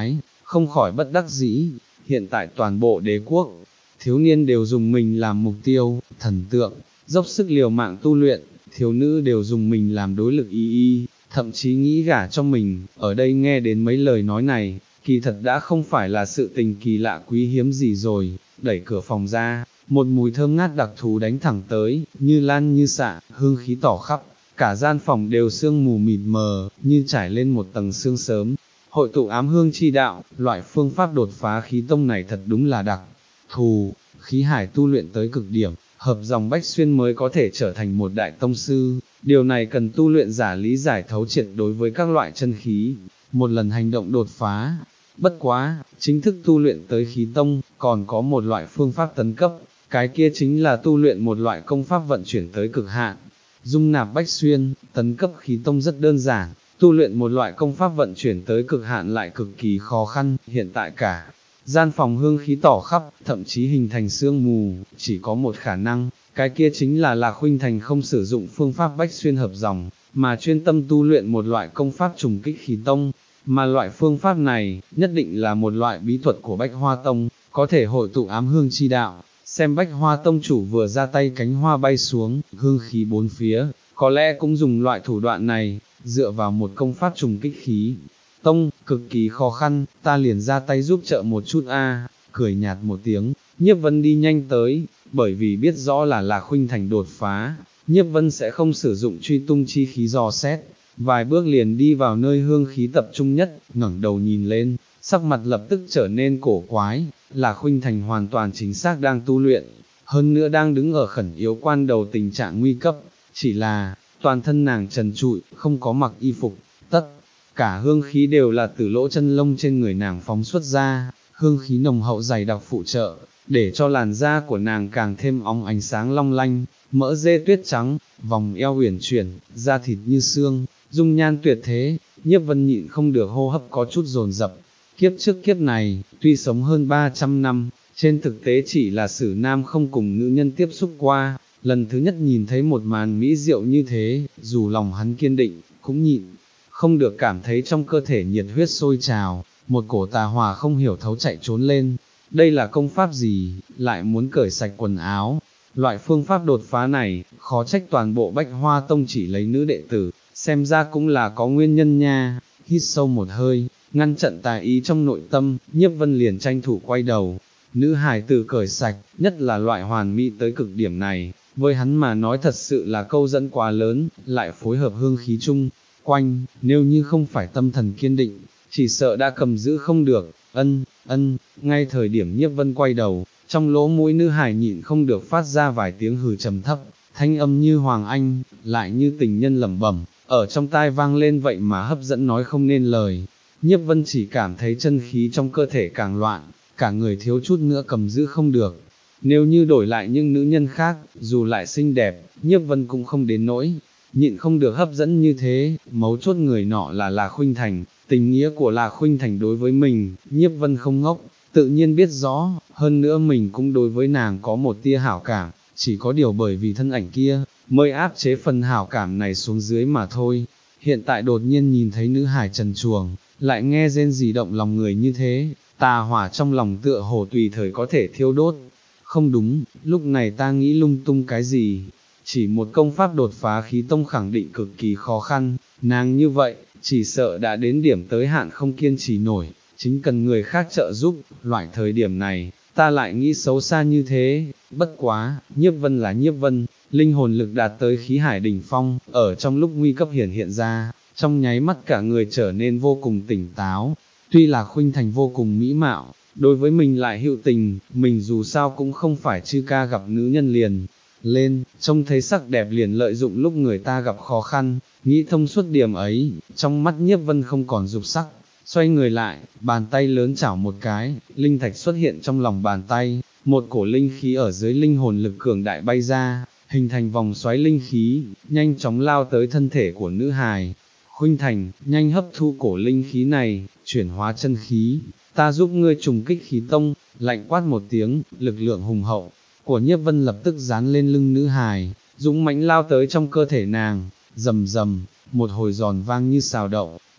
không khỏi bất đắc dĩ, hiện tại toàn bộ đế quốc, thiếu niên đều dùng mình làm mục tiêu, thần tượng, dốc sức liều mạng tu luyện, thiếu nữ đều dùng mình làm đối lực y y, thậm chí nghĩ gả cho mình, ở đây nghe đến mấy lời nói này, kỳ thật đã không phải là sự tình kỳ lạ quý hiếm gì rồi, đẩy cửa phòng ra, một mùi thơm ngát đặc thù đánh thẳng tới, như lan như xạ, hương khí tỏ khắp, cả gian phòng đều sương mù mịt mờ, như trải lên một tầng sương sớm. Hội tụ ám hương chi đạo, loại phương pháp đột phá khí tông này thật đúng là đặc thù, khí hải tu luyện tới cực điểm, hợp dòng bách xuyên mới có thể trở thành một đại tông sư, điều này cần tu luyện giả lý giải thấu triệt đối với các loại chân khí, một lần hành động đột phá. Bất quá, chính thức tu luyện tới khí tông, còn có một loại phương pháp tấn cấp, cái kia chính là tu luyện một loại công pháp vận chuyển tới cực hạn. Dung nạp bách xuyên, tấn cấp khí tông rất đơn giản, tu luyện một loại công pháp vận chuyển tới cực hạn lại cực kỳ khó khăn, hiện tại cả. Gian phòng hương khí tỏ khắp, thậm chí hình thành sương mù, chỉ có một khả năng, cái kia chính là Lạc Khuynh Thành không sử dụng phương pháp bách xuyên hợp dòng, mà chuyên tâm tu luyện một loại công pháp trùng kích khí tông, mà loại phương pháp này, nhất định là một loại bí thuật của Bách Hoa Tông, có thể hội tụ ám hương chi đạo, xem Bách Hoa Tông chủ vừa ra tay cánh hoa bay xuống, hương khí bốn phía, có lẽ cũng dùng loại thủ đoạn này, dựa vào một công pháp trùng kích khí. Tông, cực kỳ khó khăn, ta liền ra tay giúp trợ một chút a. Cười nhạt một tiếng, Nhiếp Vân đi nhanh tới, bởi vì biết rõ là Lạc Khuynh Thành đột phá, Nhiếp Vân sẽ không sử dụng truy tung chi khí dò xét, vài bước liền đi vào nơi hương khí tập trung nhất, ngẩng đầu nhìn lên, sắc mặt lập tức trở nên cổ quái, Lạc Khuynh Thành hoàn toàn chính xác đang tu luyện, hơn nữa đang đứng ở khẩn yếu quan đầu tình trạng nguy cấp, chỉ là, toàn thân nàng trần trụi, không có mặc y phục, tất cả hương khí đều là từ lỗ chân lông trên người nàng phóng xuất ra, hương khí nồng hậu dày đặc phụ trợ, để cho làn da của nàng càng thêm óng ánh sáng long lanh, mỡ dê tuyết trắng, vòng eo uyển chuyển, da thịt như xương, dung nhan tuyệt thế. Nhiếp Vân nhịn không được hô hấp có chút dồn dập. Kiếp trước kiếp này, tuy sống hơn ba trăm năm, trên thực tế chỉ là sử nam không cùng nữ nhân tiếp xúc qua, lần thứ nhất nhìn thấy một màn mỹ diệu như thế, dù lòng hắn kiên định, cũng nhịn không được cảm thấy trong cơ thể nhiệt huyết sôi trào, một cổ tà hỏa không hiểu thấu chạy trốn lên. Đây là công pháp gì, lại muốn cởi sạch quần áo? Loại phương pháp đột phá này, khó trách toàn bộ Bách Hoa Tông chỉ lấy nữ đệ tử, xem ra cũng là có nguyên nhân nha. Hít sâu một hơi, ngăn chặn tà ý trong nội tâm, Nhiếp Vân liền tranh thủ quay đầu. Nữ hài tử cởi sạch, nhất là loại hoàn mỹ tới cực điểm này, với hắn mà nói thật sự là câu dẫn quá lớn, lại phối hợp hương khí chung quanh, nếu như không phải tâm thần kiên định, chỉ sợ đã cầm giữ không được. Ân, ân, ngay thời điểm Nhiếp Vân quay đầu, trong lỗ mũi nữ hài nhịn không được phát ra vài tiếng hừ trầm thấp, thanh âm như Hoàng Anh, lại như tình nhân lẩm bẩm, ở trong tai vang lên vậy mà hấp dẫn nói không nên lời. Nhiếp Vân chỉ cảm thấy chân khí trong cơ thể càng loạn, cả người thiếu chút nữa cầm giữ không được. Nếu như đổi lại những nữ nhân khác, dù lại xinh đẹp, Nhiếp Vân cũng không đến nỗi nhịn không được hấp dẫn như thế. Mấu chốt người nọ là Lạc Khuynh Thành, tình nghĩa của Lạc Khuynh Thành đối với mình, Nhiếp Vân không ngốc, tự nhiên biết rõ, hơn nữa mình cũng đối với nàng có một tia hảo cảm, chỉ có điều bởi vì thân ảnh kia, mới áp chế phần hảo cảm này xuống dưới mà thôi. Hiện tại đột nhiên nhìn thấy nữ hải trần truồng, lại nghe rên rỉ động lòng người như thế, tà hỏa trong lòng tựa hồ tùy thời có thể thiêu đốt. Không đúng, lúc này ta nghĩ lung tung cái gì, chỉ một công pháp đột phá khí tông khẳng định cực kỳ khó khăn, nàng như vậy, chỉ sợ đã đến điểm tới hạn không kiên trì nổi, chính cần người khác trợ giúp. Loại thời điểm này, ta lại nghĩ xấu xa như thế. Bất quá, Nhiếp Vân là Nhiếp Vân, linh hồn lực đạt tới khí hải đỉnh phong, ở trong lúc nguy cấp hiển hiện ra, trong nháy mắt cả người trở nên vô cùng tỉnh táo. Tuy là Khuynh Thành vô cùng mỹ mạo, đối với mình lại hữu tình, mình dù sao cũng không phải chư ca gặp nữ nhân liền lên, trông thấy sắc đẹp liền lợi dụng lúc người ta gặp khó khăn, nghĩ thông suốt điểm ấy, trong mắt Nhiếp Vân không còn dục sắc, xoay người lại, bàn tay lớn chảo một cái, linh thạch xuất hiện trong lòng bàn tay, một cổ linh khí ở dưới linh hồn lực cường đại bay ra, hình thành vòng xoáy linh khí, nhanh chóng lao tới thân thể của nữ hài. Khuynh Thành, nhanh hấp thu cổ linh khí này, chuyển hóa chân khí, ta giúp ngươi trùng kích khí tông. Lạnh quát một tiếng, lực lượng hùng hậu của Nhiếp Vân lập tức dán lên lưng nữ hài, dũng mãnh lao tới trong cơ thể nàng, rầm rầm, một hồi giòn vang như xào đậu,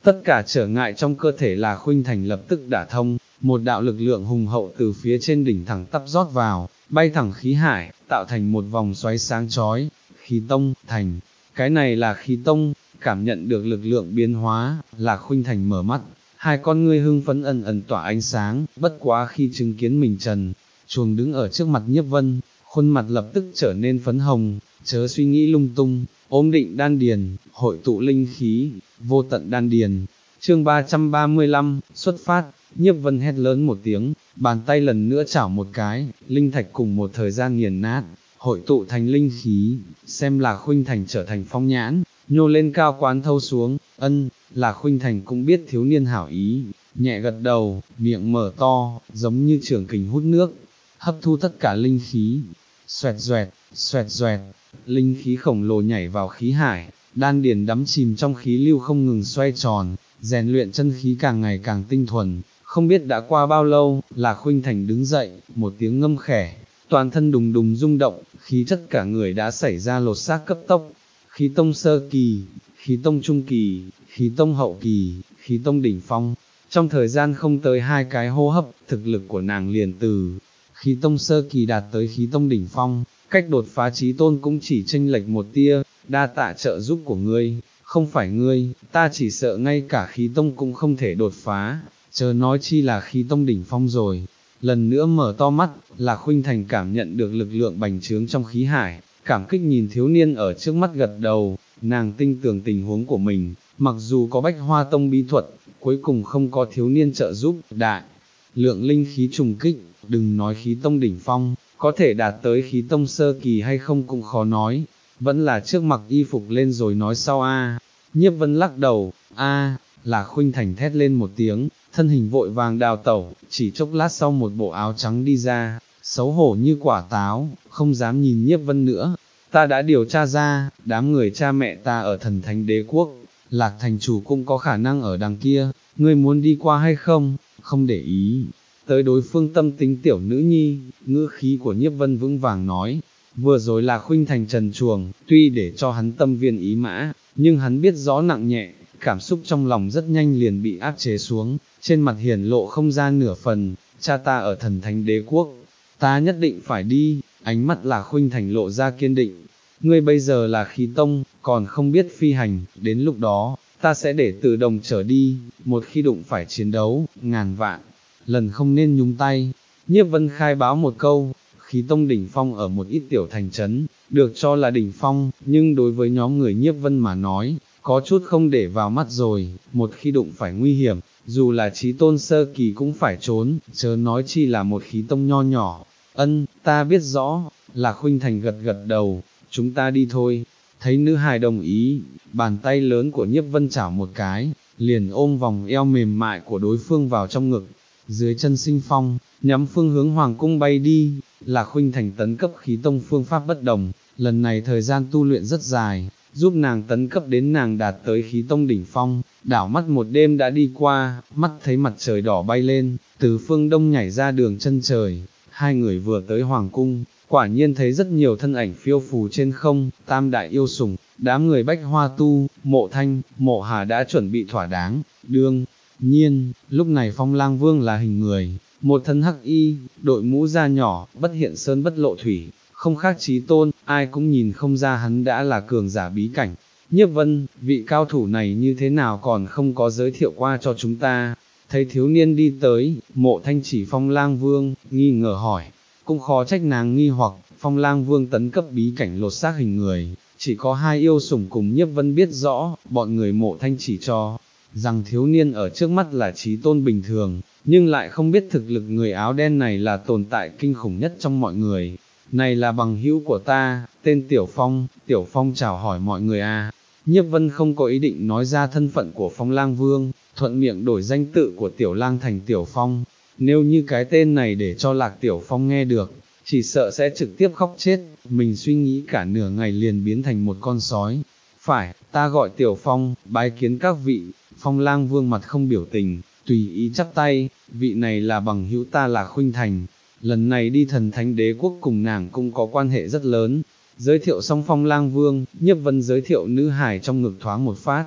tất cả trở ngại trong cơ thể Lạc Khuynh Thành lập tức đả thông, một đạo lực lượng hùng hậu từ phía trên đỉnh thẳng tắp rót vào, bay thẳng khí hải, tạo thành một vòng xoáy sáng chói, khí tông, thành, cái này là khí tông, cảm nhận được lực lượng biến hóa, Lạc Khuynh Thành mở mắt, hai con ngươi hưng phấn ẩn ẩn tỏa ánh sáng, bất quá khi chứng kiến mình trần, chuồng đứng ở trước mặt Nhiếp Vân, khuôn mặt lập tức trở nên phấn hồng, chớ suy nghĩ lung tung, ôm định đan điền, hội tụ linh khí, vô tận đan điền. Chương ba trăm ba mươi lăm, xuất phát, Nhiếp Vân hét lớn một tiếng, bàn tay lần nữa chảo một cái, linh thạch cùng một thời gian nghiền nát, hội tụ thành linh khí, xem Lạc Khuynh Thành trở thành phong nhãn, nhô lên cao quán thâu xuống, ân, Lạc Khuynh Thành cũng biết thiếu niên hảo ý, nhẹ gật đầu, miệng mở to, giống như trường kình hút nước, hấp thu tất cả linh khí, xoẹt xoẹt, xoẹt xoẹt, linh khí khổng lồ nhảy vào khí hải, đan điền đắm chìm trong khí lưu không ngừng xoay tròn, rèn luyện chân khí càng ngày càng tinh thuần. Không biết đã qua bao lâu, Lạc Khuynh Thành đứng dậy, một tiếng ngâm khẽ, toàn thân đùng đùng rung động, khí chất cả người đã xảy ra lột xác cấp tốc, khí tông sơ kỳ, khí tông trung kỳ, khí tông hậu kỳ, khí tông đỉnh phong. Trong thời gian không tới hai cái hô hấp, thực lực của nàng liền từ khí tông sơ kỳ đạt tới khí tông đỉnh phong, cách đột phá chí tôn cũng chỉ chênh lệch một tia, đa tạ trợ giúp của ngươi, không phải ngươi, ta chỉ sợ ngay cả khí tông cũng không thể đột phá, chớ nói chi là khí tông đỉnh phong rồi. Lần nữa mở to mắt, Lạc Khuynh Thành cảm nhận được lực lượng bành trướng trong khí hải, cảm kích nhìn thiếu niên ở trước mắt gật đầu, nàng tinh tường tình huống của mình, mặc dù có Bách Hoa Tông bí thuật, cuối cùng không có thiếu niên trợ giúp, đại lượng linh khí trùng kích, đừng nói khí tông đỉnh phong, có thể đạt tới khí tông sơ kỳ hay không cũng khó nói, vẫn là trước mặc y phục lên rồi nói sau a. Nhiếp Vân lắc đầu, a, Lạc Khuynh Thành thét lên một tiếng, thân hình vội vàng đào tẩu, chỉ chốc lát sau một bộ áo trắng đi ra, xấu hổ như quả táo, không dám nhìn Nhiếp Vân nữa. Ta đã điều tra ra, đám người cha mẹ ta ở Thần Thánh Đế Quốc, Lạc thành chủ cũng có khả năng ở đằng kia, ngươi muốn đi qua hay không, không để ý. Tới đối phương tâm tính tiểu nữ nhi, ngữ khí của Nhiếp Vân vững vàng nói, vừa rồi Lạc Khuynh Thành trần chuồng, tuy để cho hắn tâm viên ý mã, nhưng hắn biết rõ nặng nhẹ, cảm xúc trong lòng rất nhanh liền bị áp chế xuống, trên mặt hiển lộ không ra nửa phần, cha ta ở Thần Thánh Đế Quốc, ta nhất định phải đi, ánh mắt Lạc Khuynh Thành lộ ra kiên định, ngươi bây giờ là khí tông, còn không biết phi hành, đến lúc đó, ta sẽ để tự đồng trở đi, một khi đụng phải chiến đấu, ngàn vạn, lần không nên nhúng tay. Nhiếp Vân khai báo một câu, khí tông đỉnh phong ở một ít tiểu thành trấn, được cho là đỉnh phong, nhưng đối với nhóm người Nhiếp Vân mà nói, có chút không để vào mắt rồi, một khi đụng phải nguy hiểm, dù là chí tôn sơ kỳ cũng phải trốn, chớ nói chi là một khí tông nho nhỏ. Ân, ta biết rõ, Lạc Khuynh Thành gật gật đầu, chúng ta đi thôi. Thấy nữ hài đồng ý, bàn tay lớn của Nhiếp Vân chảo một cái, liền ôm vòng eo mềm mại của đối phương vào trong ngực, dưới chân sinh phong, nhắm phương hướng hoàng cung bay đi. Lạc Khuynh Thành tấn cấp khí tông phương pháp bất đồng, lần này thời gian tu luyện rất dài, giúp nàng tấn cấp đến nàng đạt tới khí tông đỉnh phong, đảo mắt một đêm đã đi qua, mắt thấy mặt trời đỏ bay lên, từ phương đông nhảy ra đường chân trời, hai người vừa tới hoàng cung, quả nhiên thấy rất nhiều thân ảnh phiêu phù trên không, tam đại yêu sủng, đám người Bách Hoa Tu, Mộ Thanh, Mộ Hà đã chuẩn bị thỏa đáng, đương nhiên, lúc này Phong Lang Vương là hình người, một thân hắc y, đội mũ da nhỏ, bất hiện sơn bất lộ thủy, không khác chí tôn, ai cũng nhìn không ra hắn đã là cường giả bí cảnh. Nhiếp Vân, vị cao thủ này như thế nào còn không có giới thiệu qua cho chúng ta. Thấy thiếu niên đi tới, Mộ Thanh chỉ Phong Lang Vương, nghi ngờ hỏi, cũng khó trách nàng nghi hoặc, Phong Lang Vương tấn cấp bí cảnh lột xác hình người, chỉ có hai yêu sủng cùng Nhiếp Vân biết rõ, bọn người Mộ Thanh chỉ cho rằng thiếu niên ở trước mắt là chí tôn bình thường, nhưng lại không biết thực lực người áo đen này là tồn tại kinh khủng nhất trong mọi người. Này là bằng hữu của ta, tên Tiểu Phong. Tiểu Phong chào hỏi mọi người à. Nhiếp Vân không có ý định nói ra thân phận của Phong Lang Vương, thuận miệng đổi danh tự của Tiểu Lang thành Tiểu Phong. Nếu như cái tên này để cho Lạc Tiểu Phong nghe được, chỉ sợ sẽ trực tiếp khóc chết, mình suy nghĩ cả nửa ngày liền biến thành một con sói. Phải, ta gọi Tiểu Phong, bái kiến các vị. Phong Lang Vương mặt không biểu tình, tùy ý chắp tay, vị này là bằng hữu ta Lạc Khuynh Thành, lần này đi Thần Thánh Đế Quốc cùng nàng cũng có quan hệ rất lớn. Giới thiệu xong Phong Lang Vương, Nhiếp Vân giới thiệu nữ hài trong ngực thoáng một phát,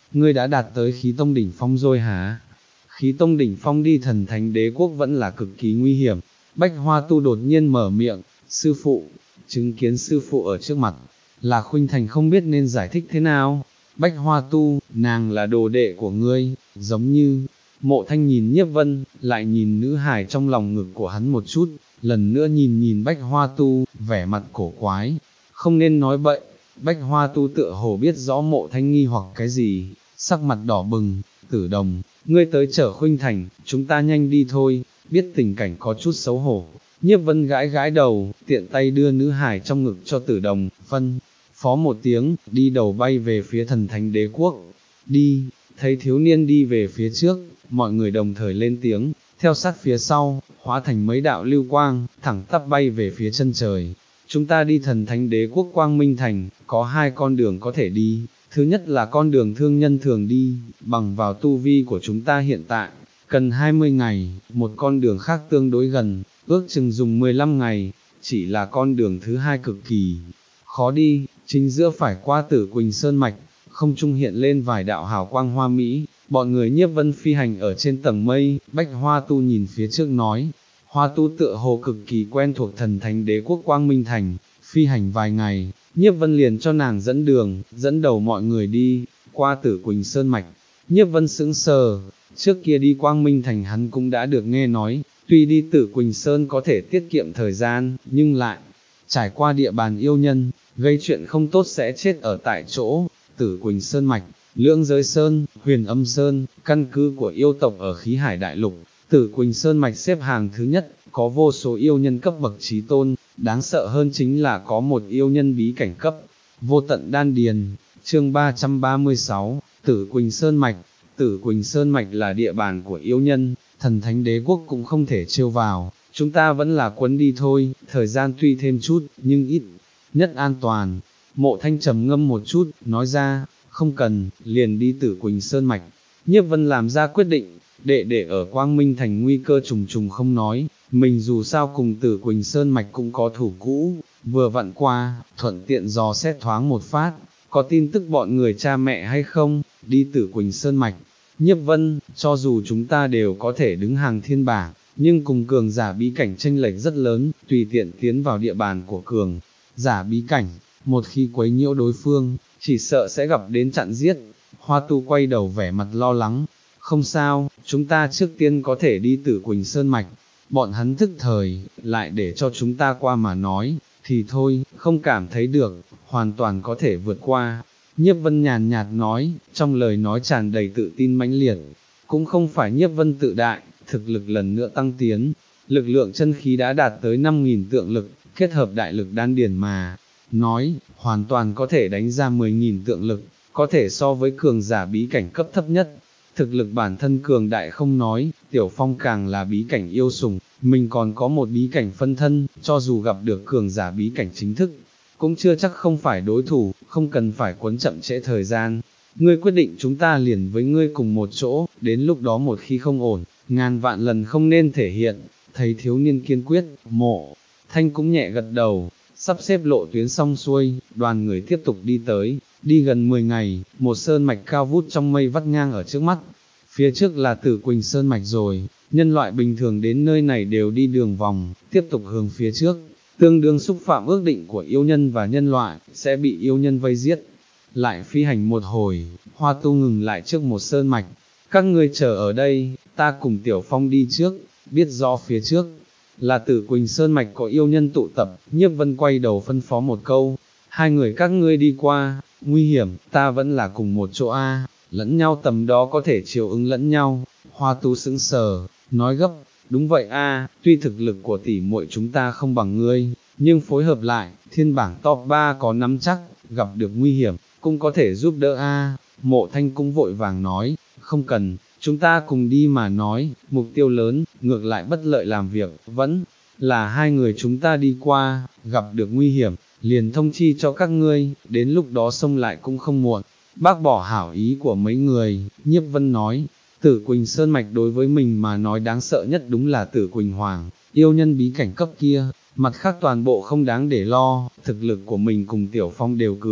ngươi đã đạt tới khí tông đỉnh phong rồi hả? Khí tông đỉnh phong đi thần thánh đế quốc vẫn là cực kỳ nguy hiểm. Bách Hoa Tu đột nhiên mở miệng, sư phụ, chứng kiến sư phụ ở trước mặt, là Khuynh Thành không biết nên giải thích thế nào. Bách Hoa Tu, nàng là đồ đệ của ngươi, giống như, Mộ Thanh nhìn Nhiếp Vân, lại nhìn nữ hài trong lòng ngực của hắn một chút, lần nữa nhìn nhìn Bách Hoa Tu, vẻ mặt cổ quái, không nên nói bậy. Bách Hoa Tu tựa hồ biết rõ Mộ Thanh nghi hoặc cái gì, sắc mặt đỏ bừng, Tử Đồng, ngươi tới chở Khuynh Thành, chúng ta nhanh đi thôi, biết tình cảnh có chút xấu hổ. Nhiếp Vân gãi gãi đầu, tiện tay đưa nữ hài trong ngực cho Tử Đồng, phân phó một tiếng, đi đầu bay về phía thần thánh đế quốc. Đi, thấy thiếu niên đi về phía trước, mọi người đồng thời lên tiếng, theo sát phía sau, hóa thành mấy đạo lưu quang, thẳng tắp bay về phía chân trời. Chúng ta đi thần thánh đế quốc Quang Minh Thành, có hai con đường có thể đi, thứ nhất là con đường thương nhân thường đi, bằng vào tu vi của chúng ta hiện tại, cần hai mươi ngày, một con đường khác tương đối gần, ước chừng dùng mười lăm ngày, chỉ là con đường thứ hai cực kỳ khó đi, chính giữa phải qua Tử Quỳnh Sơn Mạch, không trung hiện lên vài đạo hào quang hoa mỹ, bọn người Nhiếp Vân phi hành ở trên tầng mây. Bách Hoa Tu nhìn phía trước nói, Hoa Tu tựa hồ cực kỳ quen thuộc thần thánh đế quốc Quang Minh Thành, phi hành vài ngày, Nhiếp Vân liền cho nàng dẫn đường, dẫn đầu mọi người đi, qua Tử Quỳnh Sơn Mạch. Nhiếp Vân sững sờ, trước kia đi Quang Minh Thành hắn cũng đã được nghe nói, tuy đi Tử Quỳnh Sơn có thể tiết kiệm thời gian, nhưng lại trải qua địa bàn yêu nhân, gây chuyện không tốt sẽ chết ở tại chỗ. Tử Quỳnh Sơn Mạch, Lưỡng Giới Sơn, Huyền Âm Sơn, căn cứ của yêu tộc ở khí hải đại lục. Tử Quỳnh Sơn Mạch xếp hàng thứ nhất, có vô số yêu nhân cấp bậc chí tôn, đáng sợ hơn chính là có một yêu nhân bí cảnh cấp, vô tận đan điền. Chương ba trăm ba mươi sáu, Tử Quỳnh Sơn Mạch. Tử Quỳnh Sơn Mạch là địa bàn của yêu nhân, thần thánh đế quốc cũng không thể trêu vào, chúng ta vẫn là quấn đi thôi, thời gian tuy thêm chút, nhưng ít nhất an toàn. Mộ Thanh trầm ngâm một chút, nói ra, không cần, liền đi Tử Quỳnh Sơn Mạch. Nhiếp Vân làm ra quyết định, đệ đệ ở Quang Minh Thành nguy cơ trùng trùng không nói, mình dù sao cùng Tử Quỳnh Sơn Mạch cũng có thủ cũ, vừa vặn qua, thuận tiện dò xét thoáng một phát, có tin tức bọn người cha mẹ hay không, đi Tử Quỳnh Sơn Mạch. Nhiếp Vân, cho dù chúng ta đều có thể đứng hàng thiên bảng, nhưng cùng cường giả bí cảnh chênh lệch rất lớn, tùy tiện tiến vào địa bàn của cường giả bí cảnh, một khi quấy nhiễu đối phương, chỉ sợ sẽ gặp đến chặn giết. Hoa Tu quay đầu vẻ mặt lo lắng, không sao, chúng ta trước tiên có thể đi Tử Quỳnh Sơn Mạch, bọn hắn thức thời, lại để cho chúng ta qua mà nói, thì thôi, không cảm thấy được, hoàn toàn có thể vượt qua. Nhiếp Vân nhàn nhạt nói, trong lời nói tràn đầy tự tin mãnh liệt, cũng không phải Nhiếp Vân tự đại, thực lực lần nữa tăng tiến, lực lượng chân khí đã đạt tới năm nghìn tượng lực, kết hợp đại lực đan điền mà nói, hoàn toàn có thể đánh ra mười nghìn tượng lực, có thể so với cường giả bí cảnh cấp thấp nhất. Thực lực bản thân cường đại không nói, Tiểu Phong càng là bí cảnh yêu sủng, mình còn có một bí cảnh phân thân, cho dù gặp được cường giả bí cảnh chính thức, cũng chưa chắc không phải đối thủ, không cần phải quấn chậm trễ thời gian. Ngươi quyết định chúng ta liền với ngươi cùng một chỗ, đến lúc đó một khi không ổn, ngàn vạn lần không nên thể hiện. Thấy thiếu niên kiên quyết, Mộ Thanh cũng nhẹ gật đầu, sắp xếp lộ tuyến xong xuôi, đoàn người tiếp tục đi tới, đi gần mười ngày, một sơn mạch cao vút trong mây vắt ngang ở trước mắt, phía trước là Tử Quỳnh Sơn Mạch rồi, nhân loại bình thường đến nơi này đều đi đường vòng, tiếp tục hướng phía trước, tương đương xúc phạm ước định của yêu nhân và nhân loại, sẽ bị yêu nhân vây giết. Lại phi hành một hồi, Hoa Tu ngừng lại trước một sơn mạch, các ngươi chờ ở đây, ta cùng Tiểu Phong đi trước, biết rõ phía trước là Tử Quỳnh Sơn Mạch có yêu nhân tụ tập. Nhiếp Vân quay đầu phân phó một câu, hai người các ngươi đi qua, nguy hiểm, ta vẫn là cùng một chỗ a, lẫn nhau tầm đó có thể chiều ứng lẫn nhau. Hoa Tu sững sờ, nói gấp, đúng vậy a, tuy thực lực của tỷ muội chúng ta không bằng ngươi, nhưng phối hợp lại, thiên bảng top ba có nắm chắc, gặp được nguy hiểm, cũng có thể giúp đỡ a. Mộ Thanh cũng vội vàng nói, không cần, chúng ta cùng đi mà nói, mục tiêu lớn, ngược lại bất lợi làm việc, vẫn là hai người chúng ta đi qua, gặp được nguy hiểm, liền thông chi cho các ngươi, đến lúc đó xông lại cũng không muộn. Bác bỏ hảo ý của mấy người, Nhiếp Vân nói, Tử Quỳnh Sơn Mạch đối với mình mà nói đáng sợ nhất đúng là Tử Quỳnh Hoàng, yêu nhân bí cảnh cấp kia, mặt khác toàn bộ không đáng để lo, thực lực của mình cùng Tiểu Phong đều cường,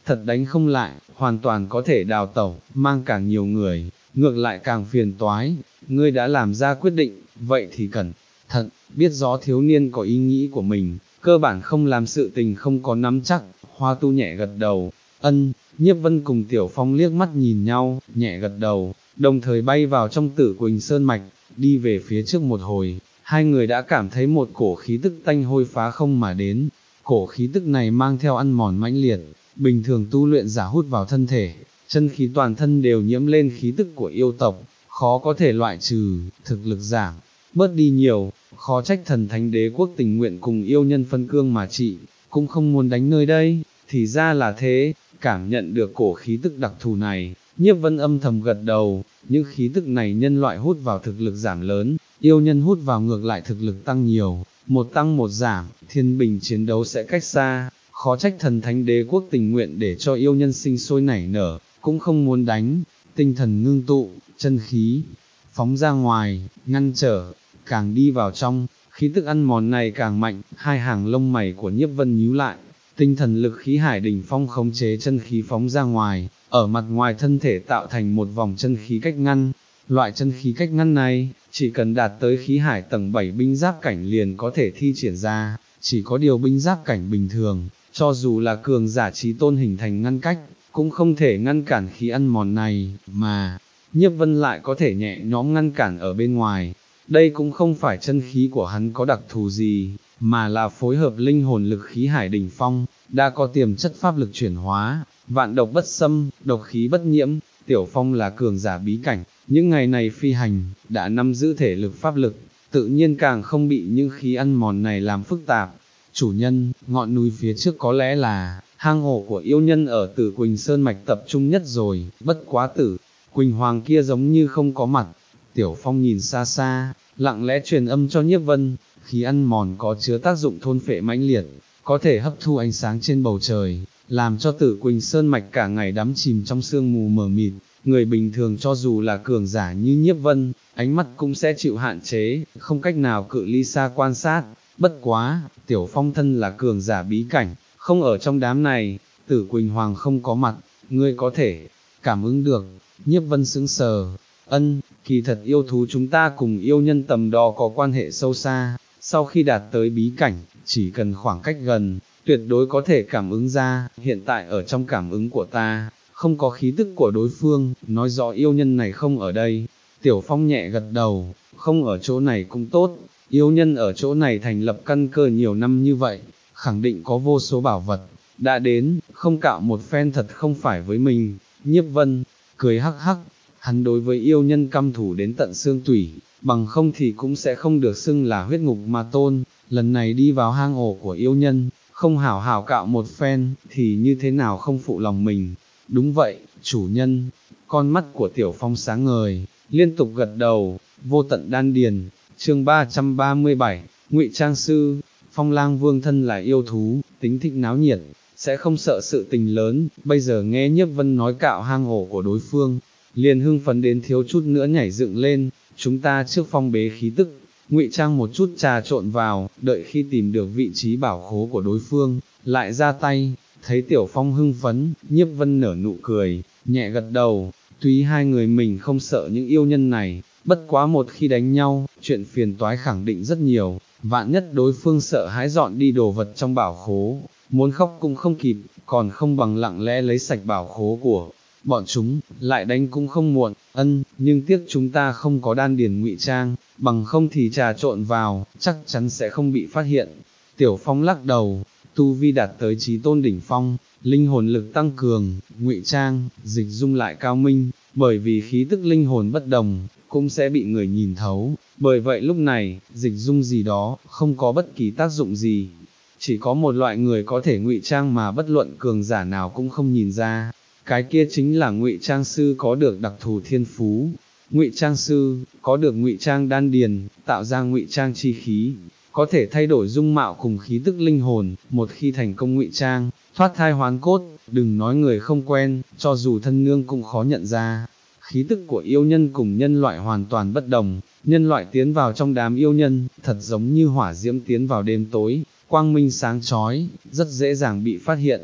thật đánh không lại, hoàn toàn có thể đào tẩu, mang càng nhiều người, ngược lại càng phiền toái, ngươi đã làm ra quyết định, vậy thì cẩn thận, biết rõ thiếu niên có ý nghĩ của mình, cơ bản không làm sự tình không có nắm chắc, Hoa Tu nhẹ gật đầu, ân, Nhiếp Vân cùng Tiểu Phong liếc mắt nhìn nhau, nhẹ gật đầu, đồng thời bay vào trong Tử Quỳnh Sơn Mạch, đi về phía trước một hồi, hai người đã cảm thấy một cổ khí tức tanh hôi phá không mà đến, cổ khí tức này mang theo ăn mòn mãnh liệt, bình thường tu luyện giả hút vào thân thể, chân khí toàn thân đều nhiễm lên khí tức của yêu tộc, khó có thể loại trừ, thực lực giảm, bớt đi nhiều, khó trách thần thánh đế quốc tình nguyện cùng yêu nhân phân cương mà trị, cũng không muốn đánh nơi đây, thì ra là thế, cảm nhận được cổ khí tức đặc thù này, Nhiếp Vân âm thầm gật đầu, những khí tức này nhân loại hút vào thực lực giảm lớn, yêu nhân hút vào ngược lại thực lực tăng nhiều, một tăng một giảm, thiên bình chiến đấu sẽ cách xa, khó trách thần thánh đế quốc tình nguyện để cho yêu nhân sinh sôi nảy nở, cũng không muốn đánh, tinh thần ngưng tụ, chân khí, phóng ra ngoài, ngăn trở, càng đi vào trong, khí tức ăn mòn này càng mạnh, hai hàng lông mày của Nhiếp Vân nhíu lại, tinh thần lực khí hải đỉnh phong khống chế chân khí phóng ra ngoài, ở mặt ngoài thân thể tạo thành một vòng chân khí cách ngăn, loại chân khí cách ngăn này, chỉ cần đạt tới khí hải tầng bảy binh giáp cảnh liền có thể thi triển ra, chỉ có điều binh giáp cảnh bình thường, cho dù là cường giả trí tôn hình thành ngăn cách, cũng không thể ngăn cản khí ăn mòn này, mà, Nhiếp Vân lại có thể nhẹ nhõm ngăn cản ở bên ngoài, đây cũng không phải chân khí của hắn có đặc thù gì, mà là phối hợp linh hồn lực khí hải đỉnh phong, đã có tiềm chất pháp lực chuyển hóa, vạn độc bất xâm, độc khí bất nhiễm, Tiểu Phong là cường giả bí cảnh, những ngày này phi hành, đã nắm giữ thể lực pháp lực, tự nhiên càng không bị những khí ăn mòn này làm phức tạp. Chủ nhân, ngọn núi phía trước có lẽ là, hang ổ của yêu nhân ở Tử Quỳnh Sơn Mạch tập trung nhất rồi, bất quá Tử Quỳnh Hoàng kia giống như không có mặt. Tiểu Phong nhìn xa xa, lặng lẽ truyền âm cho Nhiếp Vân, khí ăn mòn có chứa tác dụng thôn phệ mãnh liệt, có thể hấp thu ánh sáng trên bầu trời, làm cho Tử Quỳnh Sơn Mạch cả ngày đắm chìm trong sương mù mờ mịt, người bình thường cho dù là cường giả như Nhiếp Vân, ánh mắt cũng sẽ chịu hạn chế, không cách nào cự ly xa quan sát, bất quá, Tiểu Phong thân là cường giả bí cảnh, không ở trong đám này, Tử Quỳnh Hoàng không có mặt, ngươi có thể cảm ứng được, Nhiếp Vân sững sờ, ân, kỳ thật yêu thú chúng ta cùng yêu nhân tầm đó có quan hệ sâu xa, sau khi đạt tới bí cảnh, chỉ cần khoảng cách gần, tuyệt đối có thể cảm ứng ra, hiện tại ở trong cảm ứng của ta, không có khí tức của đối phương, nói rõ yêu nhân này không ở đây. Tiểu Phong nhẹ gật đầu, không ở chỗ này cũng tốt, yêu nhân ở chỗ này thành lập căn cơ nhiều năm như vậy, khẳng định có vô số bảo vật, đã đến, không cạo một phen thật không phải với mình. Nhiếp Vân, cười hắc hắc, hắn đối với yêu nhân căm thủ đến tận xương tủy, bằng không thì cũng sẽ không được xưng là huyết ngục ma tôn, lần này đi vào hang ổ của yêu nhân, không hảo hảo cạo một phen, thì như thế nào không phụ lòng mình. Đúng vậy, chủ nhân, con mắt của Tiểu Phong sáng ngời, liên tục gật đầu, vô tận đan điền, chương ba trăm ba mươi bảy, Ngụy Trang Sư, Phong Lang Vương thân là yêu thú, tính thích náo nhiệt, sẽ không sợ sự tình lớn, bây giờ nghe Nhiếp Vân nói cạo hang ổ của đối phương, liền hưng phấn đến thiếu chút nữa nhảy dựng lên, chúng ta trước phong bế khí tức, Ngụy Trang một chút trà trộn vào, đợi khi tìm được vị trí bảo khố của đối phương, lại ra tay. Thấy Tiểu Phong hưng phấn, Nhiếp Vân nở nụ cười, nhẹ gật đầu, tuy hai người mình không sợ những yêu nhân này, bất quá một khi đánh nhau, chuyện phiền toái khẳng định rất nhiều, vạn nhất đối phương sợ hãi dọn đi đồ vật trong bảo khố, muốn khóc cũng không kịp, còn không bằng lặng lẽ lấy sạch bảo khố của bọn chúng, lại đánh cũng không muộn, ân, nhưng tiếc chúng ta không có đan điền ngụy trang, bằng không thì trà trộn vào, chắc chắn sẽ không bị phát hiện. Tiểu Phong lắc đầu, tu vi đạt tới chí tôn đỉnh phong, linh hồn lực tăng cường, ngụy trang, dịch dung lại cao minh, bởi vì khí tức linh hồn bất đồng, cũng sẽ bị người nhìn thấu, bởi vậy lúc này, dịch dung gì đó, không có bất kỳ tác dụng gì. Chỉ có một loại người có thể ngụy trang mà bất luận cường giả nào cũng không nhìn ra, cái kia chính là ngụy trang sư có được đặc thù thiên phú. Ngụy trang sư, có được ngụy trang đan điền, tạo ra ngụy trang chi khí, có thể thay đổi dung mạo cùng khí tức linh hồn, một khi thành công ngụy trang, thoát thai hoán cốt, đừng nói người không quen, cho dù thân nương cũng khó nhận ra. Khí tức của yêu nhân cùng nhân loại hoàn toàn bất đồng, nhân loại tiến vào trong đám yêu nhân, thật giống như hỏa diễm tiến vào đêm tối, quang minh sáng chói, rất dễ dàng bị phát hiện.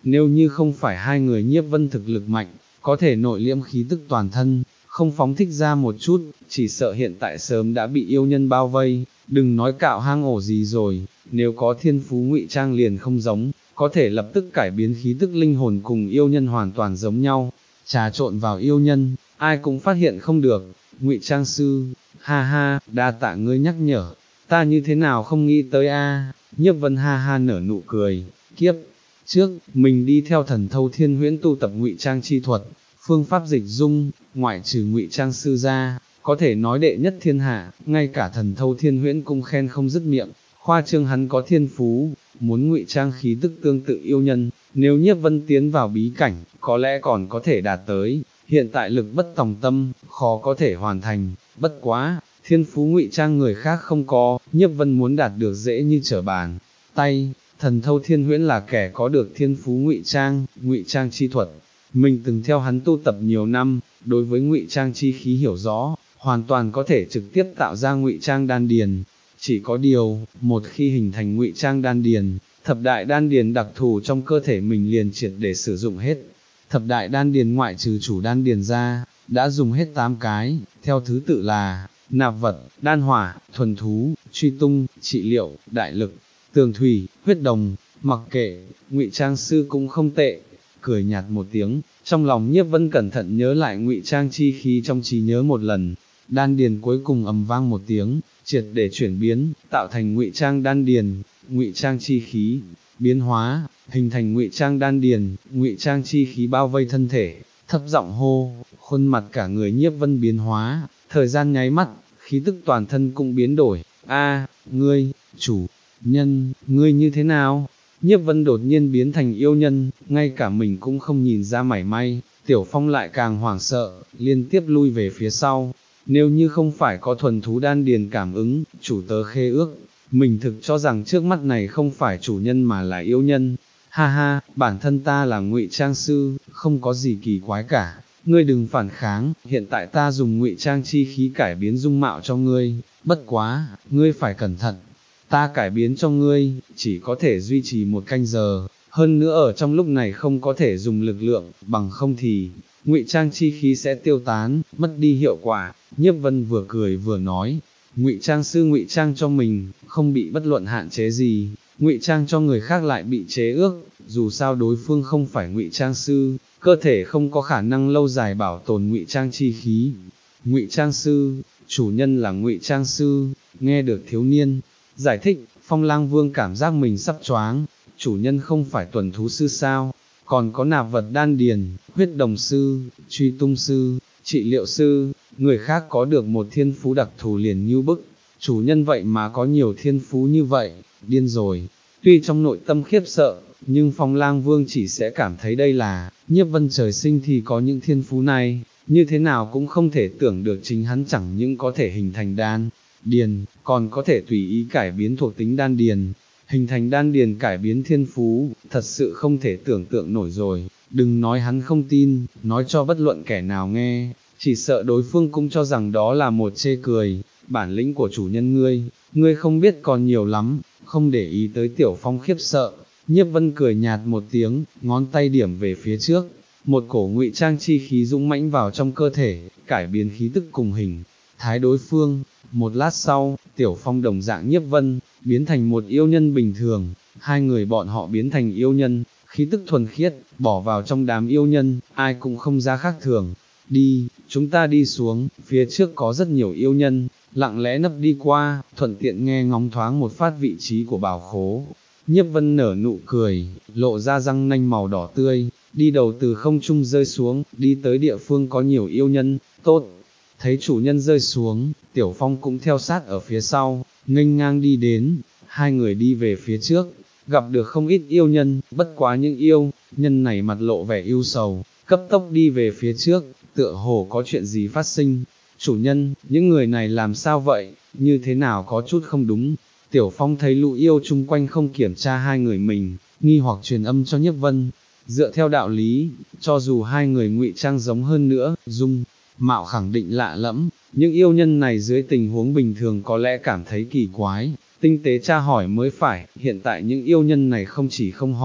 nếu như không phải hai người Nhiếp Vân thực lực mạnh, có thể nội liễm khí tức toàn thân, không phóng thích ra một chút, chỉ sợ hiện tại sớm đã bị yêu nhân bao vây, đừng nói cạo hang ổ gì rồi, nếu có thiên phú ngụy trang liền không giống, có thể lập tức cải biến khí tức linh hồn cùng yêu nhân hoàn toàn giống nhau, trà trộn vào yêu nhân, ai cũng phát hiện không được. Ngụy trang sư, ha ha, đa tạ ngươi nhắc nhở, ta như thế nào không nghĩ tới a? Nhiếp Vân ha ha nở nụ cười, kiếp trước, mình đi theo thần thâu thiên huyễn tu tập ngụy trang chi thuật, phương pháp dịch dung, ngoại trừ ngụy trang sư ra, có thể nói đệ nhất thiên hạ, ngay cả thần thâu thiên huyễn cũng khen không dứt miệng, khoa trương hắn có thiên phú, muốn ngụy trang khí tức tương tự yêu nhân, nếu Nhiếp Vân tiến vào bí cảnh, có lẽ còn có thể đạt tới, hiện tại lực bất tòng tâm, khó có thể hoàn thành, bất quá, thiên phú ngụy trang người khác không có, Nhiếp Vân muốn đạt được dễ như trở bàn tay. Thần thâu thiên huyễn là kẻ có được thiên phú ngụy trang, ngụy trang chi thuật. Mình từng theo hắn tu tập nhiều năm, đối với ngụy trang chi khí hiểu rõ, hoàn toàn có thể trực tiếp tạo ra ngụy trang đan điền. Chỉ có điều, một khi hình thành ngụy trang đan điền, thập đại đan điền đặc thù trong cơ thể mình liền triệt để sử dụng hết. Thập đại đan điền ngoại trừ chủ đan điền ra, đã dùng hết tám cái, theo thứ tự là nạp vật, đan hỏa, thuần thú, truy tung, trị liệu, đại lực, tường thủy, huyết đồng. Mặc kệ, ngụy trang sư cũng không tệ. Cười nhạt một tiếng, trong lòng Nhiếp Vân cẩn thận nhớ lại ngụy trang chi khí trong trí nhớ một lần, đan điền cuối cùng ầm vang một tiếng, triệt để chuyển biến, tạo thành ngụy trang đan điền, ngụy trang chi khí biến hóa, hình thành ngụy trang đan điền, ngụy trang chi khí bao vây thân thể, thấp giọng hô, khuôn mặt cả người Nhiếp Vân biến hóa, thời gian nháy mắt, khí tức toàn thân cũng biến đổi. A, ngươi, chủ nhân, ngươi như thế nào? Nhiếp Vân đột nhiên biến thành yêu nhân, ngay cả mình cũng không nhìn ra mảy may, Tiểu Phong lại càng hoảng sợ, liên tiếp lui về phía sau. Nếu như không phải có thuần thú đan điền cảm ứng, chủ tớ khê ước, mình thực cho rằng trước mắt này không phải chủ nhân mà là yêu nhân. Ha ha, bản thân ta là ngụy trang sư, không có gì kỳ quái cả, ngươi đừng phản kháng, hiện tại ta dùng ngụy trang chi khí cải biến dung mạo cho ngươi, bất quá, ngươi phải cẩn thận. Ta cải biến cho ngươi, chỉ có thể duy trì một canh giờ, hơn nữa ở trong lúc này không có thể dùng lực lượng, bằng không thì, ngụy trang chi khí sẽ tiêu tán, mất đi hiệu quả. Nhiếp Vân vừa cười vừa nói, ngụy trang sư ngụy trang cho mình, không bị bất luận hạn chế gì, ngụy trang cho người khác lại bị chế ước, dù sao đối phương không phải ngụy trang sư, cơ thể không có khả năng lâu dài bảo tồn ngụy trang chi khí. Ngụy trang sư, chủ nhân là ngụy trang sư, nghe được thiếu niên giải thích, Phong Lang Vương cảm giác mình sắp choáng, chủ nhân không phải tuần thú sư sao, còn có nạp vật đan điền, huyết đồng sư, truy tung sư, trị liệu sư, người khác có được một thiên phú đặc thù liền như bức, chủ nhân vậy mà có nhiều thiên phú như vậy, điên rồi. Tuy trong nội tâm khiếp sợ, nhưng Phong Lang Vương chỉ sẽ cảm thấy đây là, Nhiếp Vân trời sinh thì có những thiên phú này, như thế nào cũng không thể tưởng được chính hắn chẳng những có thể hình thành đan điền, còn có thể tùy ý cải biến thuộc tính đan điền, hình thành đan điền cải biến thiên phú, thật sự không thể tưởng tượng nổi rồi, đừng nói hắn không tin, nói cho bất luận kẻ nào nghe, chỉ sợ đối phương cũng cho rằng đó là một chê cười, bản lĩnh của chủ nhân ngươi, ngươi không biết còn nhiều lắm, không để ý tới Tiểu Phong khiếp sợ, Nhiếp Vân cười nhạt một tiếng, ngón tay điểm về phía trước, một cổ ngụy trang chi khí dũng mãnh vào trong cơ thể, cải biến khí tức cùng hình thái đối phương. Một lát sau, Tiểu Phong đồng dạng Nhiếp Vân, biến thành một yêu nhân bình thường, hai người bọn họ biến thành yêu nhân, khí tức thuần khiết, bỏ vào trong đám yêu nhân, ai cũng không ra khác thường. Đi, chúng ta đi xuống, phía trước có rất nhiều yêu nhân, lặng lẽ nấp đi qua, thuận tiện nghe ngóng thoáng một phát vị trí của bảo khố. Nhiếp Vân nở nụ cười, lộ ra răng nanh màu đỏ tươi, đi đầu từ không trung rơi xuống, đi tới địa phương có nhiều yêu nhân, tốt. Thấy chủ nhân rơi xuống, Tiểu Phong cũng theo sát ở phía sau, nghênh ngang đi đến, hai người đi về phía trước, gặp được không ít yêu nhân, bất quá những yêu nhân này mặt lộ vẻ ưu sầu, cấp tốc đi về phía trước, tựa hồ có chuyện gì phát sinh. Chủ nhân, những người này làm sao vậy, như thế nào có chút không đúng. Tiểu Phong thấy lũ yêu chung quanh không kiểm tra hai người mình, nghi hoặc truyền âm cho Nhiếp Vân. Dựa theo đạo lý, cho dù hai người ngụy trang giống hơn nữa, dung mạo khẳng định lạ lẫm, những yêu nhân này dưới tình huống bình thường có lẽ cảm thấy kỳ quái, tinh tế tra hỏi mới phải, hiện tại những yêu nhân này không chỉ không hỏi,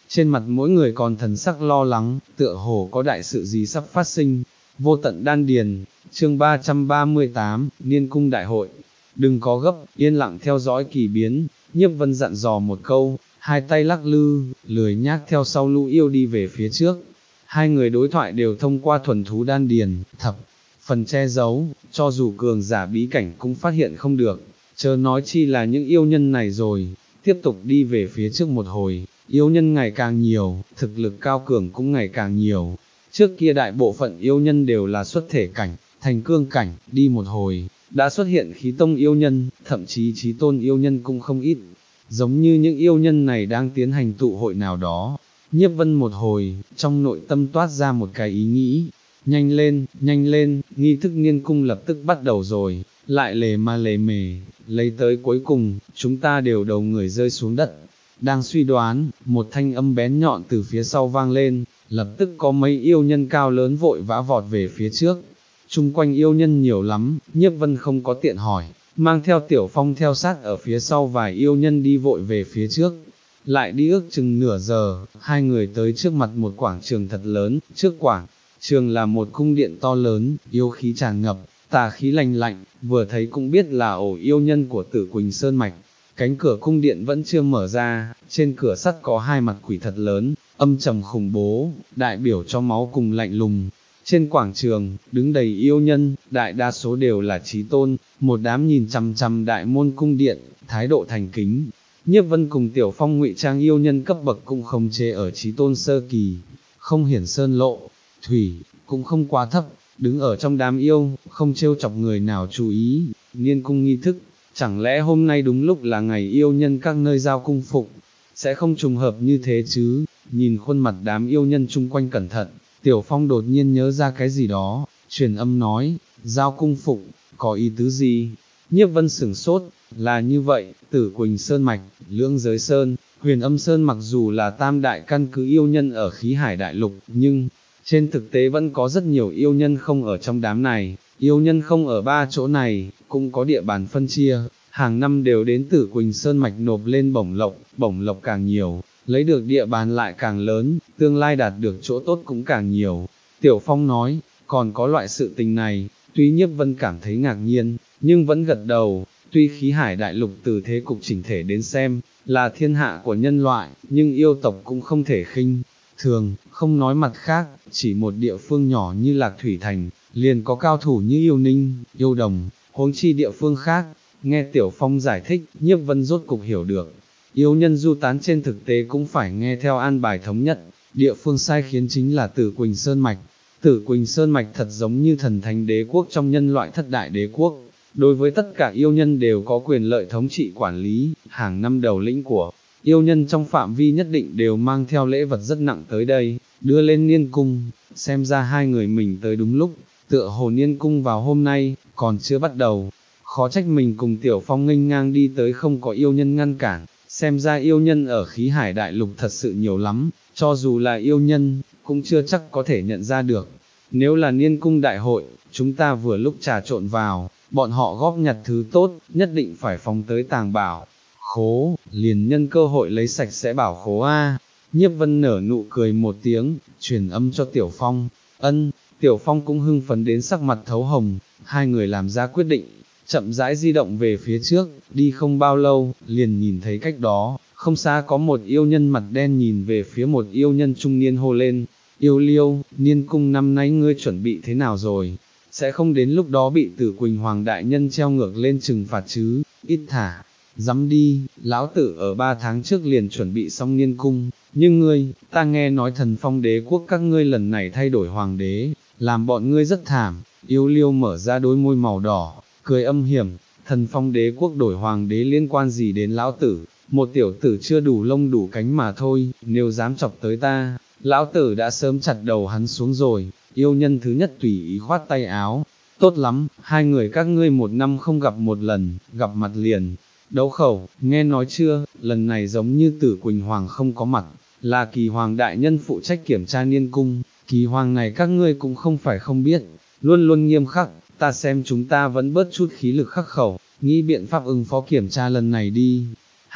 trên mặt mỗi người còn thần sắc lo lắng, tựa hồ có đại sự gì sắp phát sinh. Vô tận đan điền, chương ba trăm ba mươi tám, Niên cung đại hội. Đừng có gấp, yên lặng theo dõi kỳ biến, Nhiếp Vân dặn dò một câu, hai tay lắc lư, lười nhác theo sau Lũ Yêu đi về phía trước. Hai người đối thoại đều thông qua thuần thú đan điền, thập phần che giấu, cho dù cường giả bí cảnh cũng phát hiện không được, chớ nói chi là những yêu nhân này rồi. Tiếp tục đi về phía trước một hồi, yêu nhân ngày càng nhiều, thực lực cao cường cũng ngày càng nhiều. Trước kia đại bộ phận yêu nhân đều là xuất thể cảnh, thành cương cảnh, đi một hồi, đã xuất hiện khí tông yêu nhân, thậm chí chí tôn yêu nhân cũng không ít. Giống như những yêu nhân này đang tiến hành tụ hội nào đó. Nhiếp Vân một hồi, trong nội tâm toát ra một cái ý nghĩ, nhanh lên, nhanh lên, nghi thức niên cung lập tức bắt đầu rồi, lại lề ma lề mề, lấy tới cuối cùng, chúng ta đều đầu người rơi xuống đất. Đang suy đoán, một thanh âm bén nhọn từ phía sau vang lên, lập tức có mấy yêu nhân cao lớn vội vã vọt về phía trước. Chung quanh yêu nhân nhiều lắm, Nhiếp Vân không có tiện hỏi, mang theo Tiểu Phong theo sát ở phía sau vài yêu nhân đi vội về phía trước. Lại đi ước chừng nửa giờ, hai người tới trước mặt một quảng trường thật lớn, trước quảng trường là một cung điện to lớn, yêu khí tràn ngập, tà khí lành lạnh, vừa thấy cũng biết là ổ yêu nhân của Tử Quỳnh Sơn Mạch. Cánh cửa cung điện vẫn chưa mở ra, trên cửa sắt có hai mặt quỷ thật lớn, âm trầm khủng bố, đại biểu cho máu cùng lạnh lùng. Trên quảng trường, đứng đầy yêu nhân, đại đa số đều là chí tôn, một đám nhìn chằm chằm đại môn cung điện, thái độ thành kính. Nhiếp Vân cùng Tiểu Phong ngụy trang yêu nhân cấp bậc cũng không chế ở chí tôn sơ kỳ, không hiển sơn lộ, thủy, cũng không quá thấp, đứng ở trong đám yêu, không trêu chọc người nào chú ý. Niên cung nghi thức, chẳng lẽ hôm nay đúng lúc là ngày yêu nhân các nơi giao cung phục, sẽ không trùng hợp như thế chứ? Nhìn khuôn mặt đám yêu nhân chung quanh cẩn thận, Tiểu Phong đột nhiên nhớ ra cái gì đó, truyền âm nói, giao cung phục, có ý tứ gì? Nhiếp Vân sửng sốt, là như vậy, Tử Quỳnh Sơn Mạch, Lưỡng Giới Sơn, Huyền Âm Sơn mặc dù là tam đại căn cứ yêu nhân ở khí hải đại lục, nhưng, trên thực tế vẫn có rất nhiều yêu nhân không ở trong đám này, yêu nhân không ở ba chỗ này, cũng có địa bàn phân chia, hàng năm đều đến Tử Quỳnh Sơn Mạch nộp lên bổng lộc, bổng lộc càng nhiều, lấy được địa bàn lại càng lớn, tương lai đạt được chỗ tốt cũng càng nhiều. Tiểu Phong nói, còn có loại sự tình này, tuy Nhiếp Vân cảm thấy ngạc nhiên, nhưng vẫn gật đầu, tuy khí hải đại lục từ thế cục chỉnh thể đến xem, là thiên hạ của nhân loại, nhưng yêu tộc cũng không thể khinh thường, không nói mặt khác, chỉ một địa phương nhỏ như Lạc Thủy Thành, liền có cao thủ như Yêu Ninh, Yêu Đồng, huống chi địa phương khác. Nghe Tiểu Phong giải thích, Nhiếp Vân rốt cục hiểu được, yêu nhân du tán trên thực tế cũng phải nghe theo an bài thống nhất, địa phương sai khiến chính là Tử Quỳnh Sơn Mạch. Tử Quỳnh Sơn Mạch thật giống như thần thánh đế quốc trong nhân loại thất đại đế quốc, đối với tất cả yêu nhân đều có quyền lợi thống trị quản lý, hàng năm đầu lĩnh của yêu nhân trong phạm vi nhất định đều mang theo lễ vật rất nặng tới đây, đưa lên niên cung. Xem ra hai người mình tới đúng lúc, tựa hồ niên cung vào hôm nay, còn chưa bắt đầu, khó trách mình cùng Tiểu Phong nghênh ngang đi tới không có yêu nhân ngăn cản, xem ra yêu nhân ở khí hải đại lục thật sự nhiều lắm, cho dù là yêu nhân, cũng chưa chắc có thể nhận ra được. Nếu là niên cung đại hội, chúng ta vừa lúc trà trộn vào, bọn họ góp nhặt thứ tốt, nhất định phải phóng tới tàng bảo khố, liền nhân cơ hội lấy sạch sẽ bảo khố a. Nhiếp Vân nở nụ cười một tiếng, truyền âm cho Tiểu Phong, ân. Tiểu Phong cũng hưng phấn đến sắc mặt thấu hồng, hai người làm ra quyết định, chậm rãi di động về phía trước, đi không bao lâu, liền nhìn thấy cách đó, không xa có một yêu nhân mặt đen nhìn về phía một yêu nhân trung niên hô lên, Yêu Liêu, niên cung năm nay ngươi chuẩn bị thế nào rồi? Sẽ không đến lúc đó bị Tử Quỳnh Hoàng đại nhân treo ngược lên trừng phạt chứ? Ít thả, dám đi, lão tử ở ba tháng trước liền chuẩn bị xong niên cung, nhưng ngươi, ta nghe nói Thần Phong đế quốc các ngươi lần này thay đổi hoàng đế, làm bọn ngươi rất thảm. Yêu Liêu mở ra đôi môi màu đỏ, cười âm hiểm, Thần Phong đế quốc đổi hoàng đế liên quan gì đến lão tử, một tiểu tử chưa đủ lông đủ cánh mà thôi, nếu dám chọc tới ta, lão tử đã sớm chặt đầu hắn xuống rồi. Yêu nhân thứ nhất tùy ý khoát tay áo, tốt lắm, hai người các ngươi một năm không gặp một lần, gặp mặt liền đấu khẩu, nghe nói chưa, lần này giống như Tử Quỳnh Hoàng không có mặt, là Kỳ Hoàng đại nhân phụ trách kiểm tra niên cung. Kỳ Hoàng này các ngươi cũng không phải không biết, luôn luôn nghiêm khắc, ta xem chúng ta vẫn bớt chút khí lực khắc khẩu, nghĩ biện pháp ứng phó kiểm tra lần này đi.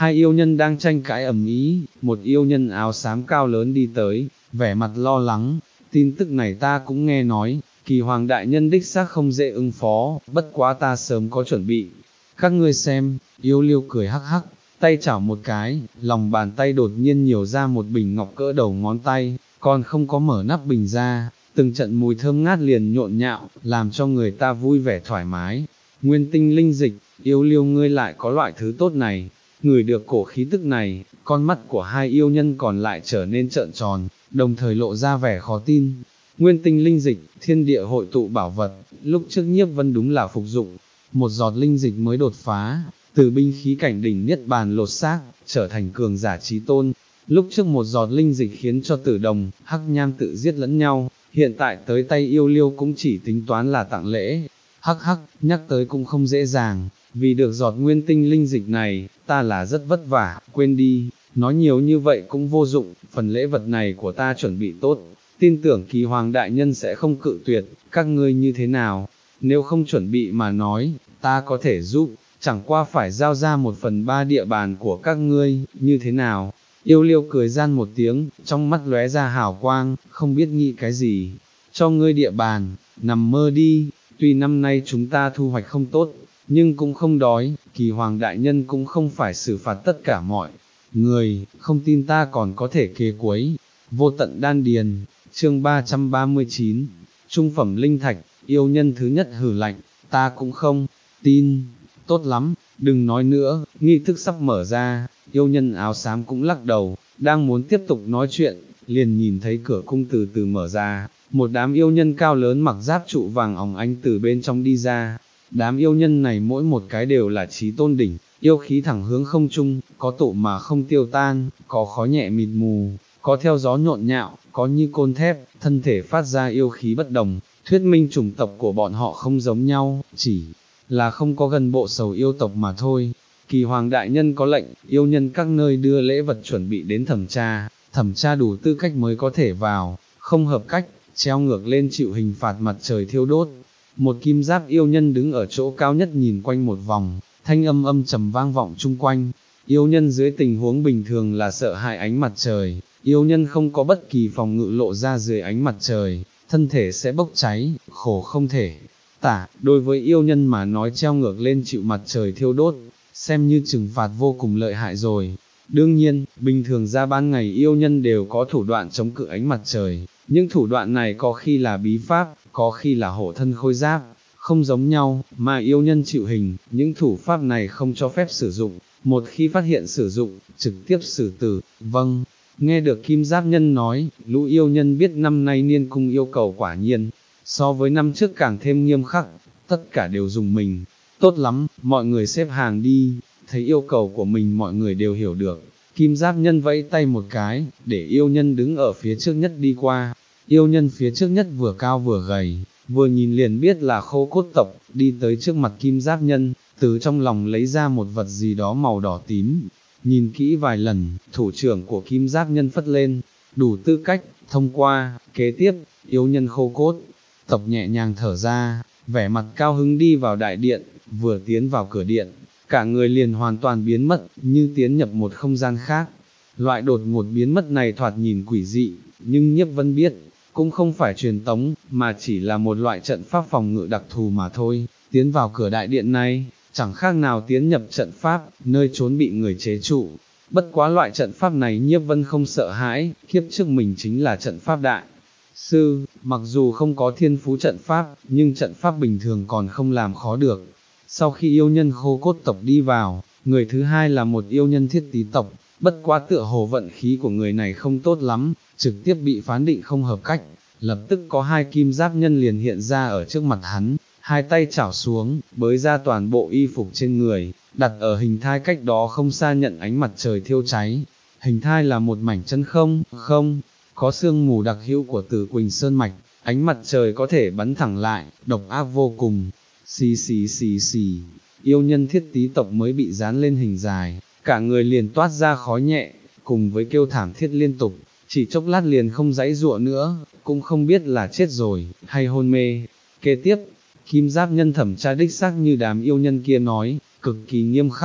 hai yêu nhân đang tranh cãi ầm ĩ, một yêu nhân áo xám cao lớn đi tới, vẻ mặt lo lắng, tin tức này ta cũng nghe nói, Kỳ Hoàng đại nhân đích xác không dễ ứng phó, bất quá ta sớm có chuẩn bị. Các ngươi xem, yêu liêu cười hắc hắc, tay chảo một cái, lòng bàn tay đột nhiên nhiều ra một bình ngọc cỡ đầu ngón tay, còn không có mở nắp bình ra, từng trận mùi thơm ngát liền nhộn nhạo, làm cho người ta vui vẻ thoải mái. Nguyên tinh linh dịch, yêu liêu ngươi lại có loại thứ tốt này, ngửi được cổ khí tức này, con mắt của hai yêu nhân còn lại trở nên trợn tròn, đồng thời lộ ra vẻ khó tin. Nguyên tinh linh dịch, thiên địa hội tụ bảo vật, lúc trước Nhiếp Vân đúng là phục dụng, một giọt linh dịch mới đột phá, từ binh khí cảnh đỉnh niết bàn lột xác, trở thành cường giả chí tôn. Lúc trước một giọt linh dịch khiến cho Tử Đồng, Hắc Nham tự giết lẫn nhau, hiện tại tới tay yêu liêu cũng chỉ tính toán là tặng lễ. Hắc hắc, nhắc tới cũng không dễ dàng, vì được giọt nguyên tinh linh dịch này, ta là rất vất vả, quên đi, nói nhiều như vậy cũng vô dụng, phần lễ vật này của ta chuẩn bị tốt, tin tưởng Kỳ Hoàng đại nhân sẽ không cự tuyệt, các ngươi như thế nào, nếu không chuẩn bị mà nói, ta có thể giúp, chẳng qua phải giao ra một phần ba địa bàn của các ngươi, như thế nào. Yêu liêu cười gian một tiếng, trong mắt lóe ra hào quang, không biết nghĩ cái gì, cho ngươi địa bàn, nằm mơ đi, tuy năm nay chúng ta thu hoạch không tốt, nhưng cũng không đói, Kỳ Hoàng đại nhân cũng không phải xử phạt tất cả mọi người, không tin ta còn có thể kế quấy. Vô tận đan điền, chương ba trăm ba mươi chín, trung phẩm linh thạch, yêu nhân thứ nhất hử lạnh, ta cũng không tin, tốt lắm, đừng nói nữa, nghi thức sắp mở ra, yêu nhân áo xám cũng lắc đầu, đang muốn tiếp tục nói chuyện, liền nhìn thấy cửa cung từ từ mở ra, một đám yêu nhân cao lớn mặc giáp trụ vàng óng ánh từ bên trong đi ra. Đám yêu nhân này mỗi một cái đều là chí tôn đỉnh, yêu khí thẳng hướng không trung, có tụ mà không tiêu tan, có khói nhẹ mịt mù, có theo gió nhộn nhạo, có như côn thép, thân thể phát ra yêu khí bất đồng, thuyết minh chủng tộc của bọn họ không giống nhau, chỉ là không có gần bộ sầu yêu tộc mà thôi. Kỳ Hoàng đại nhân có lệnh, yêu nhân các nơi đưa lễ vật chuẩn bị đến thẩm tra, thẩm tra đủ tư cách mới có thể vào, không hợp cách, treo ngược lên chịu hình phạt mặt trời thiêu đốt. Một kim giáp yêu nhân đứng ở chỗ cao nhất nhìn quanh một vòng, thanh âm âm trầm vang vọng chung quanh. Yêu nhân dưới tình huống bình thường là sợ hãi ánh mặt trời, yêu nhân không có bất kỳ phòng ngự lộ ra dưới ánh mặt trời, thân thể sẽ bốc cháy, khổ không thể tả. Đối với yêu nhân mà nói treo ngược lên chịu mặt trời thiêu đốt, xem như trừng phạt vô cùng lợi hại rồi. Đương nhiên, bình thường ra ban ngày yêu nhân đều có thủ đoạn chống cự ánh mặt trời, những thủ đoạn này có khi là bí pháp, có khi là hộ thân khôi giáp, không giống nhau, mà yêu nhân chịu hình, những thủ pháp này không cho phép sử dụng, một khi phát hiện sử dụng, trực tiếp xử tử. Vâng, nghe được kim giáp nhân nói, lũ yêu nhân biết năm nay niên cung yêu cầu quả nhiên, so với năm trước càng thêm nghiêm khắc, tất cả đều dùng mình. Tốt lắm, mọi người xếp hàng đi, thấy yêu cầu của mình mọi người đều hiểu được. Kim giáp nhân vẫy tay một cái, để yêu nhân đứng ở phía trước nhất đi qua. Yêu nhân phía trước nhất vừa cao vừa gầy, vừa nhìn liền biết là khô cốt tộc, đi tới trước mặt kim giáp nhân, từ trong lòng lấy ra một vật gì đó màu đỏ tím. Nhìn kỹ vài lần, thủ trưởng của kim giáp nhân phất lên, đủ tư cách, thông qua. Kế tiếp, yêu nhân khô cốt tộc nhẹ nhàng thở ra, vẻ mặt cao hứng đi vào đại điện, vừa tiến vào cửa điện, cả người liền hoàn toàn biến mất, như tiến nhập một không gian khác. Loại đột ngột biến mất này thoạt nhìn quỷ dị, nhưng Nhiếp Vân biết, cũng không phải truyền tống, mà chỉ là một loại trận pháp phòng ngự đặc thù mà thôi. Tiến vào cửa đại điện này, chẳng khác nào tiến nhập trận pháp, nơi trốn bị người chế trụ. Bất quá loại trận pháp này Nhiếp Vân không sợ hãi, kiếp trước mình chính là trận pháp đại sư, mặc dù không có thiên phú trận pháp, nhưng trận pháp bình thường còn không làm khó được. Sau khi yêu nhân khô cốt tộc đi vào, người thứ hai là một yêu nhân thiết tí tộc, bất quá tựa hồ vận khí của người này không tốt lắm, trực tiếp bị phán định không hợp cách, lập tức có hai kim giáp nhân liền hiện ra ở trước mặt hắn, hai tay chảo xuống, bới ra toàn bộ y phục trên người, đặt ở hình thai cách đó không xa nhận ánh mặt trời thiêu cháy. Hình thai là một mảnh chân không, không, có sương mù đặc hữu của Tử Quỳnh Sơn Mạch, ánh mặt trời có thể bắn thẳng lại, độc ác vô cùng. Xì xì xì xì, yêu nhân thiết tí tộc mới bị dán lên hình dài, cả người liền toát ra khói nhẹ, cùng với kêu thảm thiết liên tục, chỉ chốc lát liền không dãy dụa nữa, cũng không biết là chết rồi, hay hôn mê. Kế tiếp, kim giáp nhân thẩm tra đích xác như đám yêu nhân kia nói, cực kỳ nghiêm khắc,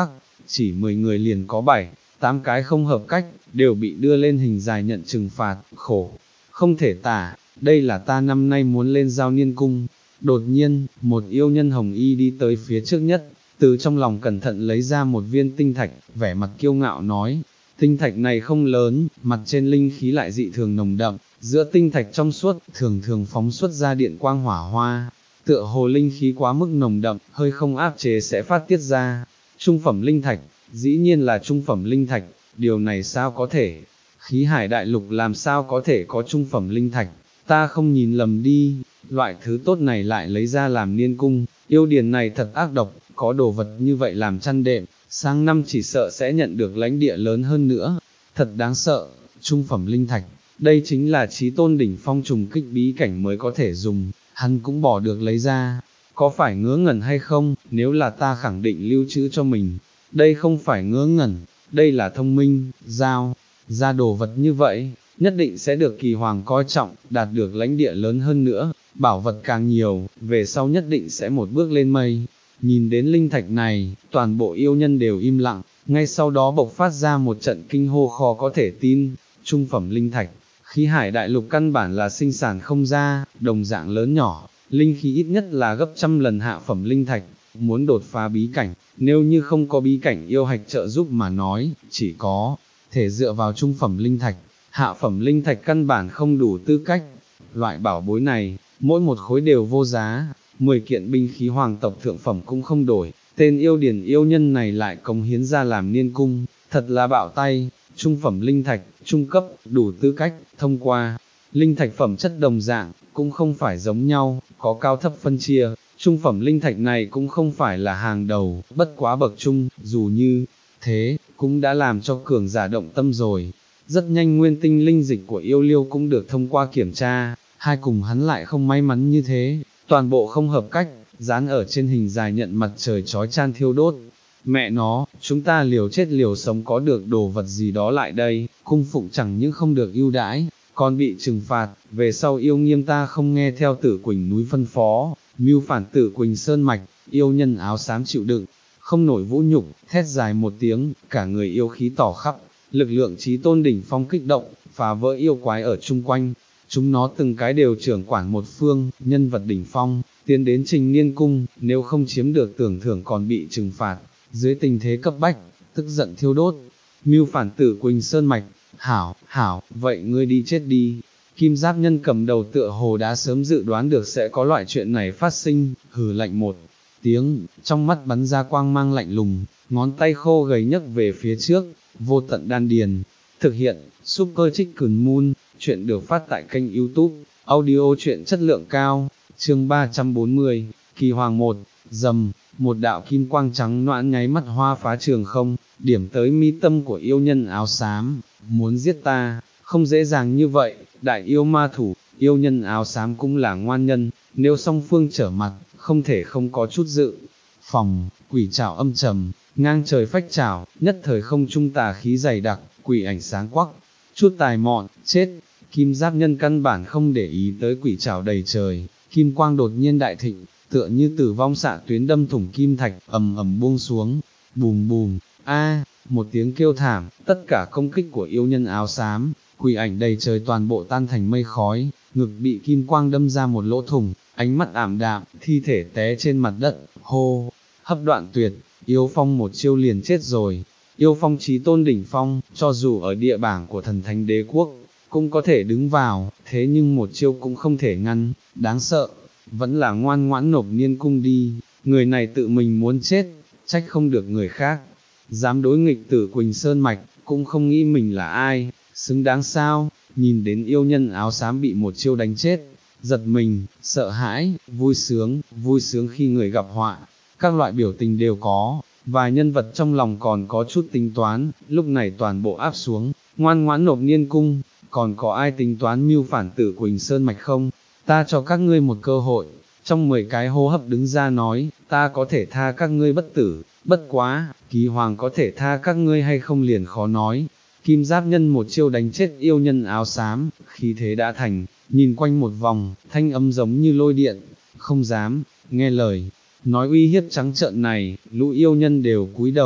chỉ mười người liền có bảy, tám cái không hợp cách, đều bị đưa lên hình dài nhận trừng phạt, khổ, không thể tả, đây là ta năm nay muốn lên giao niên cung. Đột nhiên, một yêu nhân hồng y đi tới phía trước nhất, từ trong lòng cẩn thận lấy ra một viên tinh thạch, vẻ mặt kiêu ngạo nói, tinh thạch này không lớn, mặt trên linh khí lại dị thường nồng đậm, giữa tinh thạch trong suốt, thường thường phóng xuất ra điện quang hỏa hoa, tựa hồ linh khí quá mức nồng đậm, hơi không áp chế sẽ phát tiết ra. Trung phẩm linh thạch, dĩ nhiên là trung phẩm linh thạch, điều này sao có thể, khí hải đại lục làm sao có thể có trung phẩm linh thạch, ta không nhìn lầm đi, loại thứ tốt này lại lấy ra làm niên cung, yêu điền này thật ác độc, có đồ vật như vậy làm chăn đệm, sang năm chỉ sợ sẽ nhận được lãnh địa lớn hơn nữa, thật đáng sợ, trung phẩm linh thạch, đây chính là chí tôn đỉnh phong trùng kích bí cảnh mới có thể dùng, hắn cũng bỏ được lấy ra, có phải ngớ ngẩn hay không, nếu là ta khẳng định lưu trữ cho mình, đây không phải ngớ ngẩn, đây là thông minh, giao, ra đồ vật như vậy, nhất định sẽ được kỳ hoàng coi trọng, đạt được lãnh địa lớn hơn nữa, bảo vật càng nhiều, về sau nhất định sẽ một bước lên mây. Nhìn đến linh thạch này, toàn bộ yêu nhân đều im lặng, ngay sau đó bộc phát ra một trận kinh hô khó có thể tin, trung phẩm linh thạch, khí hải đại lục căn bản là sinh sản không ra, đồng dạng lớn nhỏ, linh khí ít nhất là gấp trăm lần hạ phẩm linh thạch, muốn đột phá bí cảnh, nếu như không có bí cảnh yêu hạch trợ giúp mà nói, chỉ có thể dựa vào trung phẩm linh thạch, hạ phẩm linh thạch căn bản không đủ tư cách, loại bảo bối này, mỗi một khối đều vô giá, mười kiện binh khí hoàng tộc thượng phẩm cũng không đổi, tên yêu điển yêu nhân này lại cống hiến ra làm niên cung, thật là bạo tay, trung phẩm linh thạch, trung cấp, đủ tư cách, thông qua, linh thạch phẩm chất đồng dạng, cũng không phải giống nhau, có cao thấp phân chia, trung phẩm linh thạch này cũng không phải là hàng đầu, bất quá bậc trung, dù như thế, cũng đã làm cho cường giả động tâm rồi. Rất nhanh nguyên tinh linh dịch của yêu liêu cũng được thông qua kiểm tra, hai cùng hắn lại không may mắn như thế, toàn bộ không hợp cách, dán ở trên hình dài nhận mặt trời chói chan thiêu đốt. Mẹ nó, chúng ta liều chết liều sống có được đồ vật gì đó lại đây, cung phụng chẳng những không được ưu đãi, còn bị trừng phạt, về sau yêu nghiêm ta không nghe theo Tử Quỳnh núi phân phó, mưu phản Tử Quỳnh sơn mạch, yêu nhân áo xám chịu đựng, không nổi vũ nhục, thét dài một tiếng, cả người yêu khí tỏ khắp, lực lượng chí tôn đỉnh phong kích động, phá vỡ yêu quái ở chung quanh, chúng nó từng cái đều trưởng quản một phương, nhân vật đỉnh phong, tiến đến trình niên cung, nếu không chiếm được tưởng thưởng còn bị trừng phạt, dưới tình thế cấp bách, tức giận thiêu đốt, mưu phản Tử Quỳnh sơn mạch, hảo, hảo, vậy ngươi đi chết đi. Kim giáp nhân cầm đầu tựa hồ đã sớm dự đoán được sẽ có loại chuyện này phát sinh, hừ lạnh một tiếng, trong mắt bắn ra quang mang lạnh lùng, ngón tay khô gầy nhấc về phía trước, vô tận đan điền. Thực hiện, Super Chicken Moon, chuyện được phát tại kênh YouTube, audio chuyện chất lượng cao, chương ba trăm bốn mươi, Kỳ Hoàng một, dầm, một đạo kim quang trắng noãn nháy mắt hoa phá trường không, điểm tới mi tâm của yêu nhân áo xám, muốn giết ta, không dễ dàng như vậy, đại yêu ma thủ, yêu nhân áo xám cũng là ngoan nhân, nếu song phương trở mặt, không thể không có chút dự. Phòng, quỷ trảo âm trầm, ngang trời phách trảo, nhất thời không trung tà khí dày đặc, quỷ ảnh sáng quắc, chút tài mọn, chết, kim giáp nhân căn bản không để ý tới quỷ trảo đầy trời, kim quang đột nhiên đại thịnh, tựa như tử vong xạ tuyến đâm thủng kim thạch, ầm ầm buông xuống, bùm bùm, a, một tiếng kêu thảm, tất cả công kích của yêu nhân áo xám, quỷ ảnh đầy trời toàn bộ tan thành mây khói, ngực bị kim quang đâm ra một lỗ thủng, ánh mắt ảm đạm, thi thể té trên mặt đất, hô, hấp đoạn tuyệt, yêu phong một chiêu liền chết rồi, yêu phong chí tôn đỉnh phong, cho dù ở địa bảng của thần thánh đế quốc, cũng có thể đứng vào, thế nhưng một chiêu cũng không thể ngăn, đáng sợ, vẫn là ngoan ngoãn nộp niên cung đi, người này tự mình muốn chết, trách không được người khác, dám đối nghịch Tử Quỳnh sơn mạch, cũng không nghĩ mình là ai, xứng đáng sao, nhìn đến yêu nhân áo xám bị một chiêu đánh chết, giật mình, sợ hãi, vui sướng, vui sướng khi người gặp họa, các loại biểu tình đều có, vài nhân vật trong lòng còn có chút tính toán, lúc này toàn bộ áp xuống, ngoan ngoãn nộp niên cung, còn có ai tính toán mưu phản Tử Quỳnh sơn mạch không, ta cho các ngươi một cơ hội, trong mười cái hô hấp đứng ra nói, ta có thể tha các ngươi bất tử, bất quá, Kỳ Hoàng có thể tha các ngươi hay không liền khó nói. Kim giáp nhân một chiêu đánh chết yêu nhân áo xám, khí thế đã thành, nhìn quanh một vòng, thanh âm giống như lôi điện, không dám, nghe lời, nói uy hiếp trắng trợn này, lũ yêu nhân đều cúi đầu,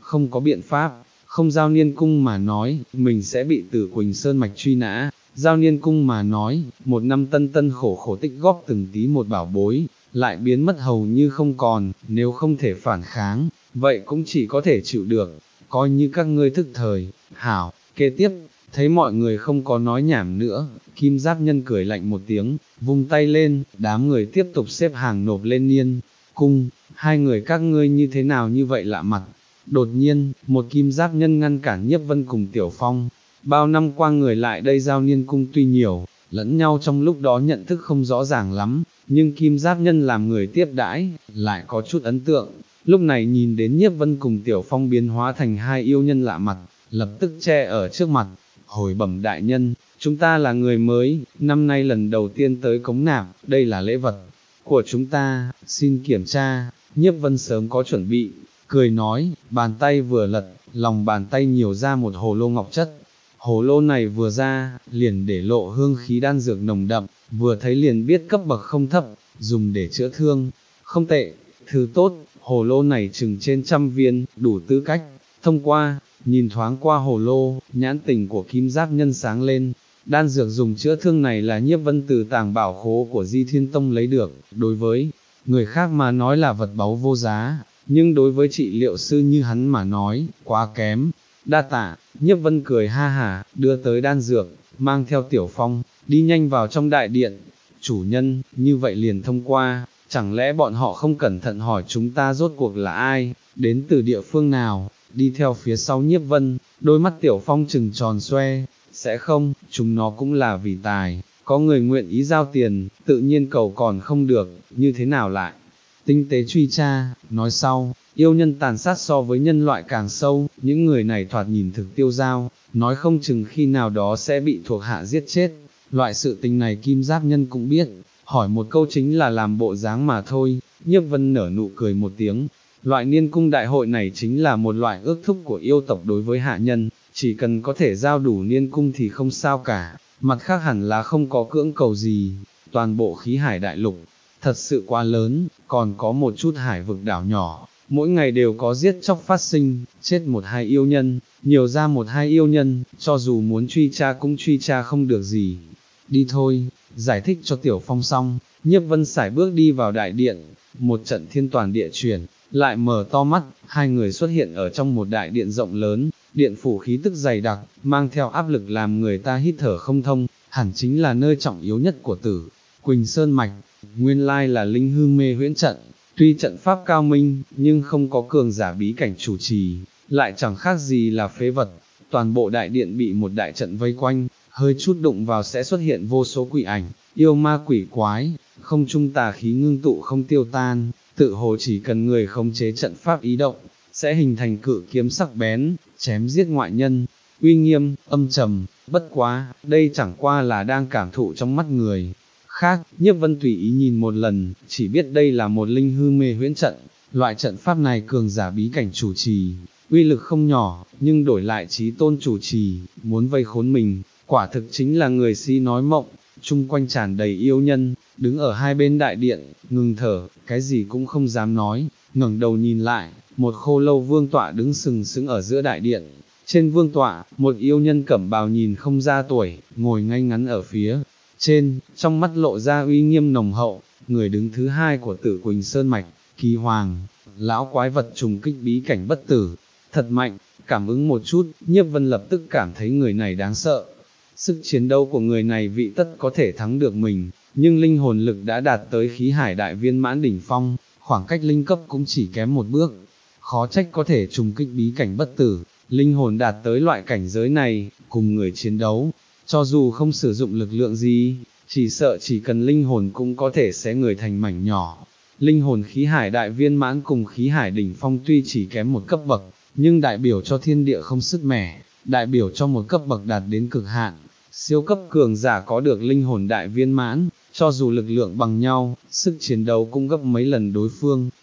không có biện pháp, không giao niên cung mà nói, mình sẽ bị Tử Quỳnh Sơn mạch truy nã, giao niên cung mà nói, một năm tân tân khổ khổ tích góp từng tí một bảo bối, lại biến mất hầu như không còn, nếu không thể phản kháng, vậy cũng chỉ có thể chịu được, coi như các ngươi thức thời, hảo, kế tiếp, thấy mọi người không có nói nhảm nữa, Kim Giáp Nhân cười lạnh một tiếng, vung tay lên, đám người tiếp tục xếp hàng nộp lên niên cung, hai người các ngươi như thế nào như vậy lạ mặt. Đột nhiên, một Kim Giáp Nhân ngăn cản Nhiếp Vân cùng Tiểu Phong, bao năm qua người lại đây giao niên cung tuy nhiều, lẫn nhau trong lúc đó nhận thức không rõ ràng lắm, nhưng Kim Giáp Nhân làm người tiếp đãi, lại có chút ấn tượng, lúc này nhìn đến Nhiếp Vân cùng Tiểu Phong biến hóa thành hai yêu nhân lạ mặt, lập tức che ở trước mặt, hồi bẩm đại nhân, chúng ta là người mới, năm nay lần đầu tiên tới cống nạp, đây là lễ vật của chúng ta, xin kiểm tra. Nhiếp Vân sớm có chuẩn bị, cười nói, bàn tay vừa lật, lòng bàn tay nhiều ra một hồ lô ngọc chất, hồ lô này vừa ra, liền để lộ hương khí đan dược nồng đậm, vừa thấy liền biết cấp bậc không thấp, dùng để chữa thương, không tệ, thứ tốt, hồ lô này chừng trên trăm viên, đủ tư cách, thông qua. Nhìn thoáng qua hồ lô, nhãn tình của Kim Giáp Nhân sáng lên, đan dược dùng chữa thương này là Nhiếp Vân từ tàng bảo khố của Di Thiên Tông lấy được, đối với người khác mà nói là vật báu vô giá, nhưng đối với trị liệu sư như hắn mà nói, quá kém. Đa tạ, Nhiếp Vân cười ha hả, đưa tới đan dược, mang theo Tiểu Phong, đi nhanh vào trong đại điện. Chủ nhân, như vậy liền thông qua, chẳng lẽ bọn họ không cẩn thận hỏi chúng ta rốt cuộc là ai, đến từ địa phương nào? Đi theo phía sau Nhiếp Vân, đôi mắt Tiểu Phong trừng tròn xoe, sẽ không, chúng nó cũng là vì tài, có người nguyện ý giao tiền, tự nhiên cầu còn không được, như thế nào lại? Tinh tế truy tra, nói sau, yêu nhân tàn sát so với nhân loại càng sâu, những người này thoạt nhìn thực tiêu dao, nói không chừng khi nào đó sẽ bị thuộc hạ giết chết, loại sự tình này Kim Giáp Nhân cũng biết, hỏi một câu chính là làm bộ dáng mà thôi. Nhiếp Vân nở nụ cười một tiếng. Loại niên cung đại hội này chính là một loại ước thúc của yêu tộc đối với hạ nhân, chỉ cần có thể giao đủ niên cung thì không sao cả, mặt khác hẳn là không có cưỡng cầu gì. Toàn bộ khí hải đại lục, thật sự quá lớn, còn có một chút hải vực đảo nhỏ, mỗi ngày đều có giết chóc phát sinh, chết một hai yêu nhân, nhiều ra một hai yêu nhân, cho dù muốn truy tra cũng truy tra không được gì. Đi thôi, giải thích cho Tiểu Phong xong, Nhiếp Vân sải bước đi vào đại điện, một trận thiên toàn địa chuyển. Lại mở to mắt, hai người xuất hiện ở trong một đại điện rộng lớn, điện phủ khí tức dày đặc, mang theo áp lực làm người ta hít thở không thông, hẳn chính là nơi trọng yếu nhất của Tử Quỳnh Sơn Mạch, nguyên lai là linh hư mê huyễn trận, tuy trận pháp cao minh, nhưng không có cường giả bí cảnh chủ trì, lại chẳng khác gì là phế vật, toàn bộ đại điện bị một đại trận vây quanh, hơi chút đụng vào sẽ xuất hiện vô số quỷ ảnh, yêu ma quỷ quái, không trung tà khí ngưng tụ không tiêu tan. Tự hồ chỉ cần người khống chế trận pháp ý động, sẽ hình thành cự kiếm sắc bén, chém giết ngoại nhân, uy nghiêm, âm trầm, bất quá, đây chẳng qua là đang cảm thụ trong mắt người khác. Nhiếp Vân tùy ý nhìn một lần, chỉ biết đây là một linh hư mê huyễn trận, loại trận pháp này cường giả bí cảnh chủ trì, uy lực không nhỏ, nhưng đổi lại chí tôn chủ trì, muốn vây khốn mình, quả thực chính là người si nói mộng. Chung quanh tràn đầy yêu nhân, đứng ở hai bên đại điện, ngừng thở, cái gì cũng không dám nói, ngẩng đầu nhìn lại, một khô lâu vương tọa đứng sừng sững ở giữa đại điện, trên vương tọa, một yêu nhân cẩm bào nhìn không ra tuổi, ngồi ngay ngắn ở phía trên, trong mắt lộ ra uy nghiêm nồng hậu, người đứng thứ hai của Tử Quỳnh Sơn Mạch, Kỳ Hoàng, lão quái vật trùng kích bí cảnh bất tử, thật mạnh, cảm ứng một chút, Nhiếp Vân lập tức cảm thấy người này đáng sợ. Sức chiến đấu của người này vị tất có thể thắng được mình, nhưng linh hồn lực đã đạt tới khí hải đại viên mãn đỉnh phong, khoảng cách linh cấp cũng chỉ kém một bước. Khó trách có thể trùng kích bí cảnh bất tử, linh hồn đạt tới loại cảnh giới này, cùng người chiến đấu, cho dù không sử dụng lực lượng gì, chỉ sợ chỉ cần linh hồn cũng có thể xé người thành mảnh nhỏ. Linh hồn khí hải đại viên mãn cùng khí hải đỉnh phong tuy chỉ kém một cấp bậc, nhưng đại biểu cho thiên địa không sứt mẻ, đại biểu cho một cấp bậc đạt đến cực hạn. Siêu cấp cường giả có được linh hồn đại viên mãn, cho dù lực lượng bằng nhau, sức chiến đấu cũng gấp mấy lần đối phương,